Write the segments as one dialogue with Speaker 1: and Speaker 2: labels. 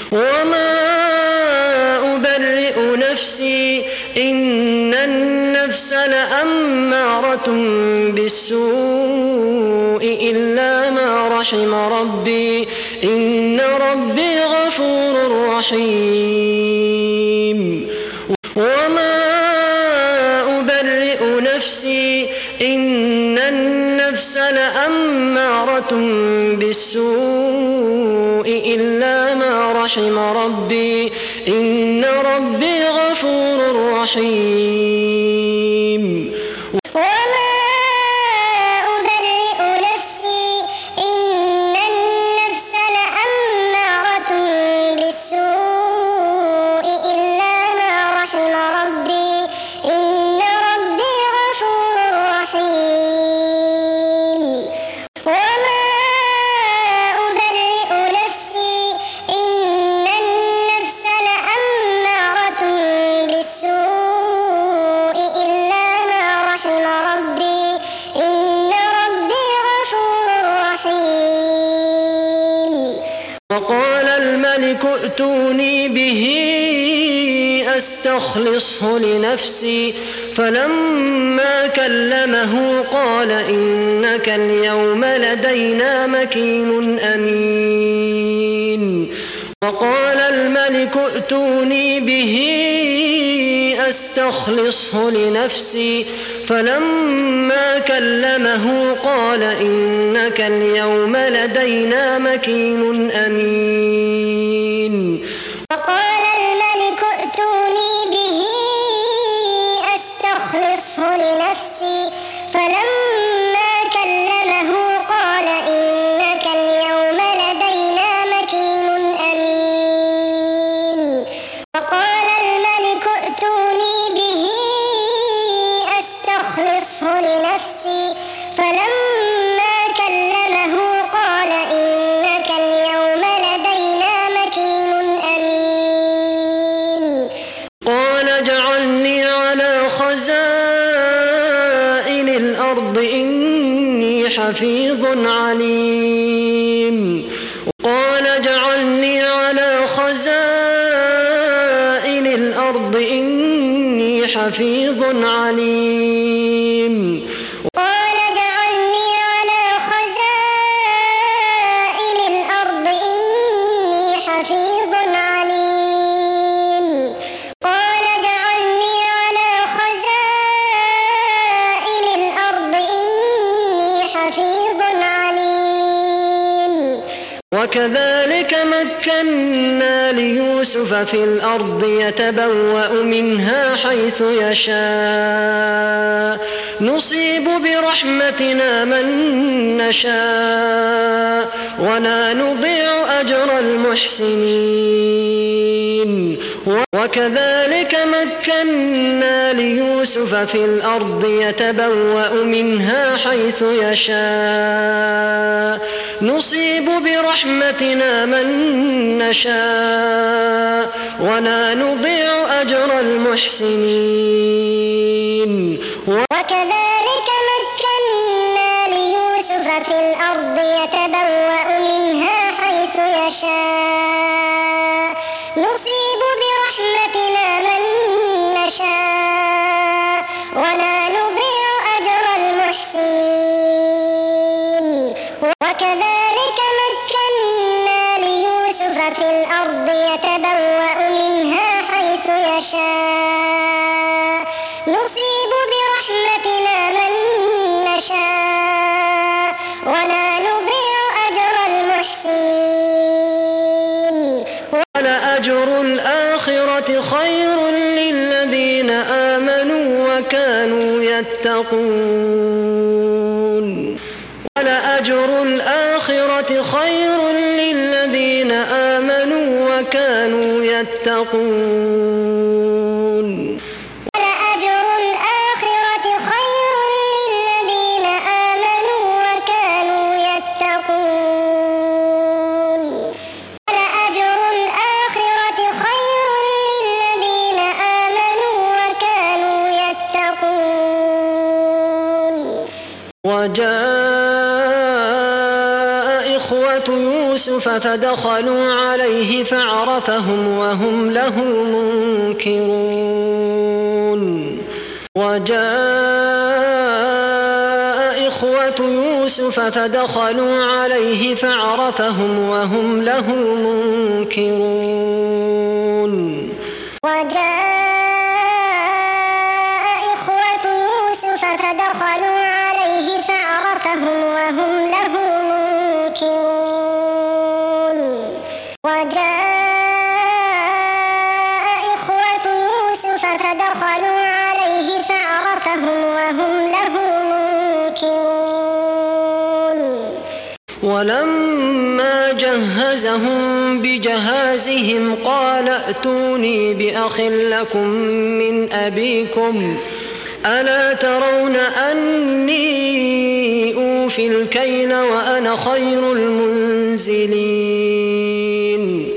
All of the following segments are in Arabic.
Speaker 1: وما أبرئ نفسي إن النفس لأمارة بالسوء إلا ما رحم ربي إن ربي غفور رحيم وما أبرئ نفسي إن النفس لأمارة بالسوء إلا ما رحم ربي إن ربي غفور رحيم
Speaker 2: وما أبرئ نفسي إن النفس لأمارة بالسوء إلا ما رحم ربي إن ربي غفور رحيم وما أبرئ نفسي إن النفس لأمارة بالسوء إلا ما رحم ربي إن ربي غفور رحيم
Speaker 1: وقال الملك ائتوني به أستخلصه لنفسي فلما كلمه قال إنك اليوم لدينا مكين أمين وقال الملك ائتوني به أستخلصه لنفسي فلما كلمه قال إنك اليوم لدينا مكين أمين
Speaker 2: وقال الملك ائتوني به أستخلصه لنفسي فلما كلمه قال إنك اليوم لدينا مكين أمين وقال الملك ائتوني به أستخلصه لنفسي فلما كلمه قال إنك اليوم لدينا مكين أمين
Speaker 1: قال اجعلني على خزائن الأرض إني حفيظ عليم قال اجعلني على خزائن الأرض إني حفيظ عليم
Speaker 2: قال اجعلني على خزائن الأرض إني حفيظ عليم قال اجعلني على خزائن الأرض إني حفيظ عليم
Speaker 1: وكذلك مكنا ليوسف في الأرض يتبوأ منها حيث يشاء نصيب برحمتنا من نشاء ولا نضيع أجر المحسنين وكذلك مكنا ليوسف في الأرض يتبوأ منها حيث يشاء نصيب برحمتنا من نشاء ولا نضيع أجر المحسنين
Speaker 2: وكذلك مكنا ليوسف في الأرض يتبوأ منها حيث يشاء نصيب برحمتنا من نشاء ولا نضيع أجر المحسنين وكذلك مكنا ليوسف في الأرض يتبوأ منها حيث يشاء نصيب برحمتنا من نشاء ولا نضيع أجر المحسنين
Speaker 1: ولأجر الآخرة خير للذين آمنوا وكانوا يتقون ولأجر الآخرة خير للذين آمنوا وكانوا يتقون
Speaker 2: ولأجر الآخرة خير للذين آمنوا وكانوا يتقون ولأجر الآخرة خير للذين آمنوا وكانوا يتقون
Speaker 1: وجاء إخوة يوسف يوسف فدخلوا عليه فعرفهم وهم له منكرون وجاء إخوة يوسف فدخلوا عليه فعرفهم وهم له منكرون
Speaker 2: وجاء إخوة يوسف فدخلوا عليه فعرفهم وهم له منكرون وجاء إخوة يوسف فدخلوا عليه فعرفهم وهم له منكرون
Speaker 1: ولما جهزهم بجهازهم قال ائتوني بأخ لكم من أبيكم ألا ترون أني أوفي الكيل وأنا خير المنزلين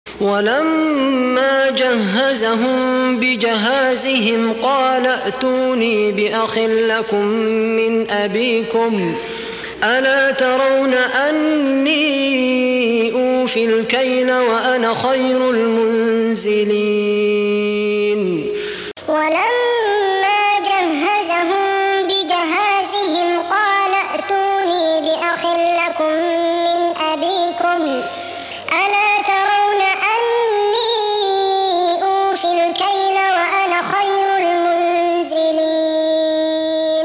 Speaker 1: ولما جهزهم بجهازهم قال ائتوني بأخ لكم من أبيكم ألا ترون أني أوفي الكيل وأنا خير المنزلين
Speaker 2: ولما جهزهم بجهازهم قال ائتوني بأخ لكم من أبيكم ألا ترون أني أوفي الكيل وأنا خير المنزلين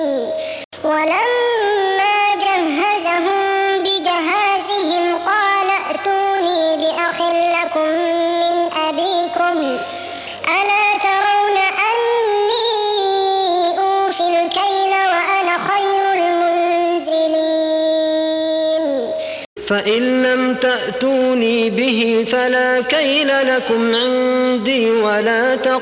Speaker 2: ولما جهزهم بجهازهم قال ائتوني بأخ لكم من أبيكم ألا ترون أني أوفي الكيل وأنا خير المنزلين
Speaker 1: فإن لم تأتوني به فلا كيل لكم عندي ولا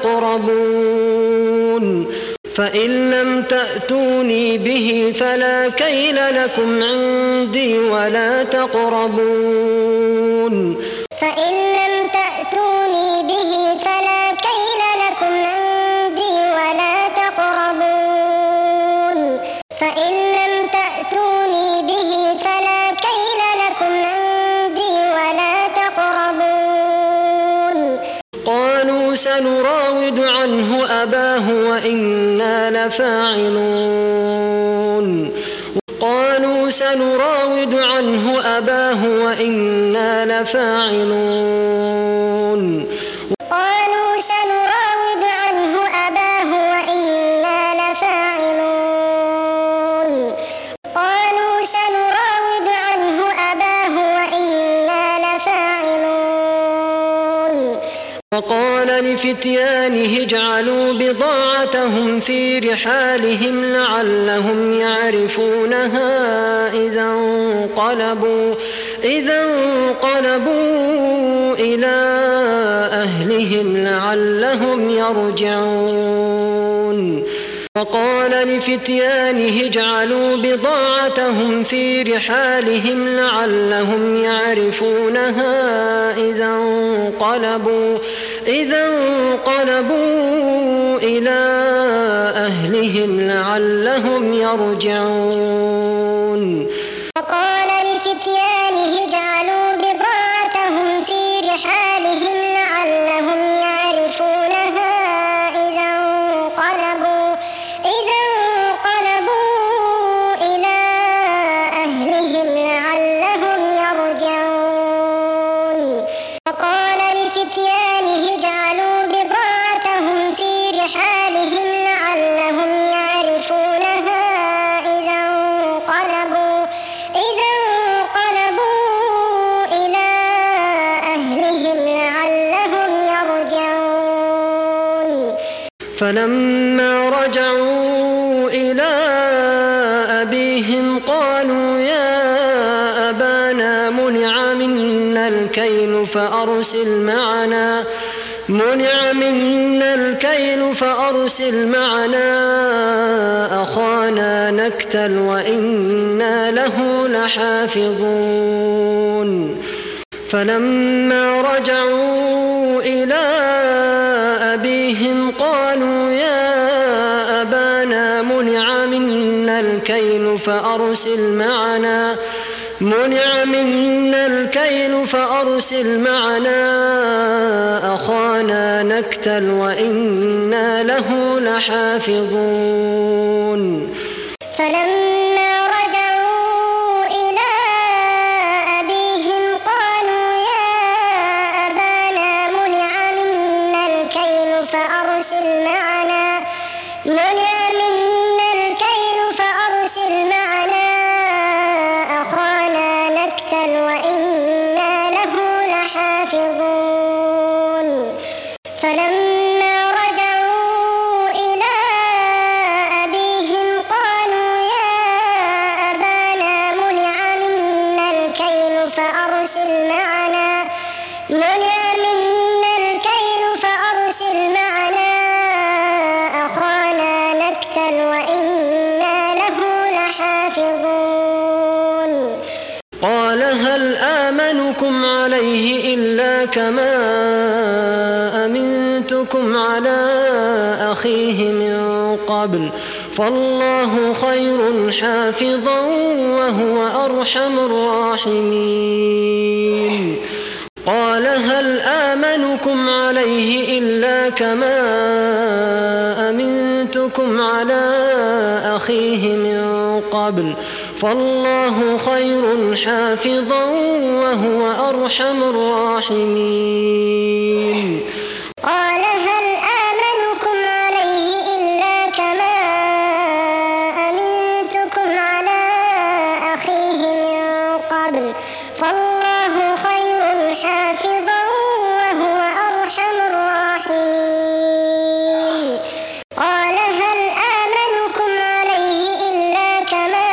Speaker 1: تقربون فإن لم تأتوني به فلا كيل لكم عندي ولا تقربون
Speaker 2: فإن لم تأتوني به فلا كيل لكم عندي ولا تقربون فإن لم تأتوني به فلا كيل لكم عندي ولا تقربون
Speaker 1: قالوا سنراود عنه أباه وإنا لفاعلون قالوا سنراود عنه أباه وإنا لفاعلون
Speaker 2: قالوا سنراود عنه أباه وإنا لفاعلون قالوا سنراود عنه أباه وإنا لفاعلون
Speaker 1: وقال لفتيانه اجعلوا بضاعتهم في رحالهم لعلهم يعرفونها إذا انقلبوا إلى أهلهم لعلهم يرجعون وقال لفتيانه اجعلوا بضاعتهم في رحالهم لعلهم يعرفونها إذا انقلبوا إلى أهلهم لعلهم يرجعون
Speaker 2: وقال لفتيانه اجعلوا بضاعتهم في رحالهم لعلهم يعرفونها إذا انقلبوا إلى أهلهم لعلهم يرجعون وقال لفتيانه اجعلوا بضاعتهم في رحالهم لعلهم يعرفونها إذا انقلبوا إلى أهلهم لعلهم يرجعون
Speaker 1: فلما رجعوا إلى أبيهم قالوا يا أبانا منع منا الكيل فأرسل معنا أخانا نكتل وإنا له لحافظون فلما رجعوا إلى أبيهم قالوا يا أبانا منع منا الكيل منع منا الكيل فأرسل معنا أخانا نكتل وإنا له لحافظون
Speaker 2: فلما رجعوا إلى أبيهم قالوا يا أبانا منع منا الكيل فأرسل معنا أخانا نكتل وإنا له لحافظون فلما رجعوا إلى أبيهم قالوا يا أبانا منع منا الكيل فأرسل معنا أخانا نكتل وإنا له لحافظون
Speaker 1: قال هل آمنكم عليه إلا كما أمنتكم على أخيه من قبل فالله خير حافظا وهو أرحم الراحمين قال هل آمنكم عليه إلا كما أمنتكم على أخيه من قبل فالله خير حافظا وهو أرحم الراحمين
Speaker 2: قال هل آمنكم عليه إلا كما أمنتكم على أخيه من قبل فالله خير حافظا وهو أرحم الراحمين قال هل آمنكم عليه إلا كما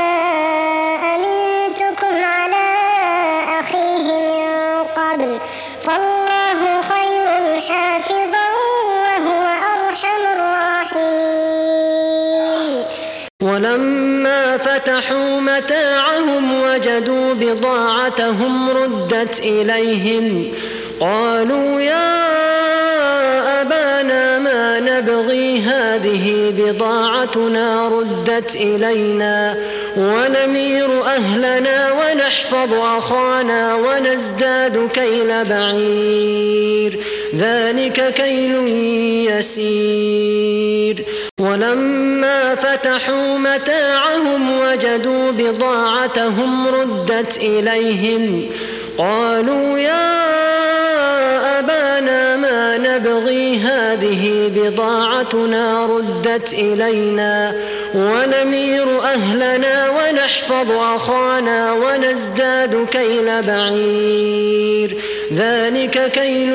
Speaker 2: أمنتكم على أخيه من قبل فالله خير حافظا وهو أرحم الراحمين
Speaker 1: ولما فتحوا متاعهم وجدوا بضاعتهم ردت إليهم قالوا يا أبانا ما نبغي هذه بضاعتنا ردت إلينا ونمير أهلنا ونحفظ أخانا ونزداد كيل بعير ذلك كيل يسير ولما فتحوا متاعهم وجدوا بضاعتهم ردت إليهم قالوا يا أبانا ما نبغي هذه بضاعتنا ردت إلينا ونمير أهلنا ونحفظ أخانا ونزداد كيل بعير ذلك كيل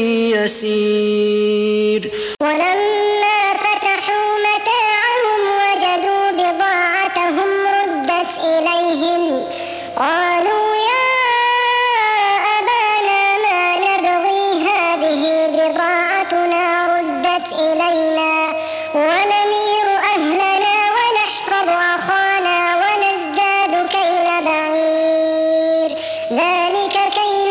Speaker 1: يسير
Speaker 2: ولما فتحوا متاعهم وجدوا بضاعتهم ردت إليهم قالوا يا أبانا ما نبغي هذه بضاعتنا ردت إلينا ونمير أهلنا ونحفظ أخانا ونزداد كيل بعير ذلك كيل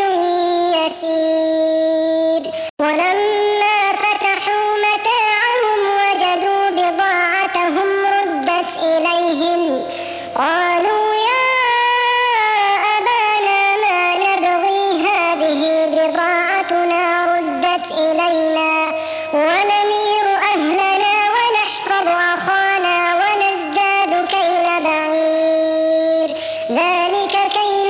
Speaker 2: يسير ولما فتحوا متاعهم وجدوا بضاعتهم ردت إليهم قالوا يا أبانا ما نبغي هذه بضاعتنا ردت إلينا ونمير أهلنا ونحفظ أخانا ونزداد كيل بعير ذلك كيل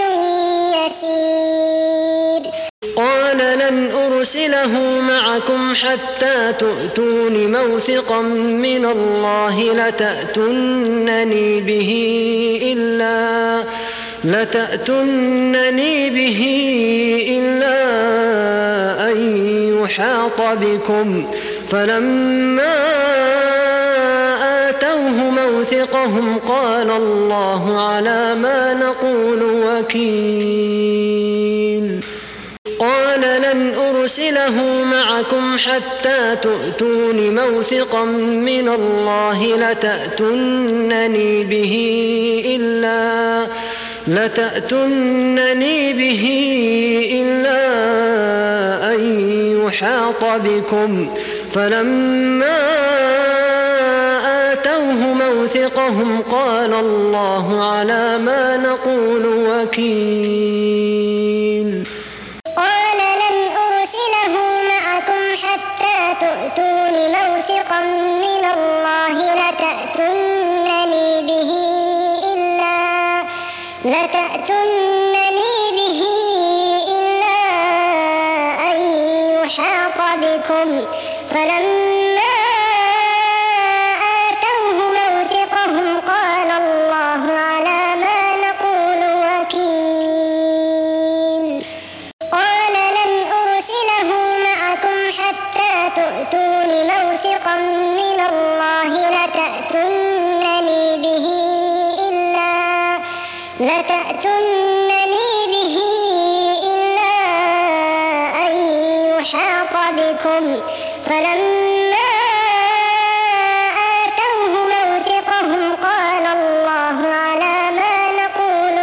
Speaker 2: يسير
Speaker 1: قال لن أرسله معكم حتى تؤتون موثقا من الله لتأتونني به إلا أن يحاط بكم فلما آتوه موثقهم قال الله على ما نقول وكيل قال لن أرسله معكم حتى تؤتون موثقا من الله لتأتونني به إلا أن يحاط بكم فلما آتوه موثقهم قال الله على ما نقول وكيل.
Speaker 2: قال لن أرسله معكم حتى تؤتون موثقا من الله لتأتونني به إلا أن يحاط بكم. فلما آتوه موثقهم قال الله على ما نقول وكيل. قال لن أرسله معكم حتى تؤتون موثقا من الله لتأتونني به إلا أن يحاط بكم. فلما آتوه موثقهم قال الله على ما نقول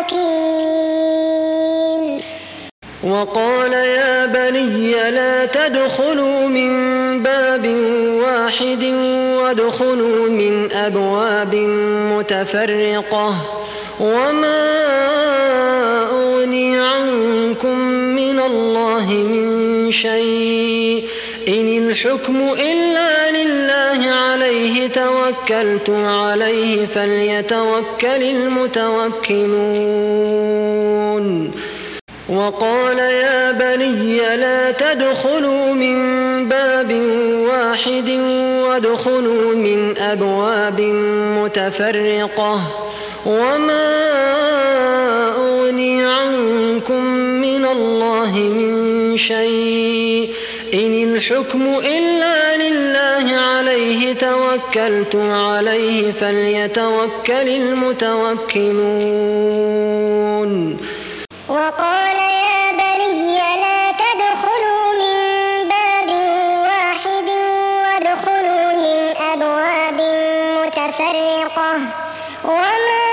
Speaker 2: وكيل.
Speaker 1: وقال يا بني لا تدخلوا من باب واحد وادخلوا من أبواب متفرقة وما أغني عنكم من الله من شيء إن الحكم إلا لله عليه توكلت عليه فليتوكل المتوكلون. وقال يا بني لا تدخلوا من باب واحد وادخلوا من أبواب متفرقة وما أغني عنكم من الله من شيء إن الحكم إلا لله عليه توكلت عليه فليتوكل المتوكلون.
Speaker 2: وقال يا بني لا تدخلوا من باب واحد وادخلوا من أبواب متفرقة وما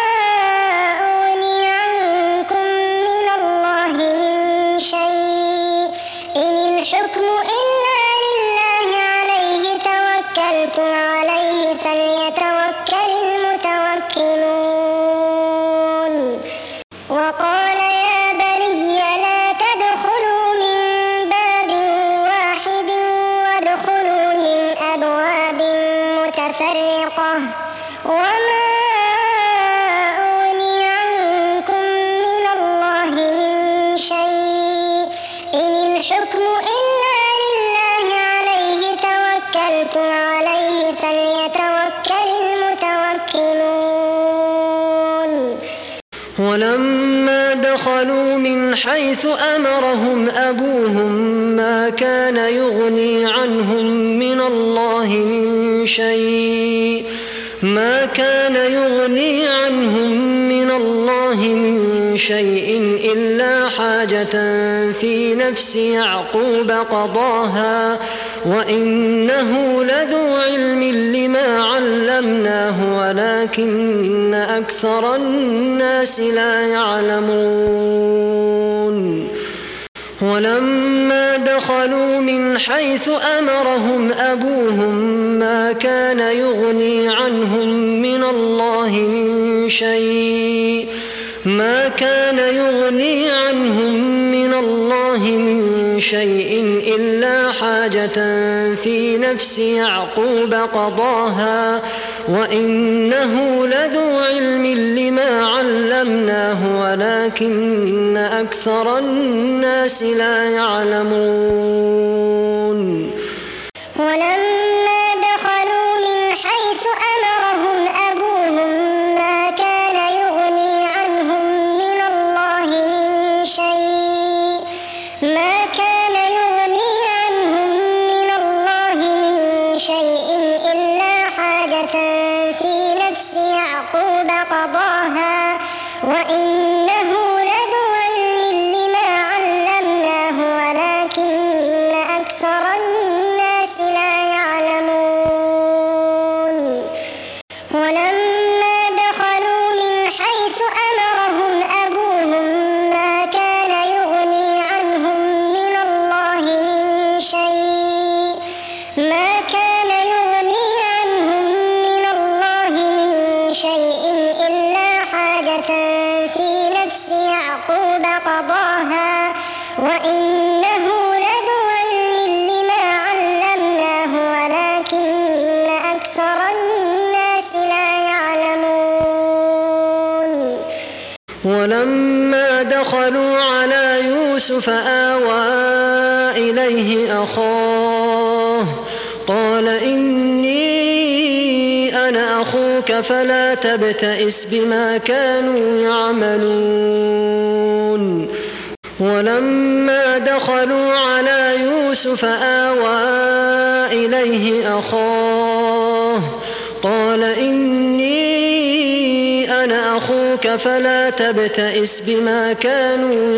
Speaker 2: أغني عنكم من الله من شيء إن الحكم إلا لله عليه توكلت عليه فليتوكل المتوكلون. وقال يا بني لا تدخلوا من باب واحد وادخلوا من أبواب متفرقة وما أغني عنكم من الله من شيء إن الحكم إلا لله عليه توكلت عليه فليتوكل المتوكلون.
Speaker 1: ولما دخلوا من حيث أمرهم أبوهم ما كان يغني عنهم من الله من شيء إلا حاجة في نفس يعقوب قضاها وإنه لذو علم لما علمناه ولكن أكثر الناس لا يعلمون. ولما دخلوا من حيث أمرهم أبوهم ما كان يغني عنهم من الله من شيء إلا حاجة في نفس يعقوب قضاها وإنه لذو علم لما علمناه ولكن أكثر الناس لا يعلمون.
Speaker 2: ولما دخلوا من حيث أمرهم أبوهم ما كان يغني عنهم من الله من شيء إلا حاجة في نفس يعقوب قضاها وإنه لذو علم لما علمناه ولكن
Speaker 1: ولما دخلوا على يوسف آوى إليه أخاه قال إني أنا أخوك فلا تبتئس بما كانوا يعملون ولما دخلوا على يوسف آوى إليه أخاه قال إني أنا أخوك فلا تبتئس بما كانوا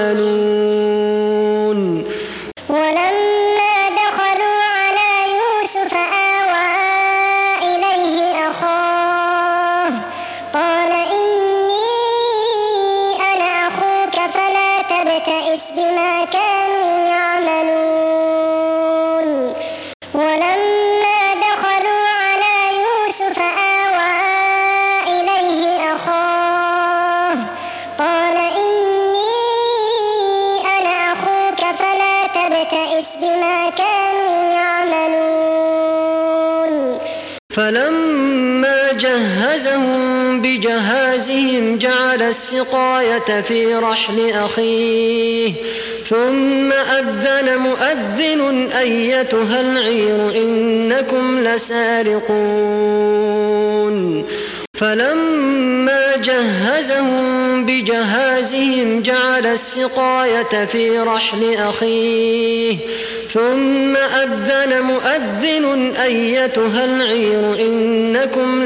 Speaker 1: يعملون
Speaker 2: ولما دخلوا على يوسف آوى إليه أخاه قال إني أنا أخوك فلا تبتئس بما كانوا يعملون ولما دخلوا على يوسف آوى إليه أخاه قال إني أنا أخوك فلا تبتئس بما كانوا يعملون
Speaker 1: فلما جهزهم بجهازهم جعل السقاية في رحل أخيه ثم أذن مؤذن أيتها العير إنكم لسارقون فلما جهزهم بجهازهم جعل السقاية في رحل أخيه ثم أذن مؤذن أيتها العير إنكم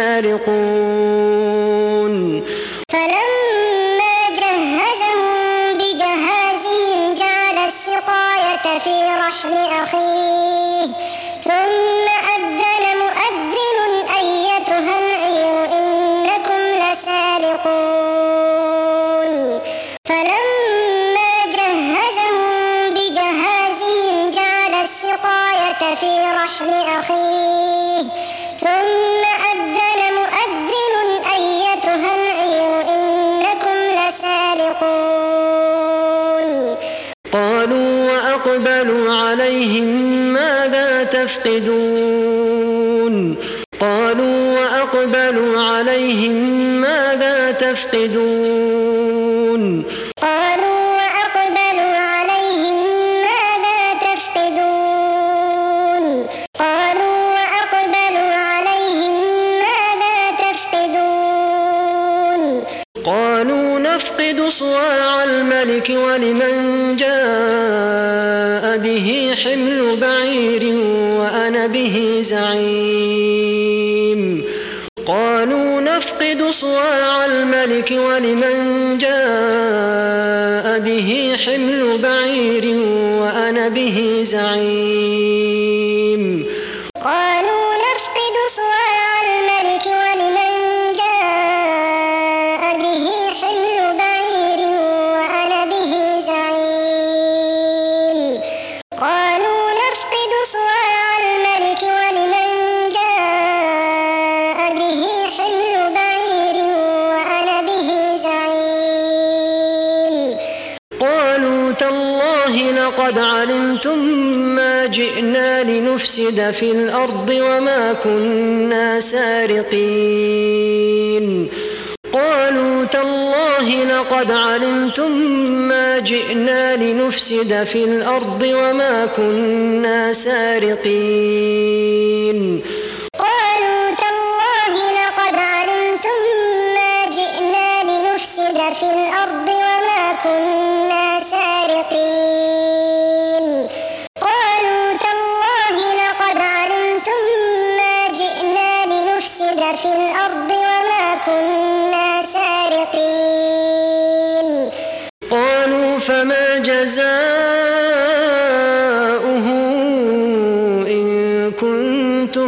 Speaker 1: لسارقون
Speaker 2: فلما جهزهم بجهازهم جعل السقاية في رحل أخيه ثم أذن مؤذن أيتها العير إنكم لسارقون فلما جهزهم بجهازهم جعل السقاية في رحل أخيه ثم أذن مؤذن أيتها العير إنكم لسارقون
Speaker 1: قالوا وأقبلوا عليهم ماذا تفقدون قالوا وأقبلوا عليهم ماذا تفقدون
Speaker 2: قالوا وأقبلوا عليهم ماذا تفقدون قالوا وأقبلوا عليهم ماذا تفقدون
Speaker 1: قالوا نفقد صواع الملك ولمن جاء به حمل بعير وأنا به زعيم قالوا نفقد صواع الملك ولمن جاء به حمل بعير وأنا به زعيم
Speaker 2: قالوا نفقد صواع الملك ولمن جاء به حمل بعير وأنا به زعيم قالوا نفقد صواع الملك ولمن جاء به حمل بعير وأنا به زعيم
Speaker 1: قالوا تالله لقد علمتم ما جئنا لنفسد في الأرض وما كنا سارقين قالوا تالله لقد علمتم ما جئنا لنفسد في الأرض وما كنا سارقين
Speaker 2: قالوا تالله لقد علمتم ما جئنا لنفسد في الأرض وما كنا سارقين قالوا تالله لقد علمتم ما جئنا لنفسد في الأرض وما كنا سارقين
Speaker 1: قالوا فما جزاؤه إن كنتم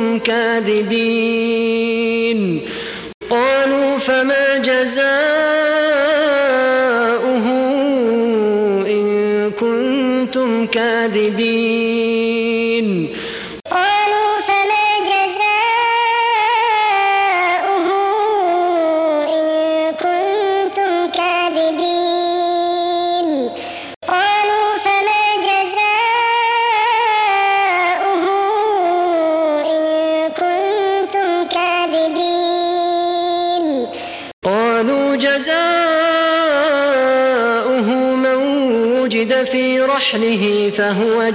Speaker 1: كاذبين قالوا فما جزاؤه إن كنتم كاذبين
Speaker 2: قالوا فما جزاؤه إن كنتم كاذبين قالوا فما جزاؤه إن كنتم كاذبين
Speaker 1: قالوا جزاؤه رحله فهو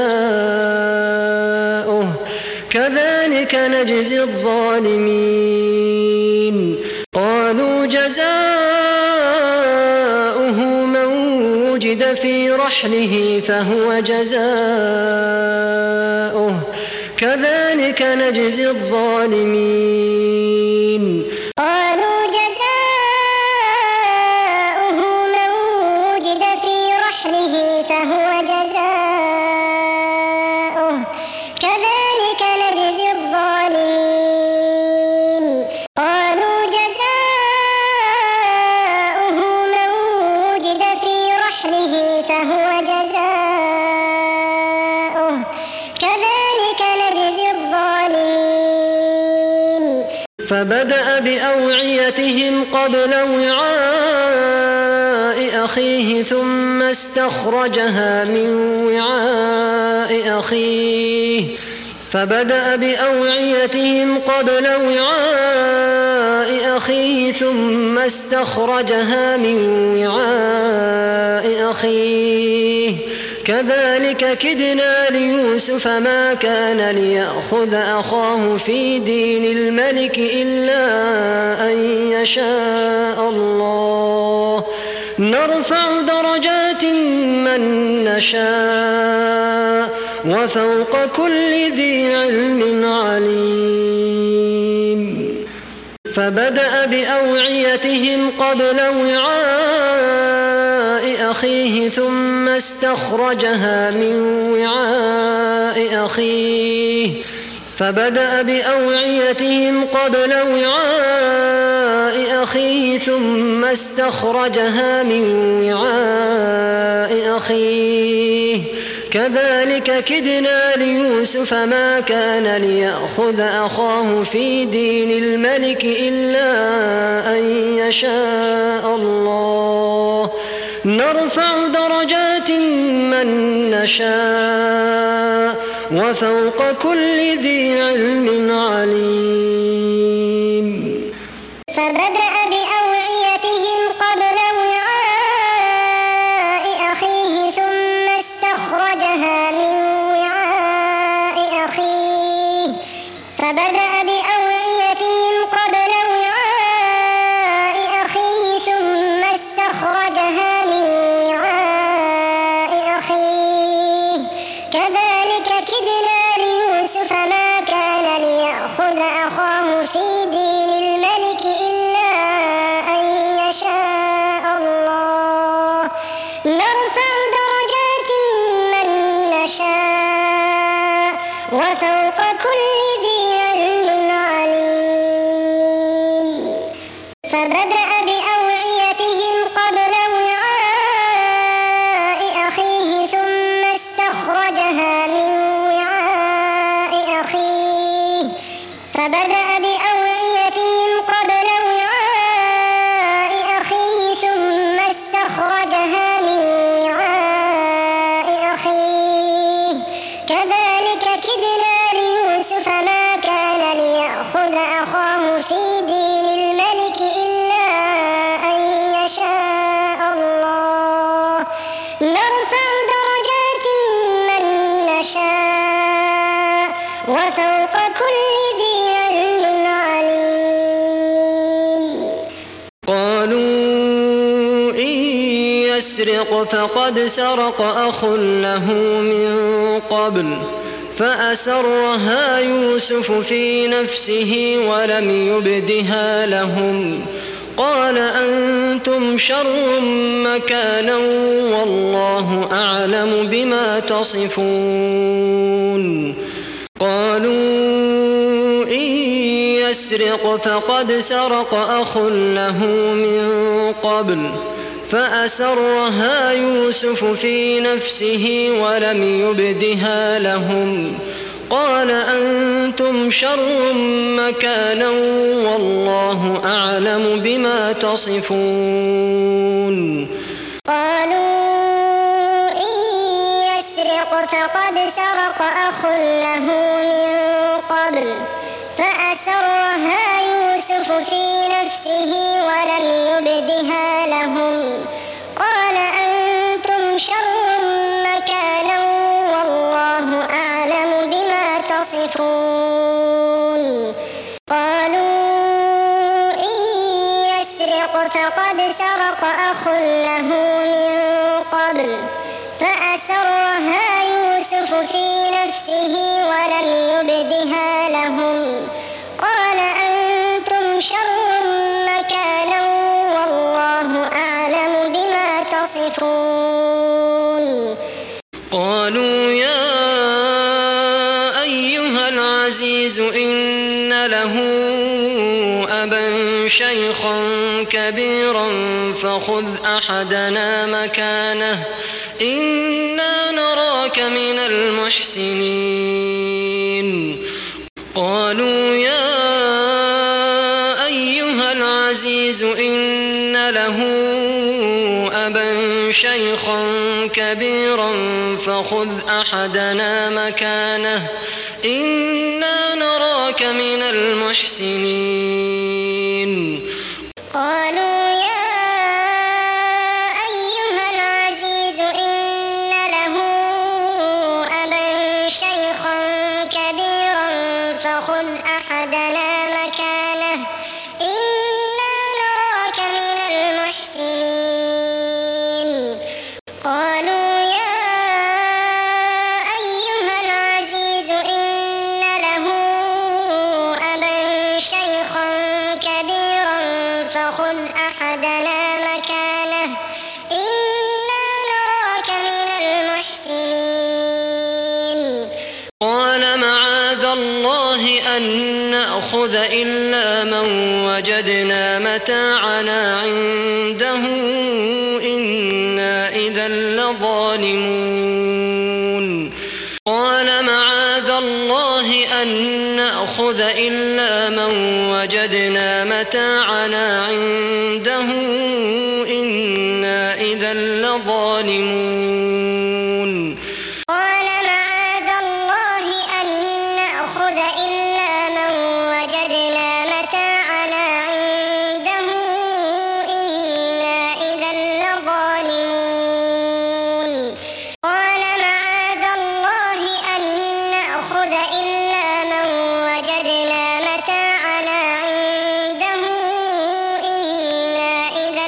Speaker 1: جزاؤه كذلك نجزي الظالمين. قالوا جزاؤه من وجد في رحله فهو جزاؤه كذلك نجزي الظالمين.
Speaker 2: قالوا جزاؤه من وجد في رحله فهو جزاؤه كذلك نجزي الظالمين. قالوا جزاؤه من وجد في رحله فهو جزاؤه كذلك نجزي الظالمين.
Speaker 1: فبدأ بأوعيتهم قبل وعاء أخيه ثم استخرجها من وعاء أخيه ثم استخرجها من وعاء أخيه كذلك كدنا ليوسف ما كان ليأخذ أخاه في دين الملك إلا أن يشاء الله نرفع درجات من نشاء وفوق كل ذي علم عليم. فبدأ بأوعيتهم قبل وعاء أخيه ثم استخرجها من وعاء أخيه كذلك كدنا ليوسف ما كان ليأخذ أخاه في دين الملك إلا أن يشاء الله نرفع درجات من نشاء وفوق كل ذي علم عليم.
Speaker 2: فبدأ بأوعيتهم قبل وعاء أخيه ثم استخرجها من وعاء أخيه كذلك كدنا ليوسف ما كان ليأخذ أخاه في دين الملك إلا أن يشاء الله نرفع درجات من نشاء وفوق كل ذي علم عليم. فبدأ بأوعيتهم قبل وعاء أخيه ثم استخرجها من وعاء أخيه كذلك كدنا ليوسف ما كان ليأخذ أخاه في دين الملك إلا أن يشاء الله نرفع درجات من نشاء وفوق كل ذي علم عليم.
Speaker 1: قالوا إن يسرق فقد سرق أخ له من قبل فأسرها يوسف في نفسه ولم يبدها لهم قال أنتم شر مكانا والله أعلم بما تصفون. قالوا إن يسرق فقد سرق أخ له من قبل فأسرها يوسف في نفسه ولم يبدها لهم قال أنتم شر مكانا والله أعلم بما تصفون.
Speaker 2: قالوا إن يسرق فقد سرق أخ له من قبل فأسرها يوسف في نفسه ولم يبدها لهم قال أنتم شر وقد سرق أخ له من قبل فأسرها يوسف في نفسه ولم يبدها لهم قال أنتم شر مكانا والله أعلم بما تصفون.
Speaker 1: قالوا يا أيها العزيز إن له أبا شيخا كبيرا فخذ أحدنا مكانه إنا نراك من المحسنين. قالوا يا أيها العزيز إن له أبا شيخا كبيرا فخذ أحدنا مكانه إنا نراك من المحسنين.
Speaker 2: قالوا يا أيها العزيز إن له أبا شيخا كبيرا فخذ أحدنا مكانه إنا نراك من المحسنين. قالوا يا أيها العزيز إن له أبا شيخا كبيرا فخذ أحدنا مكانه إنا نراك من المحسنين.
Speaker 1: قال معاذ الله أن نأخذ إلا من وجدنا متاعنا عنده إنا إذا لظالمون. قال معاذ الله أن نأخذ إلا من وجدنا متاعنا عنده إنا إذا لظالمون.
Speaker 2: قال معاذ الله أن نأخذ إلا من وجدنا متاعنا عنده إنا إذا لظالمون. قال معاذ الله أن نأخذ إلا من وجدنا متاعنا عنده إنا إذا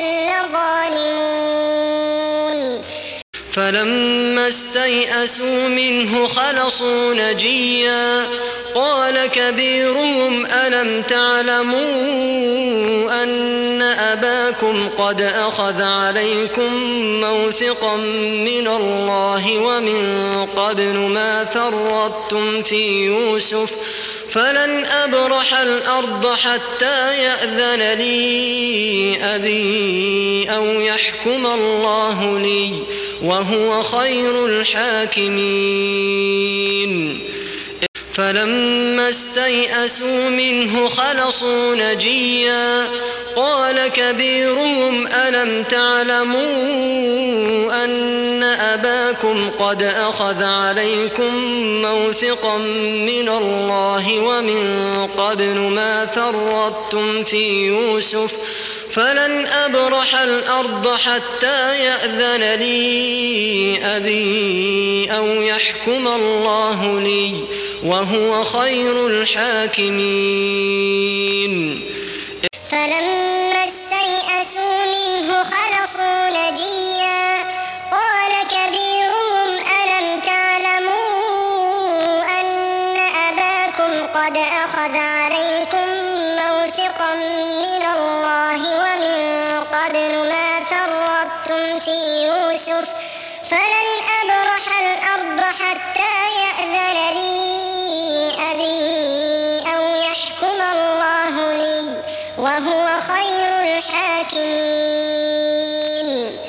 Speaker 2: لظالمون.
Speaker 1: فلما استيئسوا منه خلصوا نجيا قال كبيرهم ألم تعلموا أن أباكم قد أخذ عليكم موثقا من الله ومن قبل ما فرطتم في يوسف فلن أبرح الأرض حتى يأذن لي أبي أو يحكم الله لي وهو خير الحاكمين. فلما استيئسوا منه خلصوا نجيا قال كبيرهم ألم تعلموا أن أباكم قد أخذ عليكم موثقا من الله ومن قبل ما فرطتم في يوسف فلن أبرح الأرض حتى يأذن لي أبي أو يحكم الله لي وهو خير الحاكمين.
Speaker 2: فلما استيئسوا منه خلصوا نجيا قال كبيرهم ألم تعلموا أن أباكم قد أخذ عليكم موثقا من الله ومن قبل ما فرطتم في يوسف فلن أبرح الأرض حتى يأذن لي أبي أو يحكم الله لي وهو خير الحاكمين.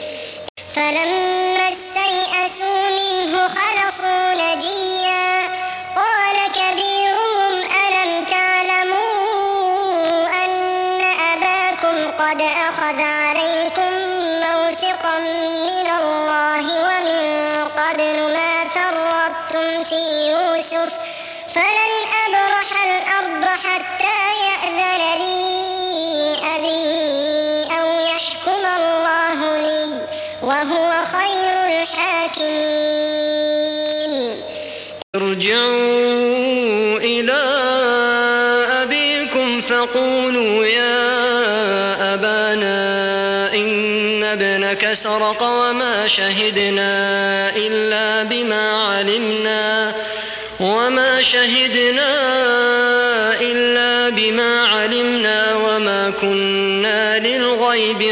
Speaker 2: فلما استيئسوا منه خلصوا نجيا قال كبيرهم ألم تعلموا أن أباكم قد أخذ عليكم موثقا من الله ومن قبل ما فرطتم في يوسف فلن أبرح الأرض حتى يأذن لي أبي أو يحكم الله لي وهو خير الحاكمين.
Speaker 1: ارجعوا إلى أبيكم فقولوا يا أبانا ابنك سرق وما شهدنا إلا بما علمنا وما كنا للغيب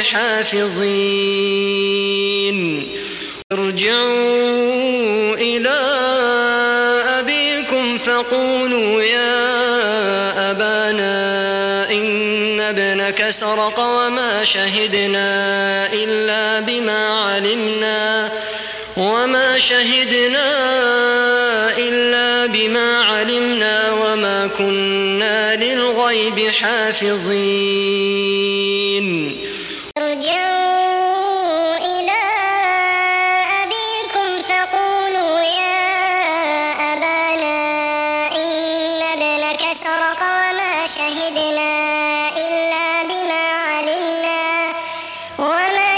Speaker 1: حافظين ارجعوا إلى أبيكم فقولوا يا أبانا إن ابنك سرق وما شهدنا إلا بما علمنا وما كنا للغيب حافظين
Speaker 2: ارجعوا إلى أبيكم فقولوا يا أبانا إن ابنك سرق وما شهدنا إلا بما علمنا وما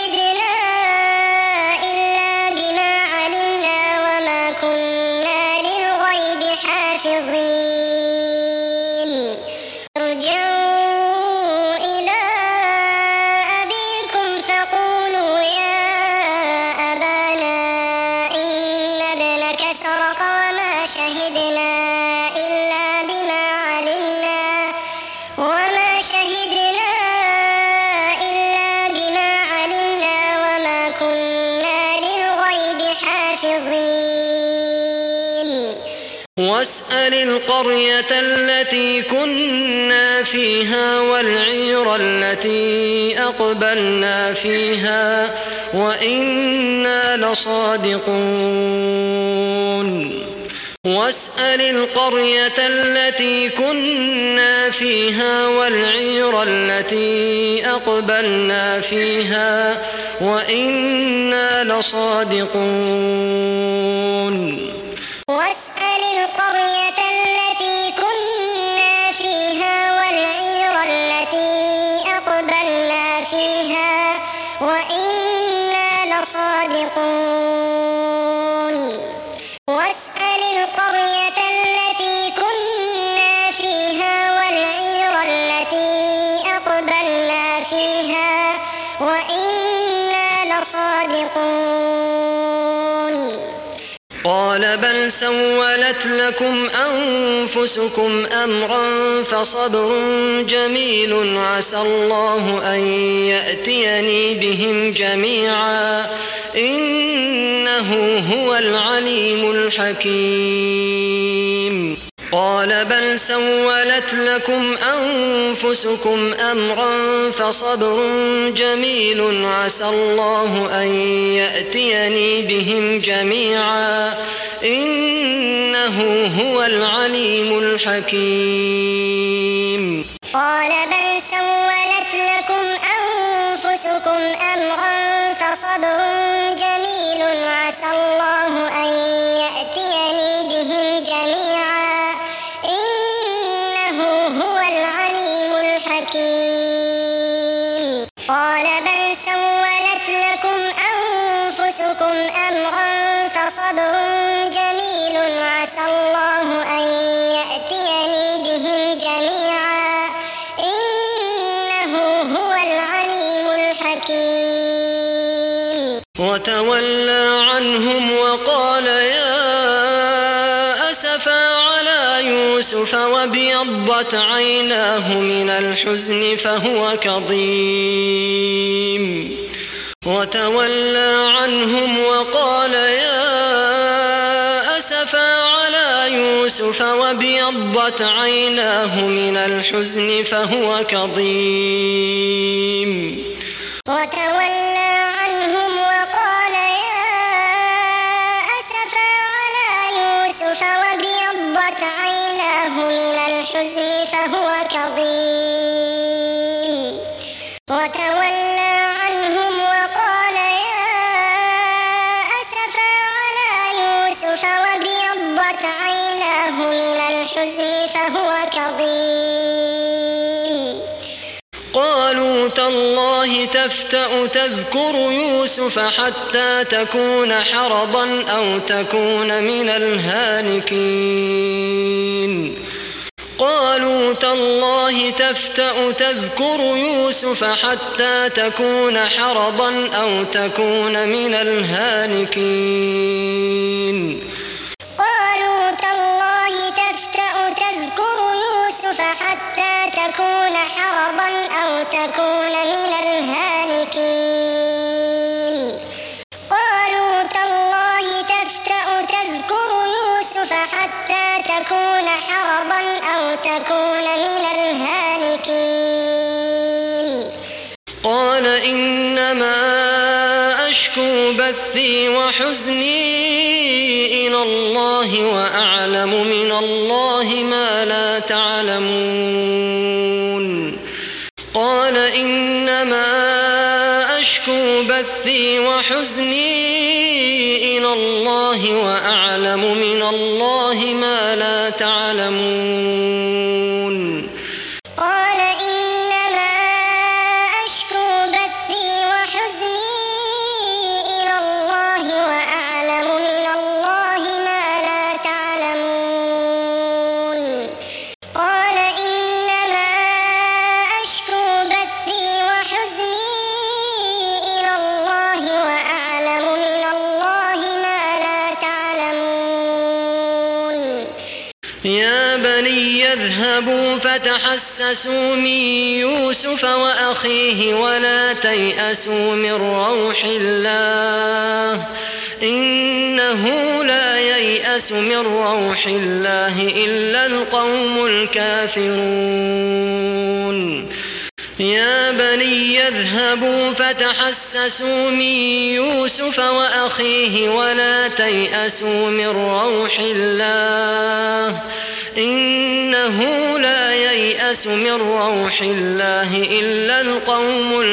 Speaker 2: كنا للغيب حافظين ارجعوا إلى أبيكم فقولوا يا أبانا إن ابنك سرق وما شهدنا إلا بما علمنا وما كنا للغيب حافظين
Speaker 1: واسأل القرية التي كنا فيها والعير التي أقبلنا فيها وإنا لصادقون واسأل القرية التي كنا فيها والعير التي أقبلنا فيها وإنا لصادقون
Speaker 2: واسأل القرية التي كنا فيها والعير التي أقبلنا فيها وإنا لصادقون واسأل القرية التي كنا فيها والعير التي أقبلنا فيها وإنا لصادقون
Speaker 1: قال بل سولت لكم أنفسكم أمرا فصبر جميل عسى الله أن يأتيني بهم جميعا إنه هو العليم الحكيم قال بل سولت لكم أنفسكم أمرا فصبر جميل عسى الله أن يأتيني بهم جميعا إنه هو العليم الحكيم
Speaker 2: قال بل سولت لكم أنفسكم أمرا فصبر جميل عسى الله أن يأتيني بهم جميعا إنه هو العليم الحكيم قال بل سولت لكم أنفسكم أمرا فصبر جميل عسى الله أن يأتيني بهم جميعا إنه هو العليم الحكيم
Speaker 1: وتولى عنهم وقال يا أسفا على يوسف وابيضت عيناه من الحزن فهو كظيم وتولى عنهم وقال يا أسفا على يوسف وابيضت عيناه من الحزن فهو كظيم
Speaker 2: وتولى عنهم وقال يا أسفا على يوسف وابيضت عيناه من الحزن فهو كظيم وتولى عنهم وقال يا أسفا على يوسف وابيضت عيناه من الحزن فهو كظيم
Speaker 1: قالوا تالله تفتأ تذكر يوسف حتى تكون حرضا أو تكون من الهالكين قالوا تالله تفتأ تذكر يوسف حتى تكون حرضا أو تكون من الهالكين
Speaker 2: قالوا تالله تفتأ تذكر يوسف حتى تكون حرضا أو تكون من الهالكين قالوا تالله تفتأ تذكر يوسف حتى تكون حرضا أو تكون من الهالكين
Speaker 1: قال إنما أشكو بثي وحزني إلى الله وأعلم من الله ما لا تعلمون قال إنما أشكو بثي وحزني إلى الله وأعلم من الله ما لا تعلمون
Speaker 2: قال إنما أشكو بثي وحزني إلى الله وأعلم من الله ما لا تعلمون قال إنما أشكو بثي وحزني إلى الله وأعلم من الله ما لا تعلمون
Speaker 1: يا بني اذهبوا فتحسسوا من يوسف وأخيه ولا تيأسوا من روح الله إنه لا ييأس من روح الله إلا القوم الكافرون يا بني اذهبوا فتحسسوا من يوسف وأخيه ولا تيأسوا من روح الله إنه لا ييأس من روح الله إلا القوم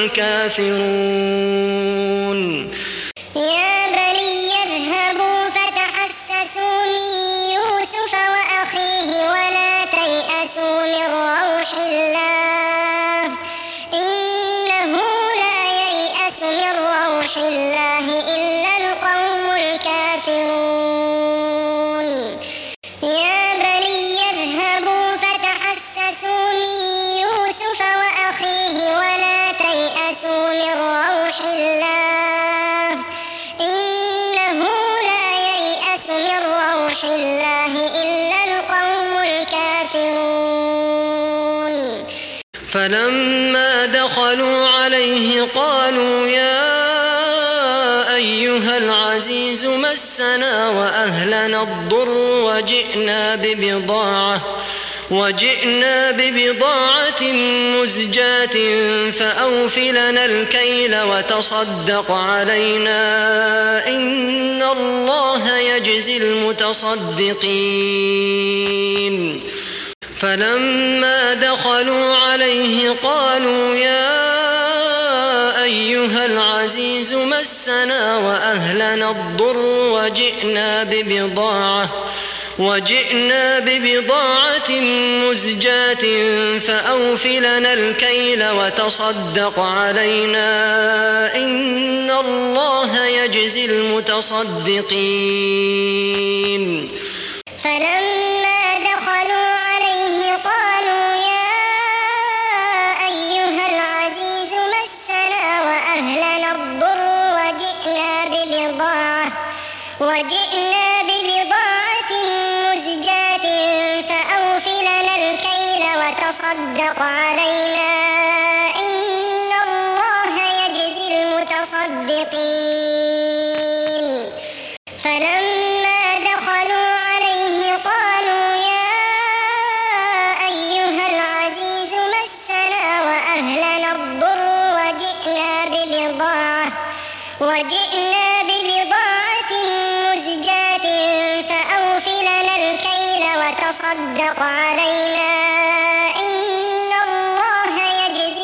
Speaker 1: الكافرون
Speaker 2: يا بني اذهبوا فتحسسوا من يوسف وأخيه ولا تيأسوا من روح الله إنه لا ييأس من روح الله إلا القوم الكافرون يا بني اذهبوا فتحسسوا من يوسف وأخيه ولا تيأسوا من روح الله إنه لا ييأس من روح الله إلا القوم الكافرون
Speaker 1: فلما دخلوا عليه قالوا يا أيها العزيز مسنا وأهلنا الضر وجئنا ببضاعة مزجاة فأوف لنا الكيل وتصدق علينا إن الله يجزي المتصدقين فلما دخلوا عليه قالوا يا أيها العزيز مسنا وأهلنا الضر وجئنا ببضاعة مزجاة فأوف لنا الكيل وتصدق علينا إن الله يجزي المتصدقين
Speaker 2: فلما دخلوا عليه قالوا يا أيها العزيز مسنا وأهلنا الضر وجئنا ببضاعة مزجاة فأوف لنا الكيل وتصدق علينا إن الله يجزي المتصدقين فلما دخلوا عليه قالوا يا أيها العزيز مسنا وأهلنا الضر وجئنا ببضاعة مزجاة فأوف لنا الكيل وتصدق علينا إن الله يجزي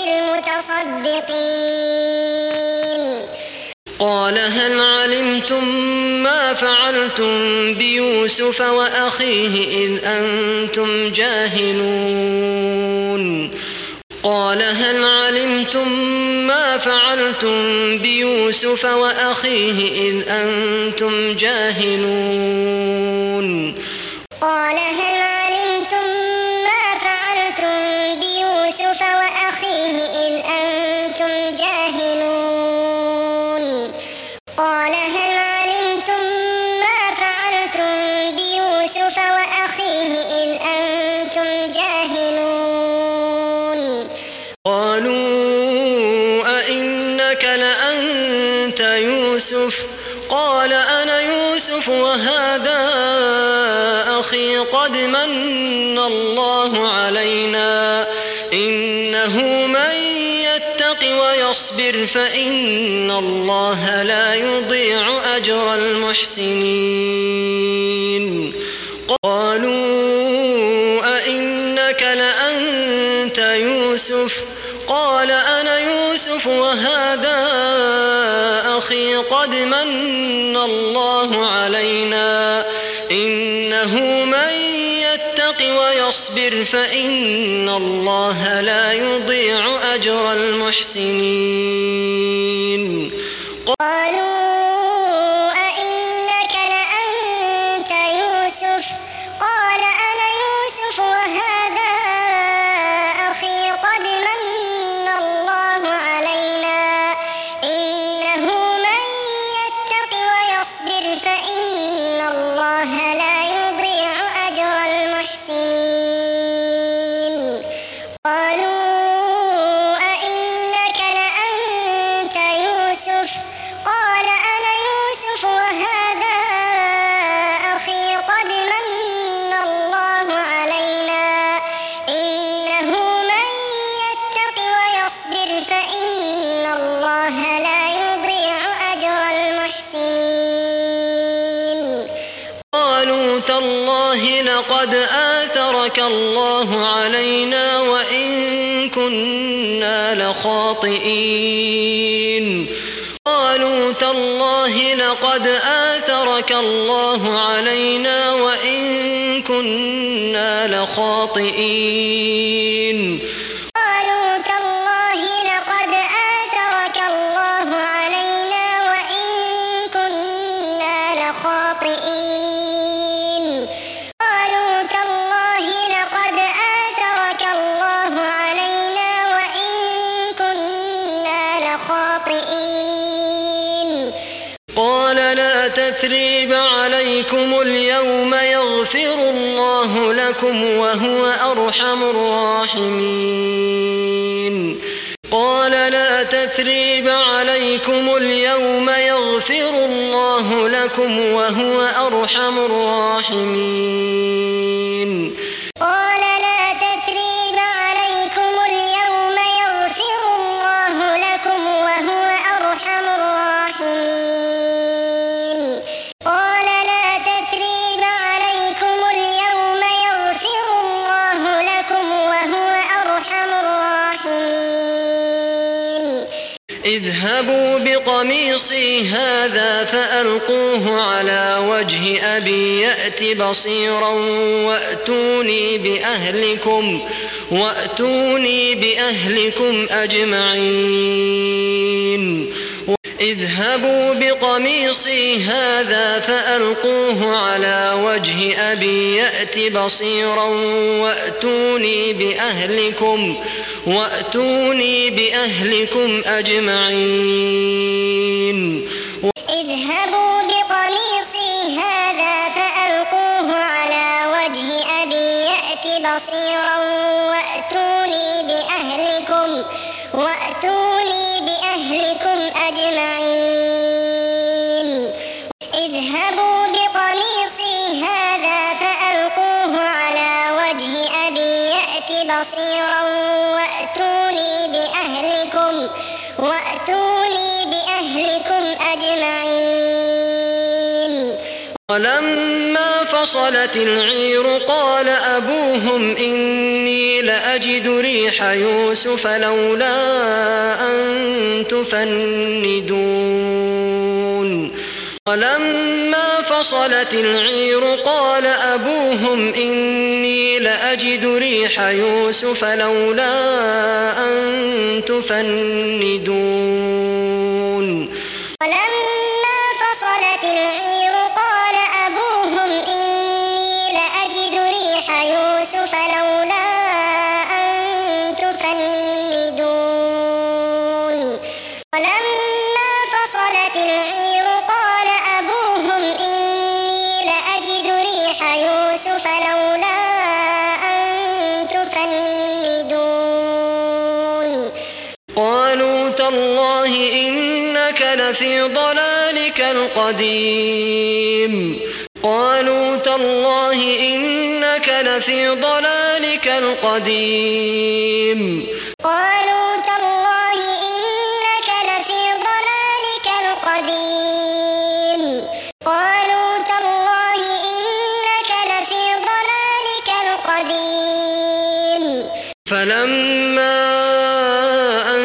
Speaker 2: المتصدقين
Speaker 1: قال هل علمتم ما فعلتم بيوسف وأخيه إذ أنتم جاهلون قال هل علمتم ما فعلتم بيوسف وأخيه إذ أنتم جاهلون
Speaker 2: قال هل علمتم ما
Speaker 1: يوسف وهذا أخي قد من الله علينا إنه من يتق ويصبر فإن الله لا يضيع أجر المحسنين. قالوا أئنك لأنت يوسف؟ قال أنا يوسف وهذا أخي قد من الله علينا إنه من يتق ويصبر فإن الله لا يضيع أجر المحسنين.
Speaker 2: قالوا أئنك لأنت يوسف؟ قال أنا يوسف وهذا أخي قد من الله علينا إنه من يتق ويصبر فإن الله لا يضيع أجر المحسنين. قالوا أئنك لأنت يوسف؟ قال أنا يوسف وهذا أخي قد من الله علينا إنه من يتق ويصبر فإن الله لا يضيع أجر المحسنين.
Speaker 1: قالوا تالله لقد آثرك الله علينا وإن كنا لخاطئين. قالوا تالله لقد آثرك الله علينا وإن كنا لخاطئين.
Speaker 2: قالوا تالله لقد آثرك الله علينا وإن كنا لخاطئين. قالوا تالله لقد آثرك الله علينا وإن كنا لخاطئين.
Speaker 1: قال لا تثريب عليكم اليوم يغفر الله لكم وهو أرحم الراحمين. قال لا تثريب عليكم اليوم يغفر الله لكم وهو أرحم الراحمين.
Speaker 2: قال لا تثريب عليكم اليوم يغفر الله لكم وهو أرحم الراحمين. قال لا تثريب عليكم اليوم يغفر الله لكم وهو أرحم الراحمين.
Speaker 1: اذهبوا بقميصي هذا فألقوه على وجه أبي يأت بصيرا وأتوني بأهلكم أجمعين. اذهبوا بقميصي هذا فألقوه على وجه أبي يأت بصيرا وأتوني بأهلكم أجمعين.
Speaker 2: اذهبوا بقميصي هذا فألقوه على وجه أبي يأت بصيرا وأتوني بأهلكم أجمعين. اذهبوا بقميصي هذا فألقوه على وجه أبي يأت بصيرا وأتوني بأهلكم أجمعين.
Speaker 1: ولما فصلت العير قال أبوهم إني لأجد ريح يوسف لولا أن تفندون. ولما فصلت العير قال أبوهم إني لأجد ريح يوسف لولا أن تفندون.
Speaker 2: ولما فصلت العير قال أبوهم إني لأجد ريح يوسف لولا أن تفندون. ولما فصلت العير قال أبوهم إني لأجد ريح يوسف لولا أن تفندون.
Speaker 1: قالوا تالله إنك إنك لفي ضلالك القديم قالوا تالله إنك لفي ضلالك القديم
Speaker 2: قالوا تالله إنك لفي ضلالك القديم قالوا تالله إنك لفي ضلالك القديم فلما
Speaker 1: أن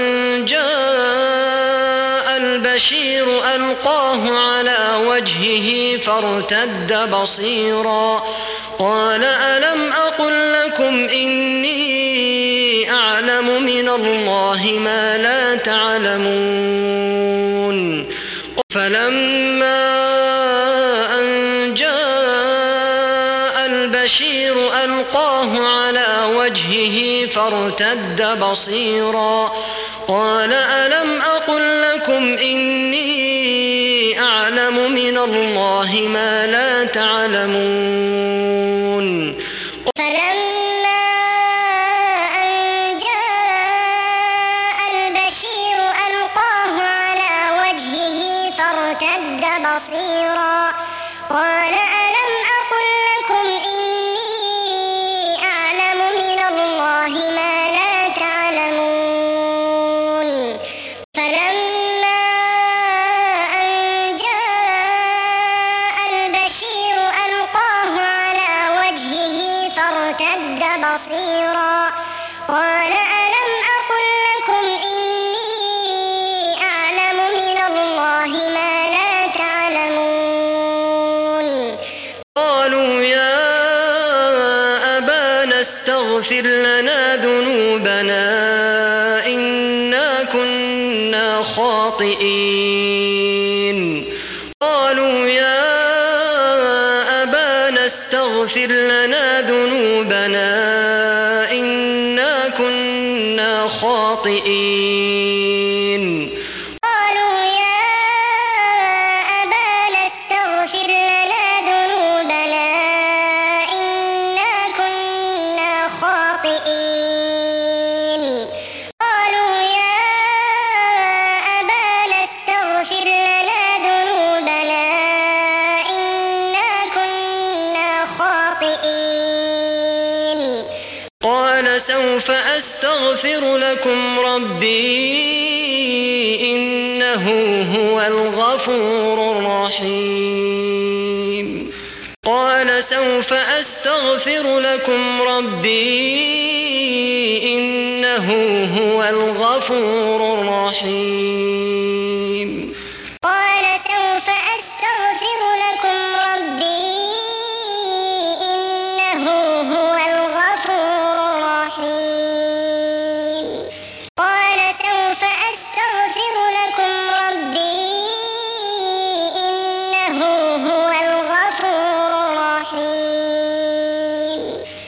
Speaker 1: جاء البشير ألقاه على وجهه فارتد بصيرا قال ألم أقل لكم إني أعلم من الله ما لا تعلمون فلما أن جاء البشير ألقاه على وجهه فارتد بصيرا قال ألم أقل لكم إني أعلم من الله ما لا تعلمون
Speaker 2: فلما أن جاء البشير ألقاه على وجهه فارتد بصيرا قال ألم أقل لكم إني أعلم من الله ما لا تعلمون فلما أن جاء البشير ألقاه على وجهه فارتد بصيرا قال ألم أقل لكم إني أعلم من الله ما لا تعلمون
Speaker 1: قالوا يا أبانا استغفر لنا ذنوبنا إنا كنا خاطئين قالوا يا أبانا استغفر لنا ذنوبنا إنا كنا خاطئين
Speaker 2: قالوا يا أبانا استغفر لنا ذنوبنا إنا كنا خاطئين قالوا يا أبانا استغفر لنا ذنوبنا إنا كنا خاطئين
Speaker 1: قال سوف أستغفر لكم ربي إنه هو الغفور الرحيم قال سوف أستغفر لكم ربي إنه هو الغفور الرحيم
Speaker 2: قال سوف أستغفر لكم ربي إنه هو الغفور الرحيم قال سوف أستغفر لكم ربي إنه هو الغفور الرحيم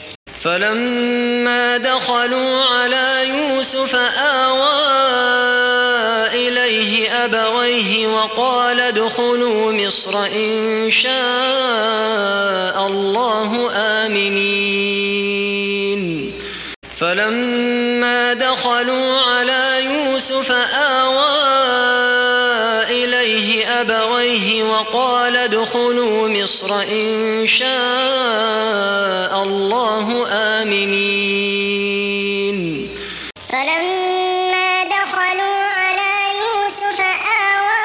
Speaker 1: فلما دخلوا على يوسف آوى إليه أبويه وقال ادخلوا مصر إن شاء الله آمنين فلما دخلوا على يوسف آوى إليه أبويه وقال ادخلوا مصر إن شاء الله آمنين
Speaker 2: فلما دخلوا على يوسف آوى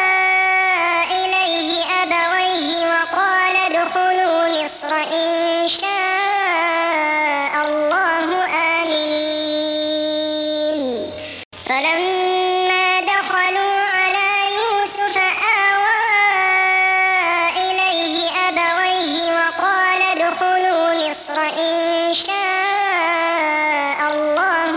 Speaker 2: إليه أبويه وقال ادخلوا مصر إن شاء الله آمنين فلما دخلوا على يوسف آوى إليه أبويه وقال ادخلوا مصر إن شاء الله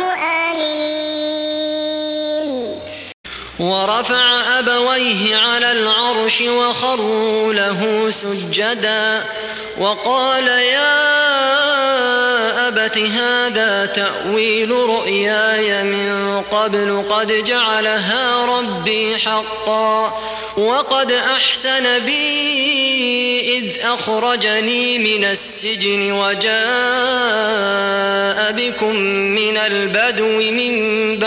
Speaker 2: آمنين
Speaker 1: ورفع أبويه على العرش وخروا له سجدا وقال يا أبت هذا تأويل رؤياي من قبل قد جعلها ربي حقا وقد أحسن بي إذ أخرجني من السجن وجاء بكم من البدو من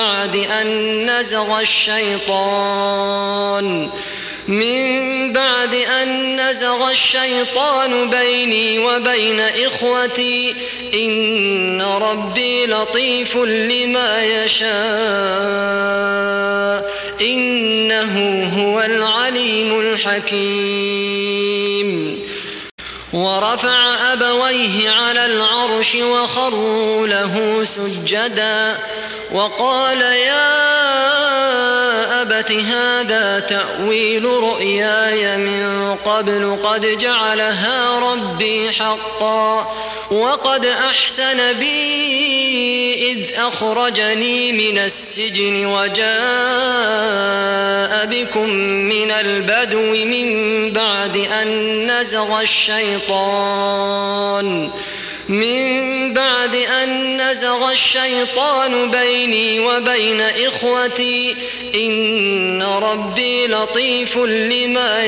Speaker 1: بعد أن نزغ الشيطان بيني وبين إخوتي إن ربي لطيف لما يشاء إنه هو العليم الحكيم ورفع أبويه على العرش وخروا له سجدا وقال يا أبت هذا تأويل رؤياي من قبل قد جعلها ربي حقا وقد أحسن بي إذ أخرجني من السجن وجاء بكم من البدو من بعد أن نزغ الشيطان بيني وبين إخوتي إن ربي لطيف لما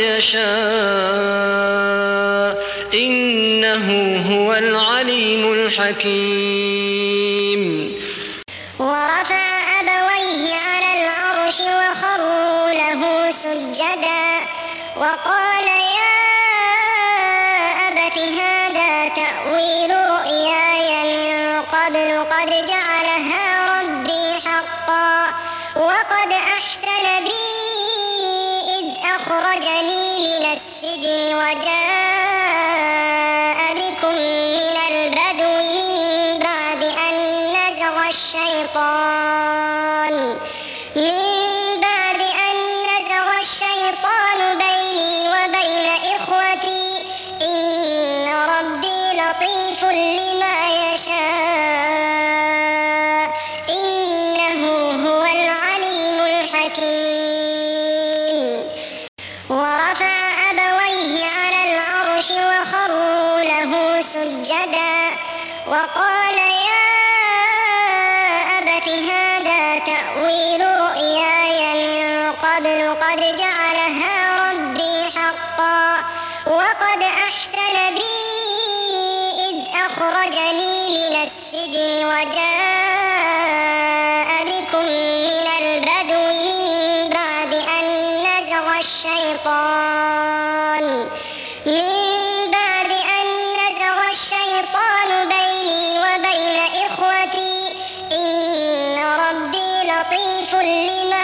Speaker 1: يشاء إنه هو العليم الحكيم
Speaker 2: ورفع أبويه على العرش وخروا له سجدا وقال يا أبت هذا تأويل رؤياي من قبل قد جعلها ربي حقا وقد أحسن بي إذ أخرجني من السجن وجاء بكم من البدو من بعد أن نزغ الشيطان بيني وبين إخوتي إن ربي لطيف لما يشاء إنه هو العليم الحكيم ورفع أبويه على العرش وخروا له سجدا وقال يا أبت هذا تأويل رؤياي من قبل قد جعلها ربي حقا وقد أحسن بي إذ أخرجني من السجن وجاء بكم من البدو من بعد أن نزغ الشيطان بيني وبين إخوتي إن ربي لطيف لما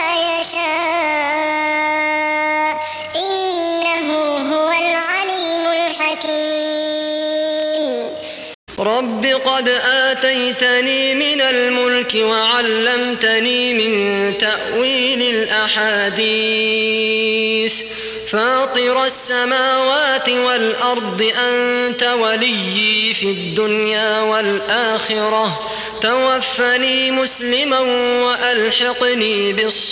Speaker 2: يشاء إنه هو العليم الحكيم
Speaker 1: رب قد آتيتني من الملك وعلمتني من تأويل الأحاديث فاطر السماوات والأرض أنت وليي في الدنيا والآخرة توفني مسلما وألحقني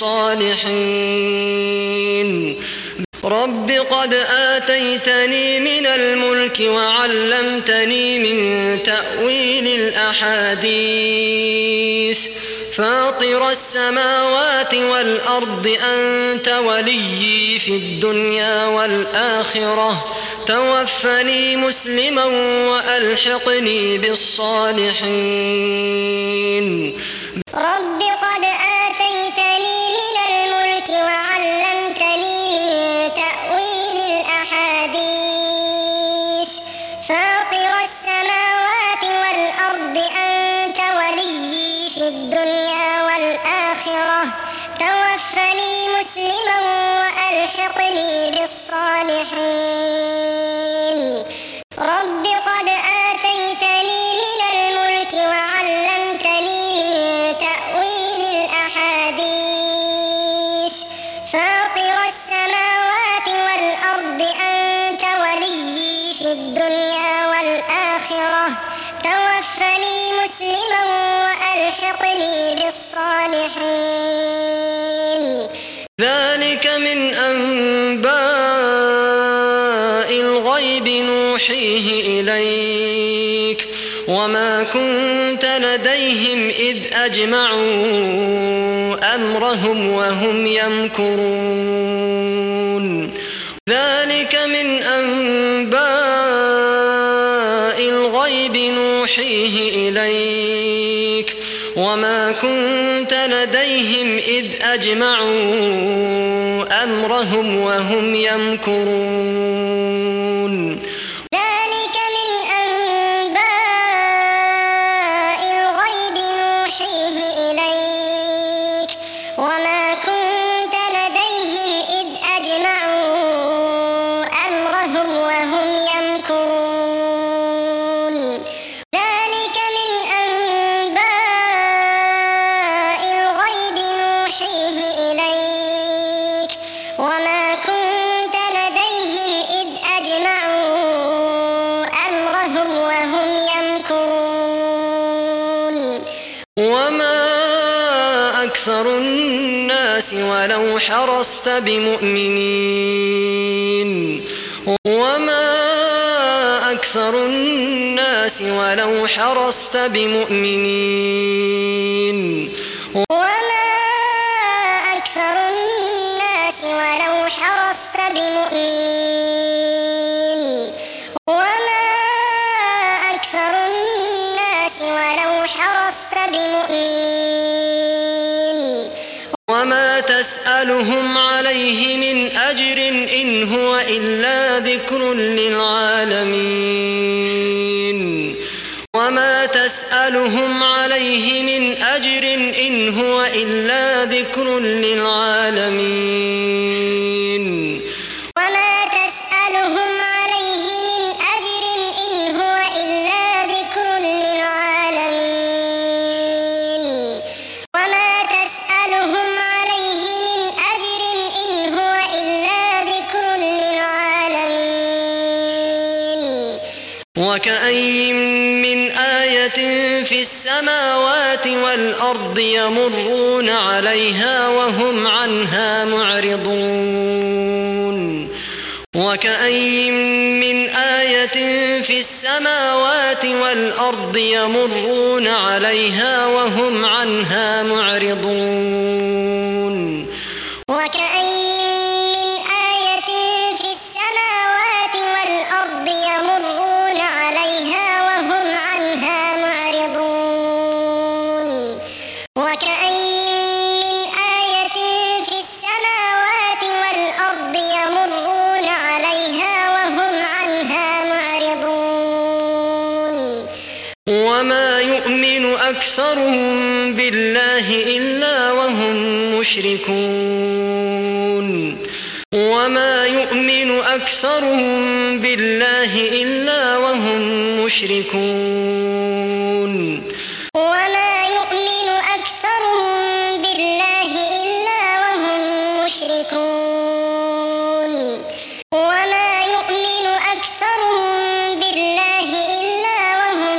Speaker 1: بالصالحين رب قد آتيتني من الملك وعلمتني من تأويل الأحاديث فاطر السماوات والأرض أنت وليي في الدنيا والآخرة توفني مسلما وألحقني بالصالحين
Speaker 2: رب قد آتيتني من الملك وعلمتني من تأويل الأحاديث فاطر السماوات والأرض أنت وليي في الدنيا والآخرة توفني مسلما وألحقني بالصالحين رب قد آتيتني من الملك وعلمتني من تأويل الأحاديث فاطر السماوات والأرض أنت وليي في الدنيا والآخرة توفني مسلما وألحقني بالصالحين
Speaker 1: ذلك من أنباء الغيب نوحيه إليك وما كنت لديهم إذ أجمعوا أمرهم وهم يمكرون ذلك من أنباء الغيب نوحيه إليك وما كنت لديهم إذ أجمعوا أمرهم وهم يمكرون
Speaker 2: ذلك من أنباء الغيب نوحيه إليك وما كنت لديهم إذ أجمعوا أمرهم وهم يمكرون ذلك من أنباء الغيب نوحيه إليك وما كنت لديهم إذ أجمعوا أمرهم وهم يمكرون
Speaker 1: وما أكثر الناس ولو حرصت بمؤمنين وما أكثر الناس ولو حرصت بمؤمنين
Speaker 2: وما أكثر الناس ولو حرصت بمؤمنين وما أكثر الناس ولو حرصت بمؤمنين
Speaker 1: وما تسألهم عليه من أجر إن هو إلا ذكر للعالمين وما تسألهم عليه من أجر إن هو إلا ذكر للعالمين
Speaker 2: وما تسألهم عليه من أجر إن هو إلا ذكر للعالمين وما تسألهم عليه من أجر إن هو إلا ذكر للعالمين
Speaker 1: وكأي من آية في السماوات والأرض يمرون عليها وهم عنها معرضون وكأي من آية في السماوات والأرض يمرون عليها وهم عنها معرضون
Speaker 2: وكأي من آية في السماوات والأرض يمرون عليها وهم عنها معرضون وكأي من آية في السماوات والأرض يمرون عليها وهم عنها معرضون
Speaker 1: وما يؤمن أكثرهم بالله إلا وهم مشركون وما يؤمن أكثرهم بالله إلا وهم مشركون
Speaker 2: وما يؤمن أكثرهم بالله إلا وهم مشركون وما يؤمن أكثرهم بالله إلا وهم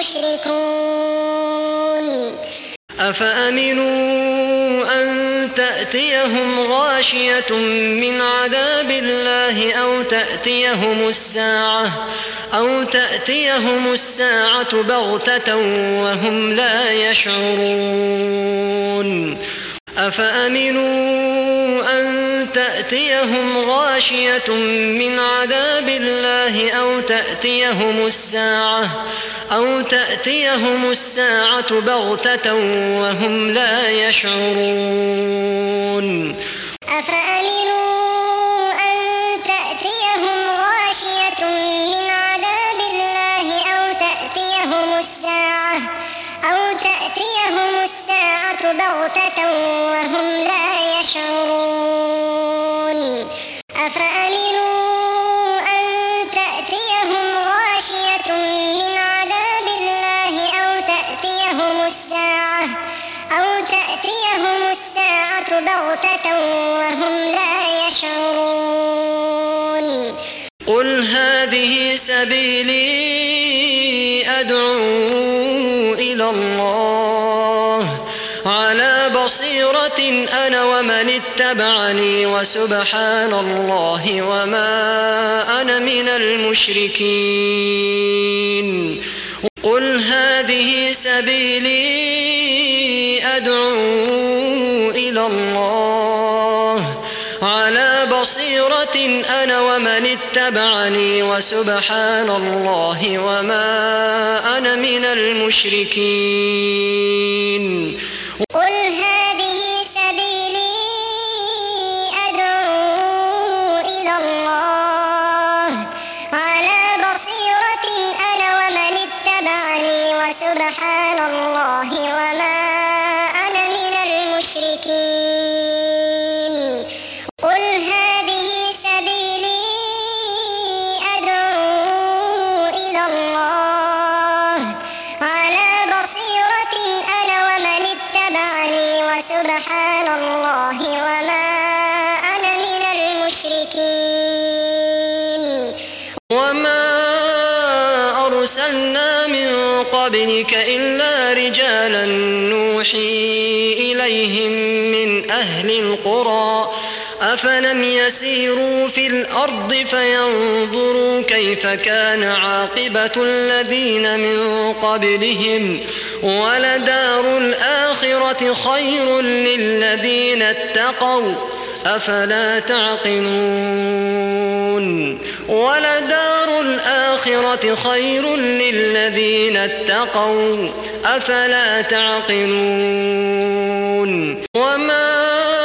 Speaker 2: مشركون
Speaker 1: أفأمنوا أن تأتيهم غاشية من عذاب الله أو تأتيهم الساعة بغتة وهم لا يشعرون أفأمنوا أن تأتيهم غاشية من عذاب الله أو تأتيهم الساعة بغتة وهم لا يشعرون
Speaker 2: أفأمنوا أن تأتيهم غاشية من عذاب الله أو تأتيهم الساعة بغتة وهم لا يشعرون أفأمنوا أن تأتيهم غاشية من عذاب الله أو تأتيهم الساعة بغتة وهم لا يشعرون
Speaker 1: قل هذه سبيلي أدعو إلى الله على بصيرة أنا ومن اتبعني وسبحان الله وما أنا من المشركين قل هذه سبيلي أدعو إلى الله على بصيرة أنا ومن اتبعني وسبحان الله وما أنا من المشركين.
Speaker 2: قل هذه سبيلي أدعو إلى الله على بصيرة أنا ومن اتبعني وسبحان الله وما أنا من المشركين. قل هذه سبيلي أدعو إلى الله على بصيرة أنا ومن اتبعني وسبحان الله وما أنا من المشركين.
Speaker 1: وما أرسلنا من قبلك إلا رجالا نوحي إليهم من أهل القرى أفلم يسيروا في الأرض فينظروا كيف كان عاقبة الذين من قبلهم ولدار الآخرة خير للذين اتقوا أفلا تعقلون. ولدار الآخرة خير للذين اتقوا أفلا تعقلون. وما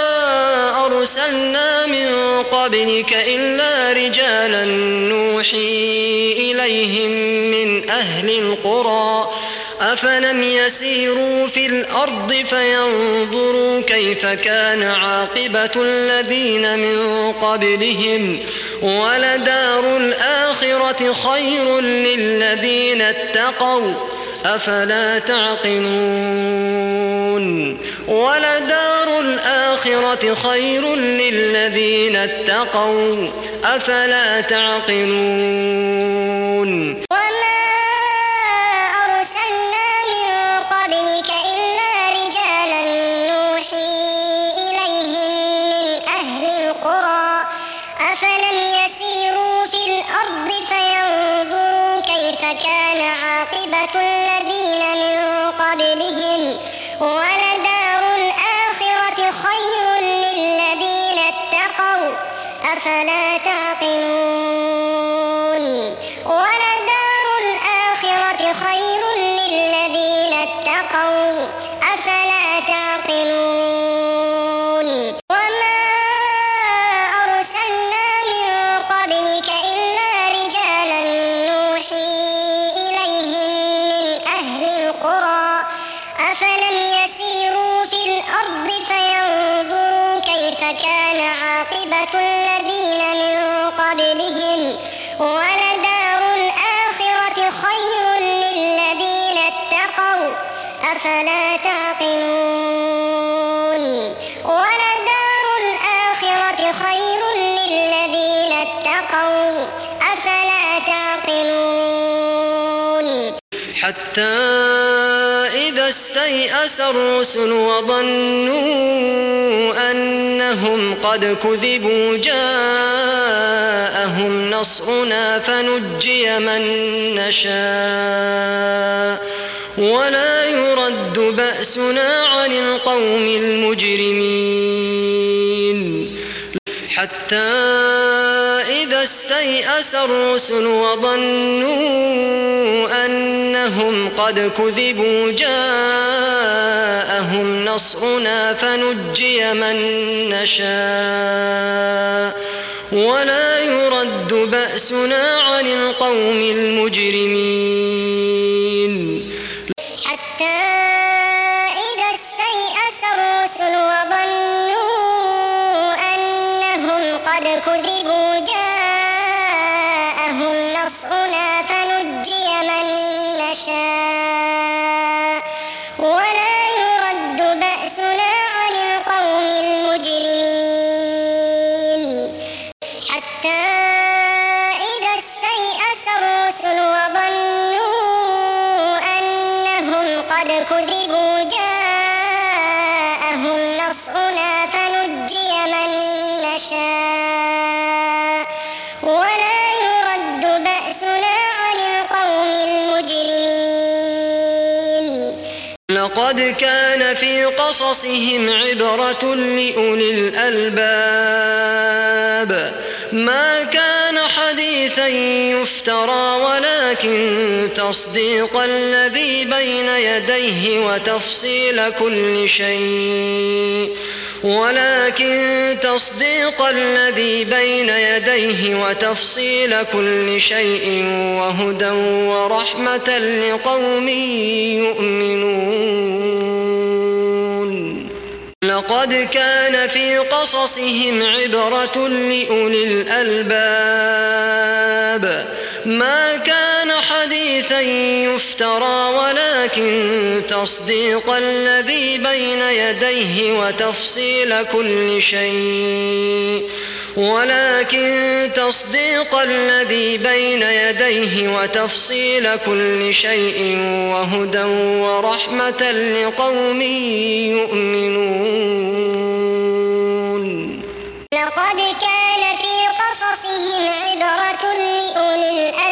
Speaker 1: أرسلنا من قبلك إلا رجالا نوحي إليهم من أهل القرى أفلم يسيروا في الأرض فينظروا كيف كان عاقبة الذين من قبلهم ولدار الآخرة خير للذين اتقوا أفلا تعقلون. ولدار الآخرة خير للذين اتقوا أفلا تعقلون.
Speaker 2: أفلم يسيروا في الأرض فينظروا كيف كان عاقبة الذين من قبلهم ولدار الآخرة خير للذين اتقوا أفلا تعقلون. ولدار الآخرة خير للذين اتقوا أفلا تعقلون. أفلم يسيروا في الأرض فينظروا كيف كان عاقبة الذين من قبلهم ولدار الآخرة خير للذين اتقوا أفلا تعقلون. ولدار الآخرة خير للذين اتقوا أفلا تعقلون.
Speaker 1: حتى إذا استيأس الرسل وظنوا أنهم قد كذبوا جاءهم نصرنا فنجي من نشاء ولا يرد بأسنا عن القوم المجرمين. حتى إذا استيأس الرسل وظنوا أنهم قد كذبوا جاءهم نصرنا فنجي من نشاء ولا يرد بأسنا عن القوم المجرمين.
Speaker 2: حتى إذا استيأس الرسل وظنوا أنهم قد كذبوا جاءهم نصرنا فنجي من نشاء ولا يرد بأسنا عن القوم المجرمين. حتى إذا استيأس الرسل وظنوا أنهم قد كذبوا جاءهم نصرنا فنجي من نشاء ولا يرد بأسنا
Speaker 1: لقد كان في قصصهم عبرة لأولي الألباب ما كان حديثا يفترى ولكن تصديق الذي بين يديه وتفصيل كل شيء وهدى ورحمة لقوم يؤمنون لقد كان في قصصهم عبرة لأولي الألباب ما كان حديثا يفترى ولكن تصديق الذي بين يديه وتفصيل كل شيء وهدى ورحمة لقوم يؤمنون
Speaker 2: لقد كان في قصصهم عبرة لأولي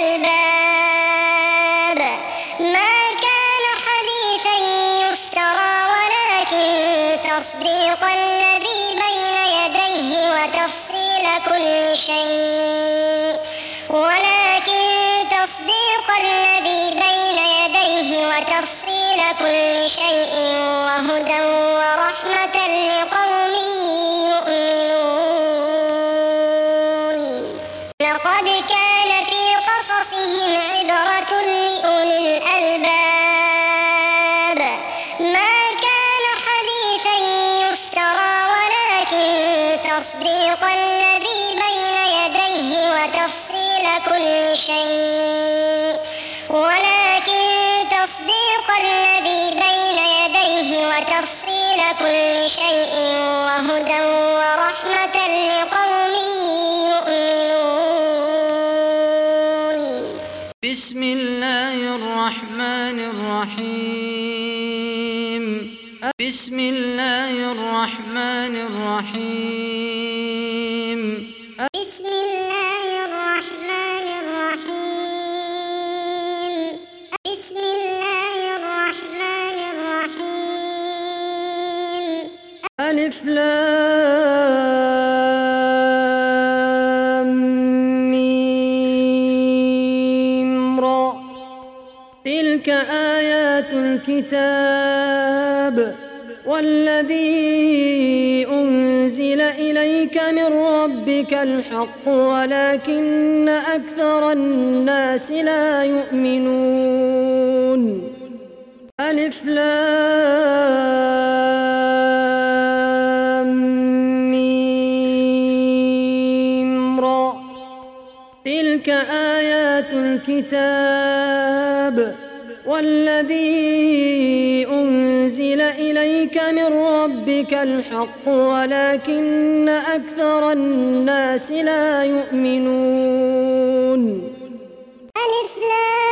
Speaker 2: الألباب ما كان حديثا يفترى ولكن تصديق الذي بين يديه وتفصيل كل شيء وهدى ورحمة لقوم يؤمنون لقد كان في قصصهم عبرة لأولي الألباب ما كان حديثا يفترى ولكن تصديق الذي بين يديه وتفصيل كل شيء وهدى ورحمة لقوم يؤمنون
Speaker 1: بسم الله الرحمن الرحيم ألف لام ميم را تلك آيات الكتاب والذي أنزل إليك من ربك الحق ولكن أكثر الناس لا يؤمنون ألف لام ميم را تلك آيات الكتاب والذي أنزل إليك من ربك الحق ولكن أكثر الناس لا يؤمنون
Speaker 2: ألف لام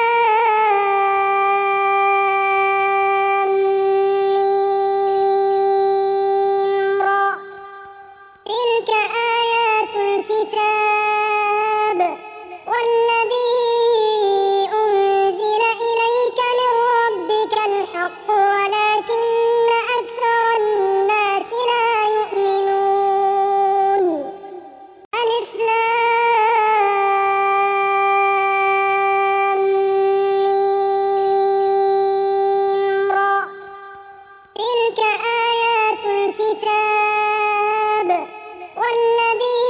Speaker 2: ميم را تلك آيات الكتاب والذي أنزل إليك من ربك الحق ولكن أكثر الناس لا يؤمنون ألف لام ميم را تلك آيات الكتاب والذي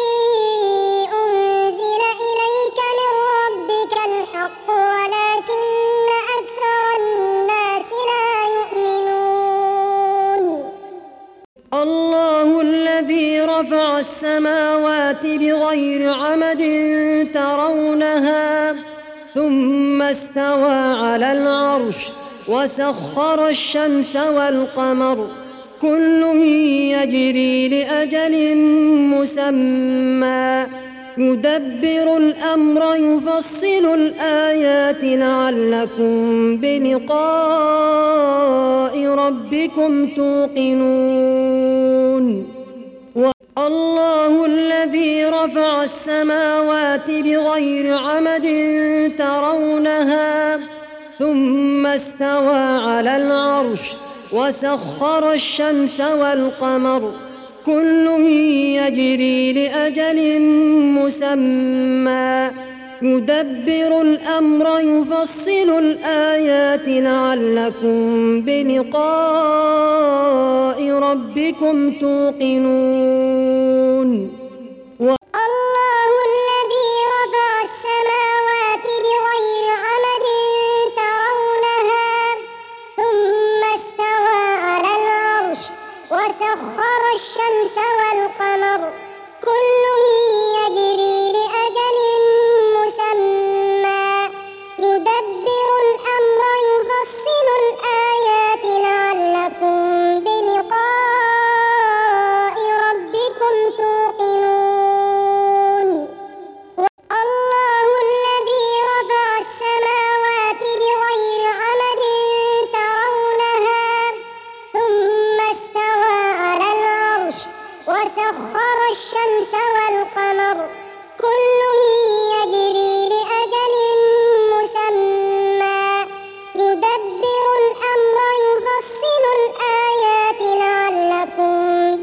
Speaker 2: أنزل إليك من ربك الحق ولكن أكثر الناس لا يؤمنون
Speaker 1: الله الذي رفع السماوات بغير عمد ترونها ثم استوى على العرش وسخر الشمس والقمر كل يجري لأجل مسمى يدبر الأمر يفصل الآيات لعلكم بلقاء ربكم توقنون الله الذي رفع السماوات بغير عمد ترونها ثم استوى على العرش وسخر الشمس والقمر كل يجري لأجل مسمى يدبر الأمر يفصل الآيات لعلكم بلقاء ربكم توقنون.
Speaker 2: الله الذي رفع السماوات بغير عمد ترونها ثم استوى على العرش وسخر الشمس والقمر كل يجري لأجل مسمى يدبر الأمر يفصل الآيات لعلكم بلقاء ربكم توقنون. الله الذي رفع السماوات بغير عمد ترونها ثم استوى على العرش وسخر الشمس والقمر كل يجري لأجل مسمى يدبر الأمر يفصل الآيات لعلكم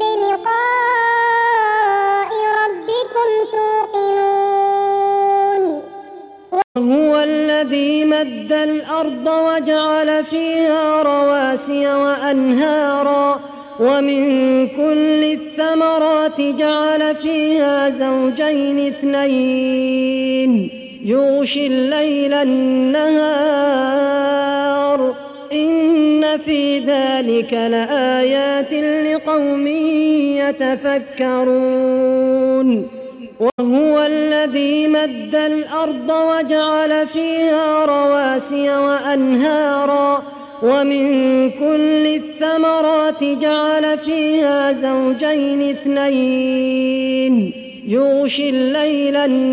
Speaker 2: بلقاء ربكم توقنون.
Speaker 1: هو الذي مد الأرض وجعل فيها رواسي وأنهارا ومن كل الثمرات جعل فيها زوجين اثنين يغشي الليل النهار إن في ذلك لآيات لقوم يتفكرون. وهو الذي مد الأرض وجعل فيها رواسي وأنهارا ومن كل الثمرات جعل فيها زوجين اثنين يغشي الليل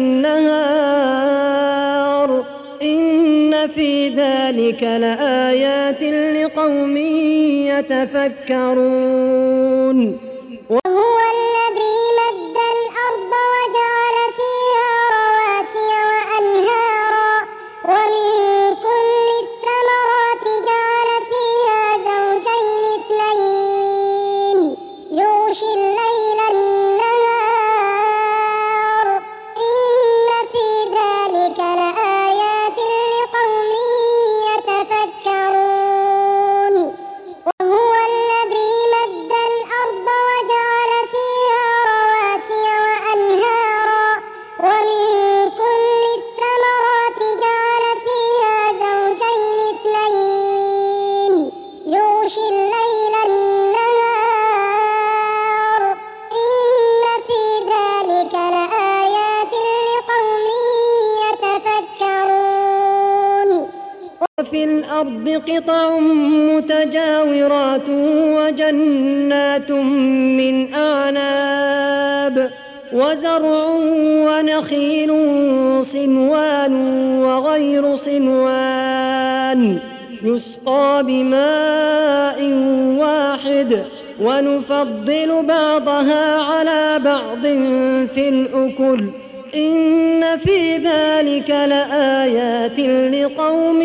Speaker 1: النهار إن في ذلك لآيات لقوم يتفكرون.
Speaker 2: وهو الذي مد الأرض وجعل فيها رواسي وأنهارا ومن كل الثمرات جعل فيها زوجين اثنين يغشي الليل النهار إن في ذلك لآيات لقوم يتفكرون. وهو الذي مد الأرض وجعل فيها رواسي وأنهارا ومن كل الثمرات جعل فيها زوجين اثنين يغشي الليل النهار إن في ذلك لآيات لقوم يتفكرون.
Speaker 1: وفي الأرض قطع متجاورات وجنات من أعناب وزرع ونخيل صنوان وغير صنوان يسقى بماء واحد ونفضل بعضها على بعض في الأكل إن في ذلك لآيات لقوم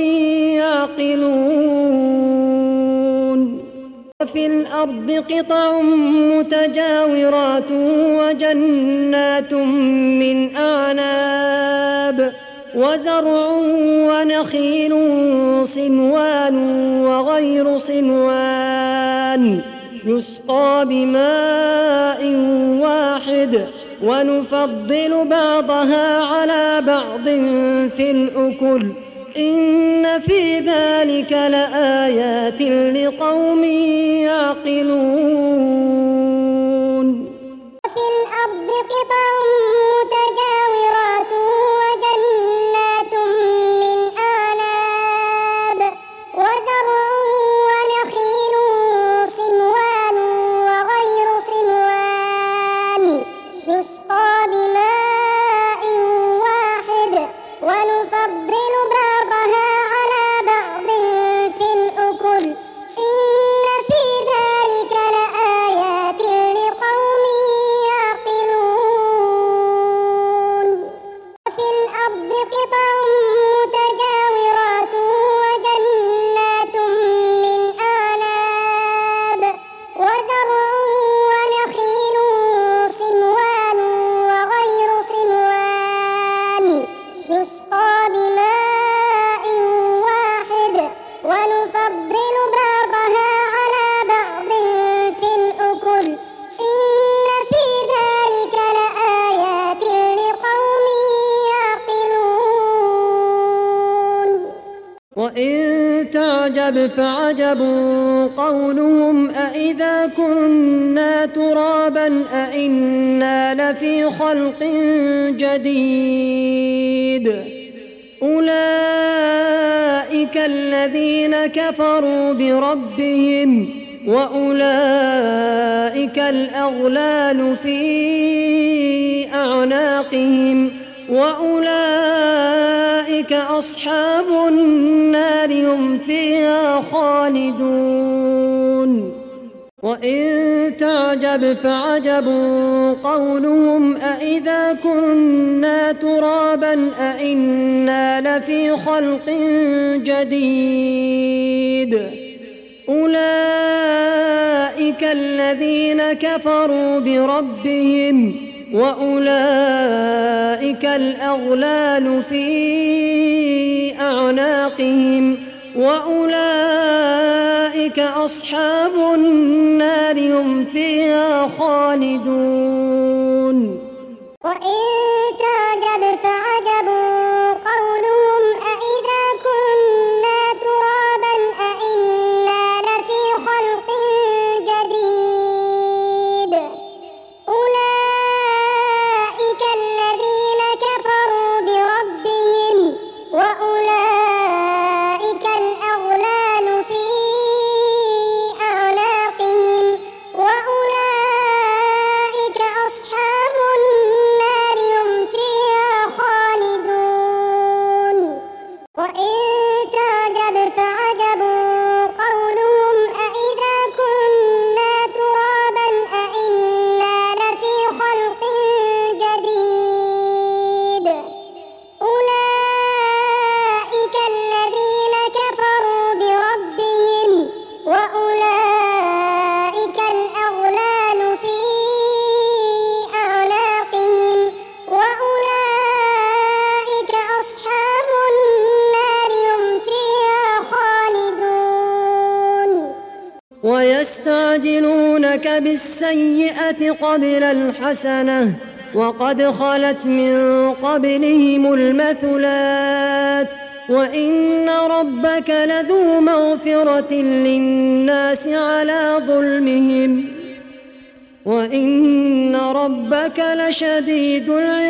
Speaker 1: يعقلون. وفي الأرض قطع متجاورات وجنات من أعناب وزرع ونخيل صنوان وغير صنوان يسقى بماء واحد ونفضل بعضها على بعض في الأكل إن في ذلك لآيات لقوم يعقلون.
Speaker 2: وفي الأرض قطع متجاورات وجنات من أعناب وزرع ونخيل صنوان وغير صنوان يسقى بماء واحد ونفضل بعضها على بعض في الأكل إن في ذلك لآيات ونفضل بعضها على بعض في الأكل إن في ذلك لآيات لقوم يعقلون.
Speaker 1: وإن تعجب فعجب قولهم أإذا كنا ترابا أإنا لفي خلق جديد أولئك الذين كفروا بربهم وأولئك الأغلال في أعناقهم وأولئك أصحاب النار هم فيها خالدون. وإن تعجب فعجب قولهم أإذا كنا ترابا أإنا لفي خلق جديد أولئك الذين كفروا بربهم وأولئك الأغلال في أعناقهم وأولئك أصحاب النار هم فيها خالدون.
Speaker 2: وإن تعجب فعجب قولهم أإذا كنا ترابا أإنا لفي خلق جديد أولئك الذين كفروا بربهم وأولئك الأغلال في أعناقهم وأولئك أصحاب النار هم فيها خالدون. وإن تعجب فعجب قولهم أإذا كنا ترابا أإنا لفي خلق جديد أولئك الذين كفروا بربهم وأولئك الأغلال في أعناقهم وأولئك أصحاب النار هم فيها خالدون.
Speaker 1: ويستعجلونك بالسيئة قبل الحسنة وقد خلت من قبلهم المثلات وإن ربك لذو مغفرة للناس على ظلمهم وإن ربك لشديد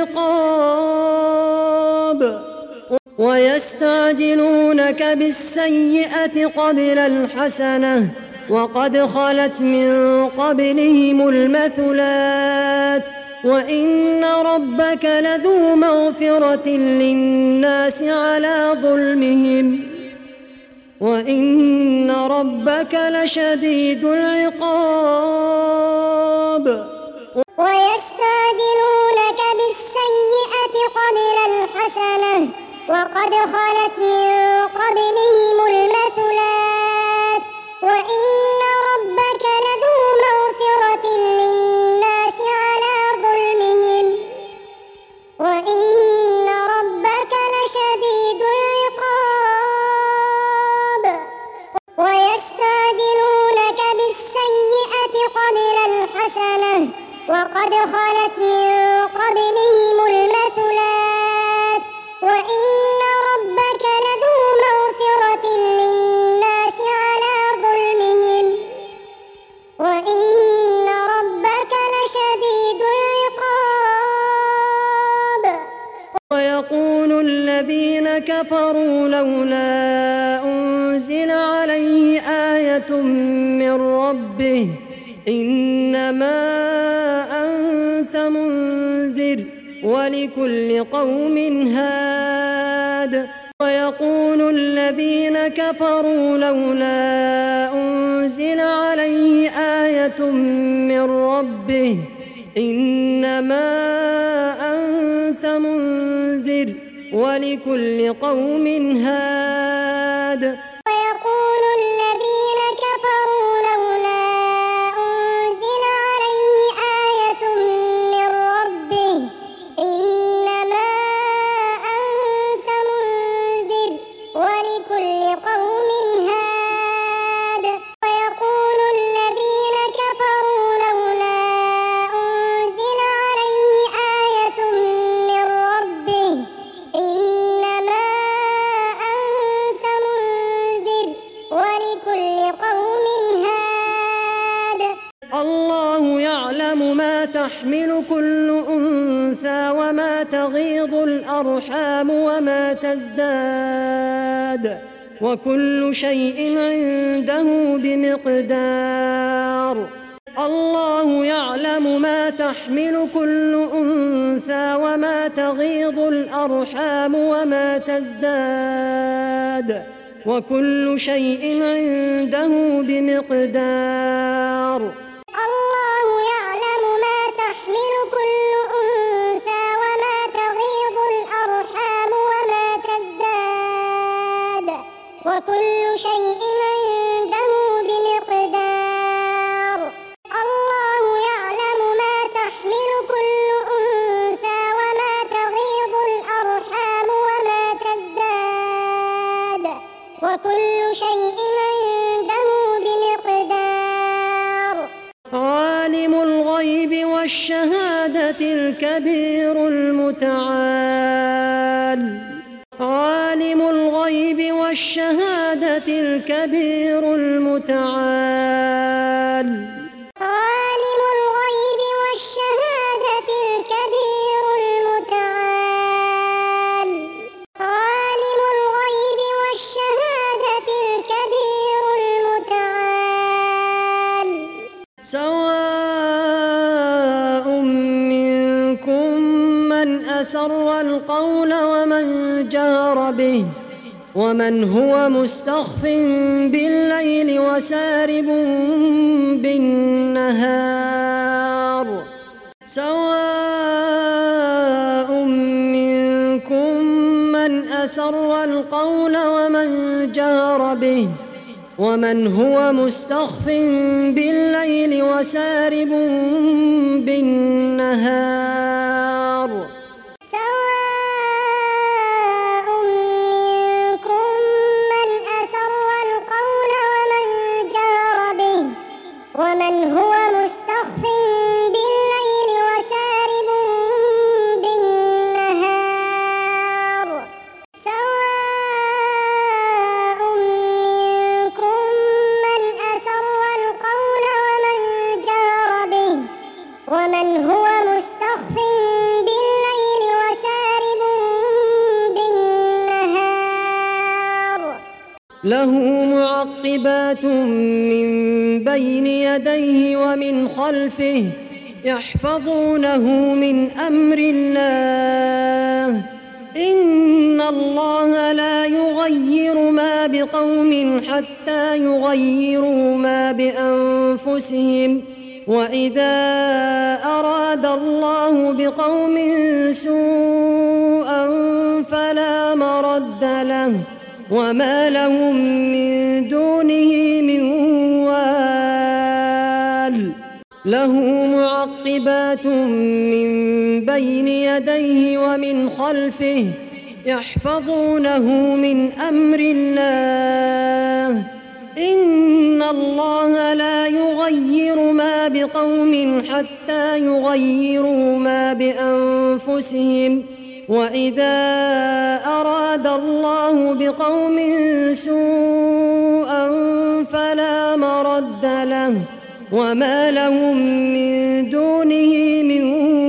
Speaker 1: العقاب. ويستعجلونك بالسيئة قبل الحسنة وقد خلت من قبلهم المثلات وإن ربك لذو مغفرة للناس على ظلمهم وإن ربك لشديد العقاب.
Speaker 2: ويستعجلونك بالسيئة قبل الحسنة وقد خلت من قبلهم المثلات وإن ربك لذو مغفرة للناس على ظلمهم وإن ربك لشديد العقاب. ويستعجلونك بالسيئة قبل الحسنة وقد خلت من قبلهم المثلات وإن ربك لذو مغفرة للناس على ظلمهم وإن ربك لشديد العقاب.
Speaker 1: ويقول الذين كفروا لولا أنزل عليه آية من ربه إنما أنت منذر ولكل قوم هاد. ويقول الذين كفروا لولا أنزل عليه آية من ربه إنما أنت منذر ولكل قوم هاد.
Speaker 2: ويقول الذين كفروا لولا أنزل عليه آية من ربه إنما أنت منذر ولكل قوم هاد. ولكل قوم هاد.
Speaker 1: الله يعلم ما تحمل كل أنثى وما تغيض الأرحام وما تزداد وكل شيء عنده بمقدار. الله يعلم ما تحمل كل أنثى وما تغيض الأرحام وما تزداد وكل شيء عنده بمقدار.
Speaker 2: الله يعلم ما تحمل كل أنثى وما تغيض الأرحام وما تزداد وكل شيء عنده بمقدار. الله يعلم ما تحمل كل أنثى وما تغيض الأرحام وما تزداد وكل شيء عنده بمقدار.
Speaker 1: عالم الغيب والشهادة الكبير المتعال. عالم الغيب والشهادة الكبير المتعال.
Speaker 2: عالم الغيب والشهادة الكبير المتعال. عالم الغيب والشهادة الكبير المتعال.
Speaker 1: سواء منكم من أسر القول ومن جهر به ومن هو مستخف بالليل وسارب بالنهار. سواء منكم من أسر القول ومن جهر به ومن هو مستخف بالليل وسارب بالنهار.
Speaker 2: سواء منكم من أسر القول ومن جهر به ومن هو مستخف بالليل وسارب بالنهار. سواء منكم من أسر القول ومن جهر به ومن هو مستخف بالليل وسارب بالنهار.
Speaker 1: له معقبات من بين يديه ومن خلفه يحفظونه من أمر الله. إن الله لا يغير ما بقوم حتى يغيروا ما بأنفسهم وإذا أراد الله بقوم سوءا فلا مرد له وما لهم من دونه من وال. له معقبات من بين يديه ومن خلفه يحفظونه من أمر الله. إن الله لا يغير ما بقوم حتى يغيروا ما بأنفسهم وإذا أراد الله بقوم سوءا فلا مرد له وما لهم من دونه من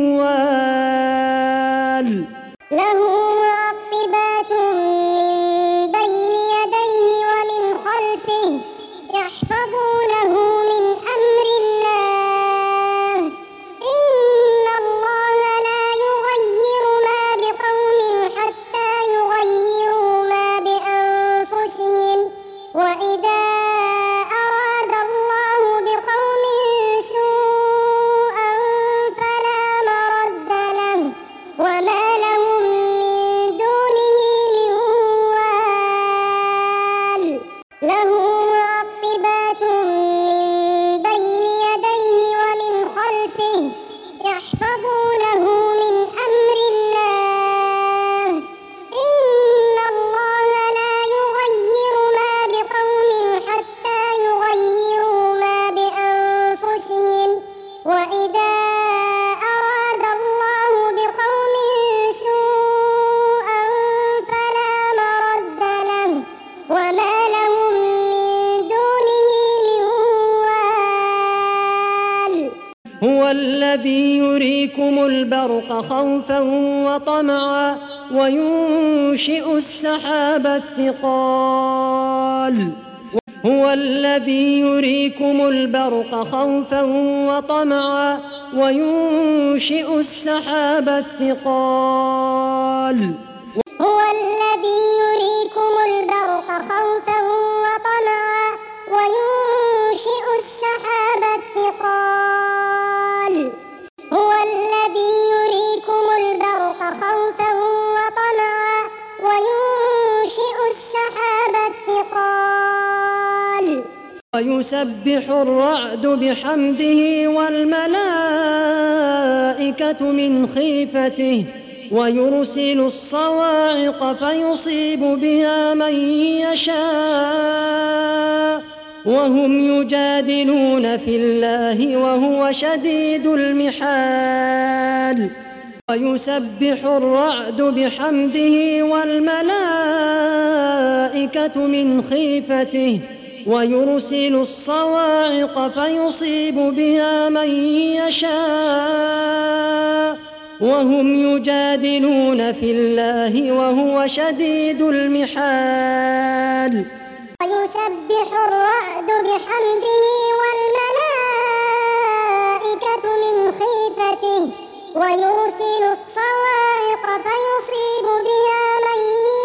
Speaker 1: وال.
Speaker 2: له معقبات من بين يديه ومن خلفه يحفظونه من أمر الله. إن الله لا يغير ما بقوم حتى يغيروا ما بأنفسهم وإذا أراد الله بقوم سوءا فلا مرد له وما لهم من دونه من وال. له معقبات من بين يديه ومن خلفه يحفظونه من أمر الله. إن الله لا يغير ما بقوم حتى يغيروا ما بأنفسهم وإذا أراد الله بقوم سوءا فلا مرد له وما لهم
Speaker 1: هو الذي يريكم البرق خوفا وطمعا وينشئ السحاب الثقال هو الذي يريكم البرق خوفا وطمعا وينشئ السحاب الثقال
Speaker 2: هو الذي يريكم البرق خوفا وطمعا وينشئ السحاب الثقال هو الذي يريكم البرق خوفا وطمعا وينشئ السحاب الثقال
Speaker 1: ويسبح الرعد بحمده والملائكة من خيفته ويرسل الصواعق فيصيب بها من يشاء وهم يجادلون في الله وهو شديد المحال ويسبح الرعد بحمده والملائكة من خيفته ويرسل الصواعق فيصيب بها من يشاء وهم يجادلون في الله وهو شديد المحال
Speaker 2: ويسبح الرعد بحمده والملائكة من خيفته ويرسل الصواعق فيصيب بها من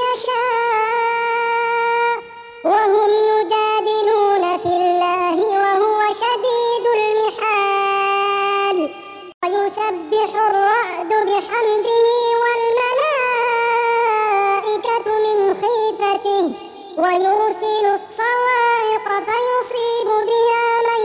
Speaker 2: يشاء وهم يجادلون في الله وهو شديد المحال ويسبح الرعد بحمده والملائكة من خيفته ويرسل الصواعق فيصيب بها من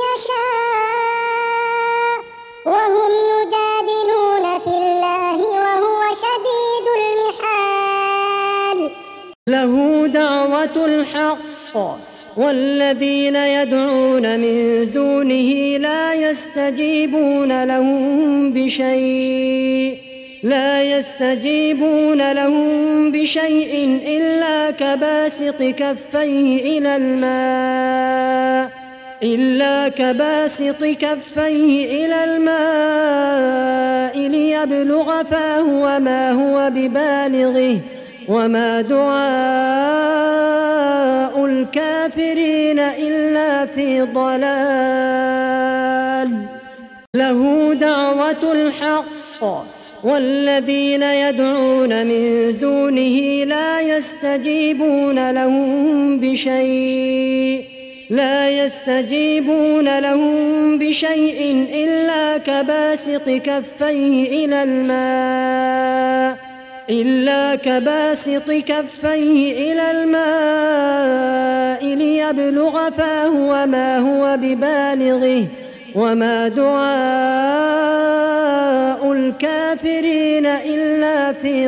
Speaker 2: يشاء وهم يجادلون في الله وهو شديد المحال
Speaker 1: له دعوة الحق والذين يدعون من دونه لا يستجيبون لهم بشيء إلا كباسط كفيه إلى الماء ليبلغ فاه وما هو ببالغه وما دعاء الكافرين إلا في ضلال له دعوة الحق والذين يدعون من دونه لا يستجيبون لهم بشيء إلا كباسط كفيه إلى الماء ليبلغ فاه وما هو ببالغه وما دعاء الكافرين إلا في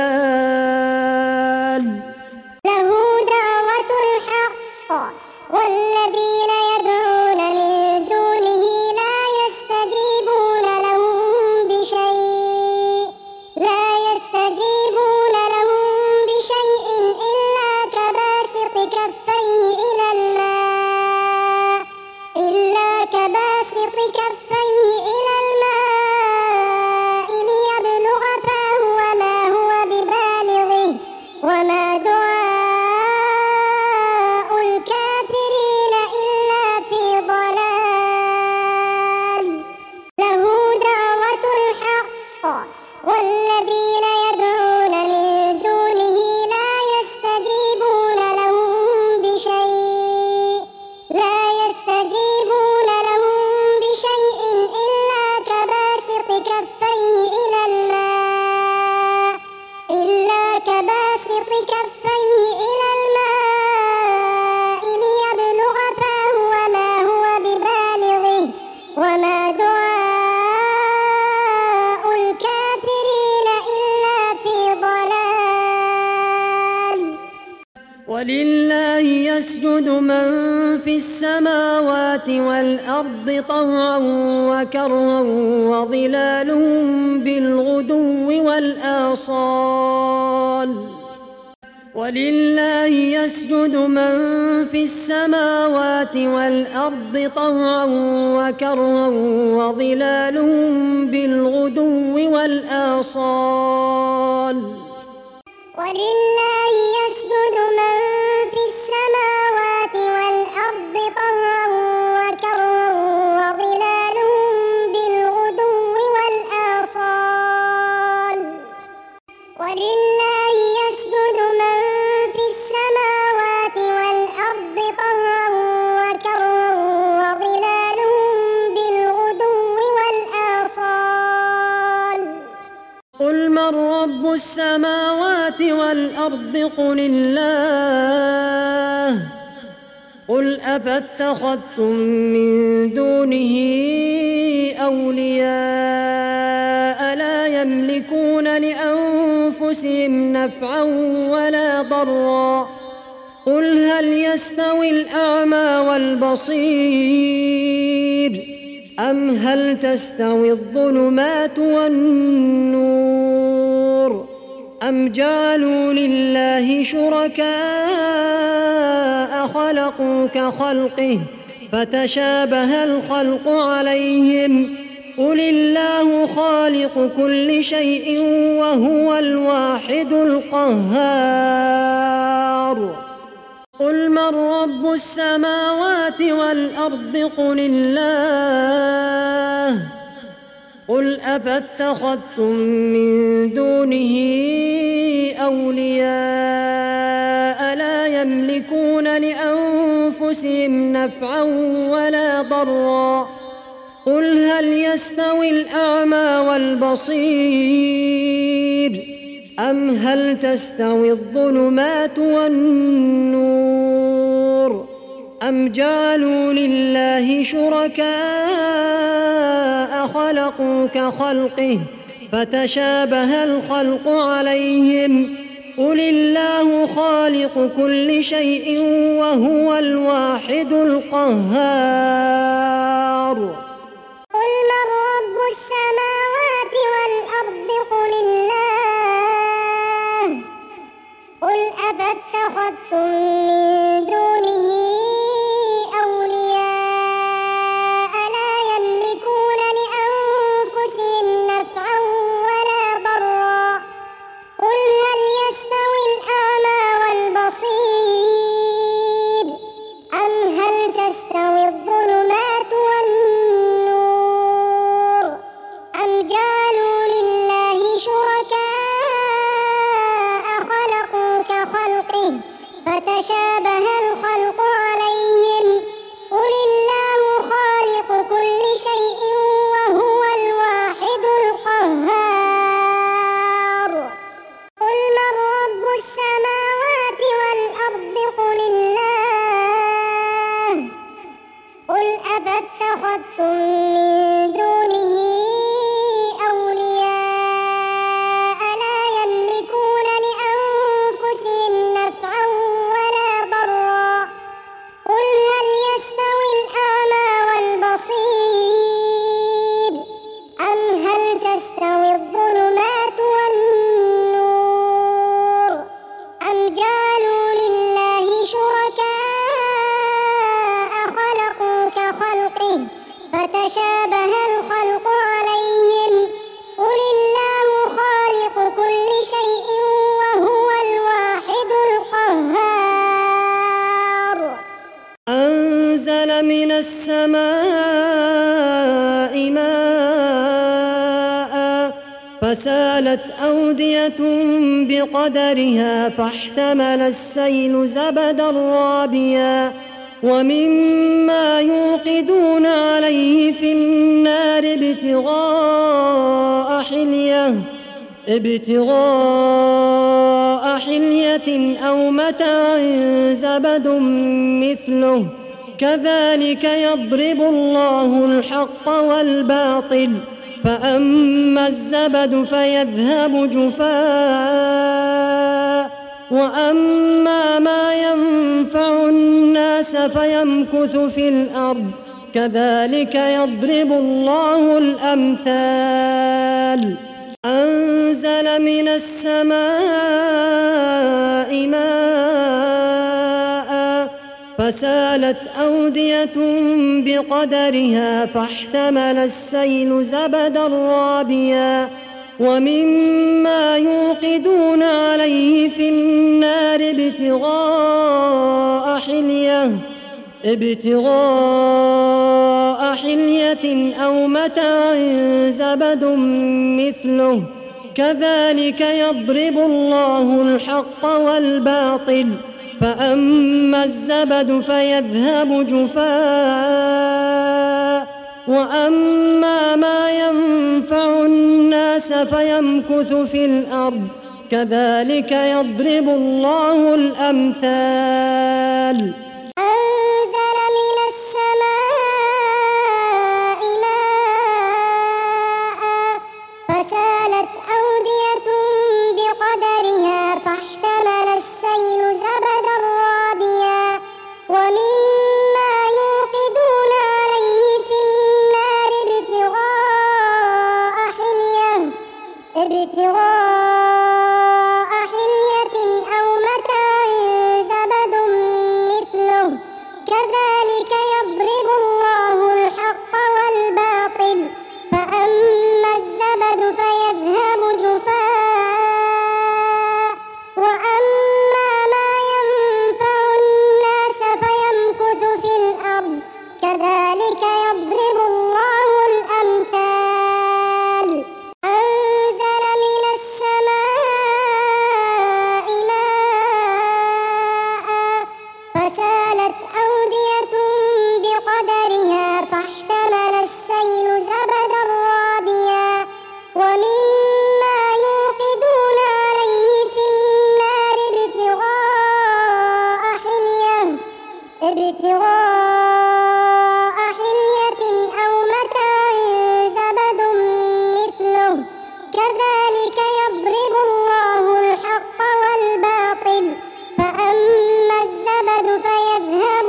Speaker 1: ضلال
Speaker 2: له دعوة الحق والذين يدعون من دونه لا يستجيبون لهم بشيء إلا كباسط كفيه إلى الماء ليبلغ فاه وما هو ببالغه وما دعاء الكافرين إلا في ضلال له دعوة الحق والذين يدعون من دونه لا يستجيبون لهم بشيء إلا كباسط كفيه إلى الماء ليبلغ فاه وما هو ببالغه وما دعاء الكافرين إلا في ضلال
Speaker 1: ولله يسجد من في السماوات والأرض طوعا وكرها وظلالهم بالغدو والآصال ولله يسجد من في السماوات والأرض طوعا وكرها وظلالهم بالغدو والآصال
Speaker 2: ولله يسجد من في السماوات والأرض طوعا وكرها وظلالهم بالغدو والآصال ولله يسجد من في السماوات والأرض طوعا وكرها وظلالهم بالغدو والآصال قل من رب السماوات والأرض قل الله قل أفاتخذتم من دونه أولياء لا يملكون لأنفسهم نفعا ولا ضرا قل هل يستوي الأعمى والبصير أم هل تستوي الظلمات والنور أم جعلوا لله شركاء خلقوا كخلقه فتشابه الخلق عليهم قل الله خالق كل شيء وهو الواحد القهار قل من رب السماوات والأرض قل الله قل أفاتخذتم من دونه أولياء لا يملكون لأنفسهم نفعا ولا ضرا قل هل يستوي الأعمى والبصير أم هل تستوي الظلمات والنور أم جعلوا لله شركاء خلقوا كخلقه فتشابه الخلق عليهم قل الله خالق كل شيء وهو الواحد القهار قل من رب السماوات والأرض قل الله قل أفاتخذتم من دونه أولياء لا يملكون لأنفسهم نفعا ولا ضرا قل هل يستوي الأعمى والبصير أم هل تستوي الظلمات والنور أم جعلوا لله شركاء خلقوا كخلقه فتشابه الخلق عليهم قل الله خالق كل شيء وهو الواحد القهار قل من رب السماوات والأرض قل الله قل أفاتخذتم من دونه أولياء لا يملكون لأنفسهم نفعا ولا ضرا قل هل يستوي الأعمى والبصير أم هل تستوي الظلمات والنور أم جعلوا لله شركاء خلقوا كخلقه فتشابه الخلق عليهم قل الله خالق كل شيء وهو الواحد القهار
Speaker 1: أنزل من السماء ماء فسالت أودية بقدرها فاحتمل السيل زبدا رابيا ومما يوقدون عليه في النار ابتغاء حلية أو متاع زبد مثله كذلك يضرب الله الحق والباطل فأما الزبد فيذهب جفاء وأما ما ينفع الناس فيمكث في الأرض كذلك يضرب الله الأمثال أنزل من السماء ماء
Speaker 3: فسالت أودية بقدرها فاحتمل السيل زبدا رابيا ومما يوقدون عليه في النار ابتغاء حلية أو متاع زبد مثله كذلك يضرب الله الحق والباطل فأما الزبد فيذهب جفاء وأما ما ينفع الناس فيمكث في الأرض كذلك يضرب الله الأمثال.
Speaker 2: أنزل من السماء ماء فسالت أودية بقدرها فاحتمل السيل زبدا رابيا ومما يوقدون عليه في النار ابتغاء حلية أو متاع زبد مثله كذلك يضرب الله الحق والباطل فأما الزبد فيذهب جفاء وأما ما ينفع الناس فيمكث في الأرض كذلك يضرب الله الأمثال. أنزل من السماء ماء فسالت أودية بقدرها فاحتمل السيل زبدا رابيا ومما يوقدون عليه في النار ابتغاء حلية أو متاع زبد مثله كذلك يضرب الله الحق والباطل فأما الزبد فيذهب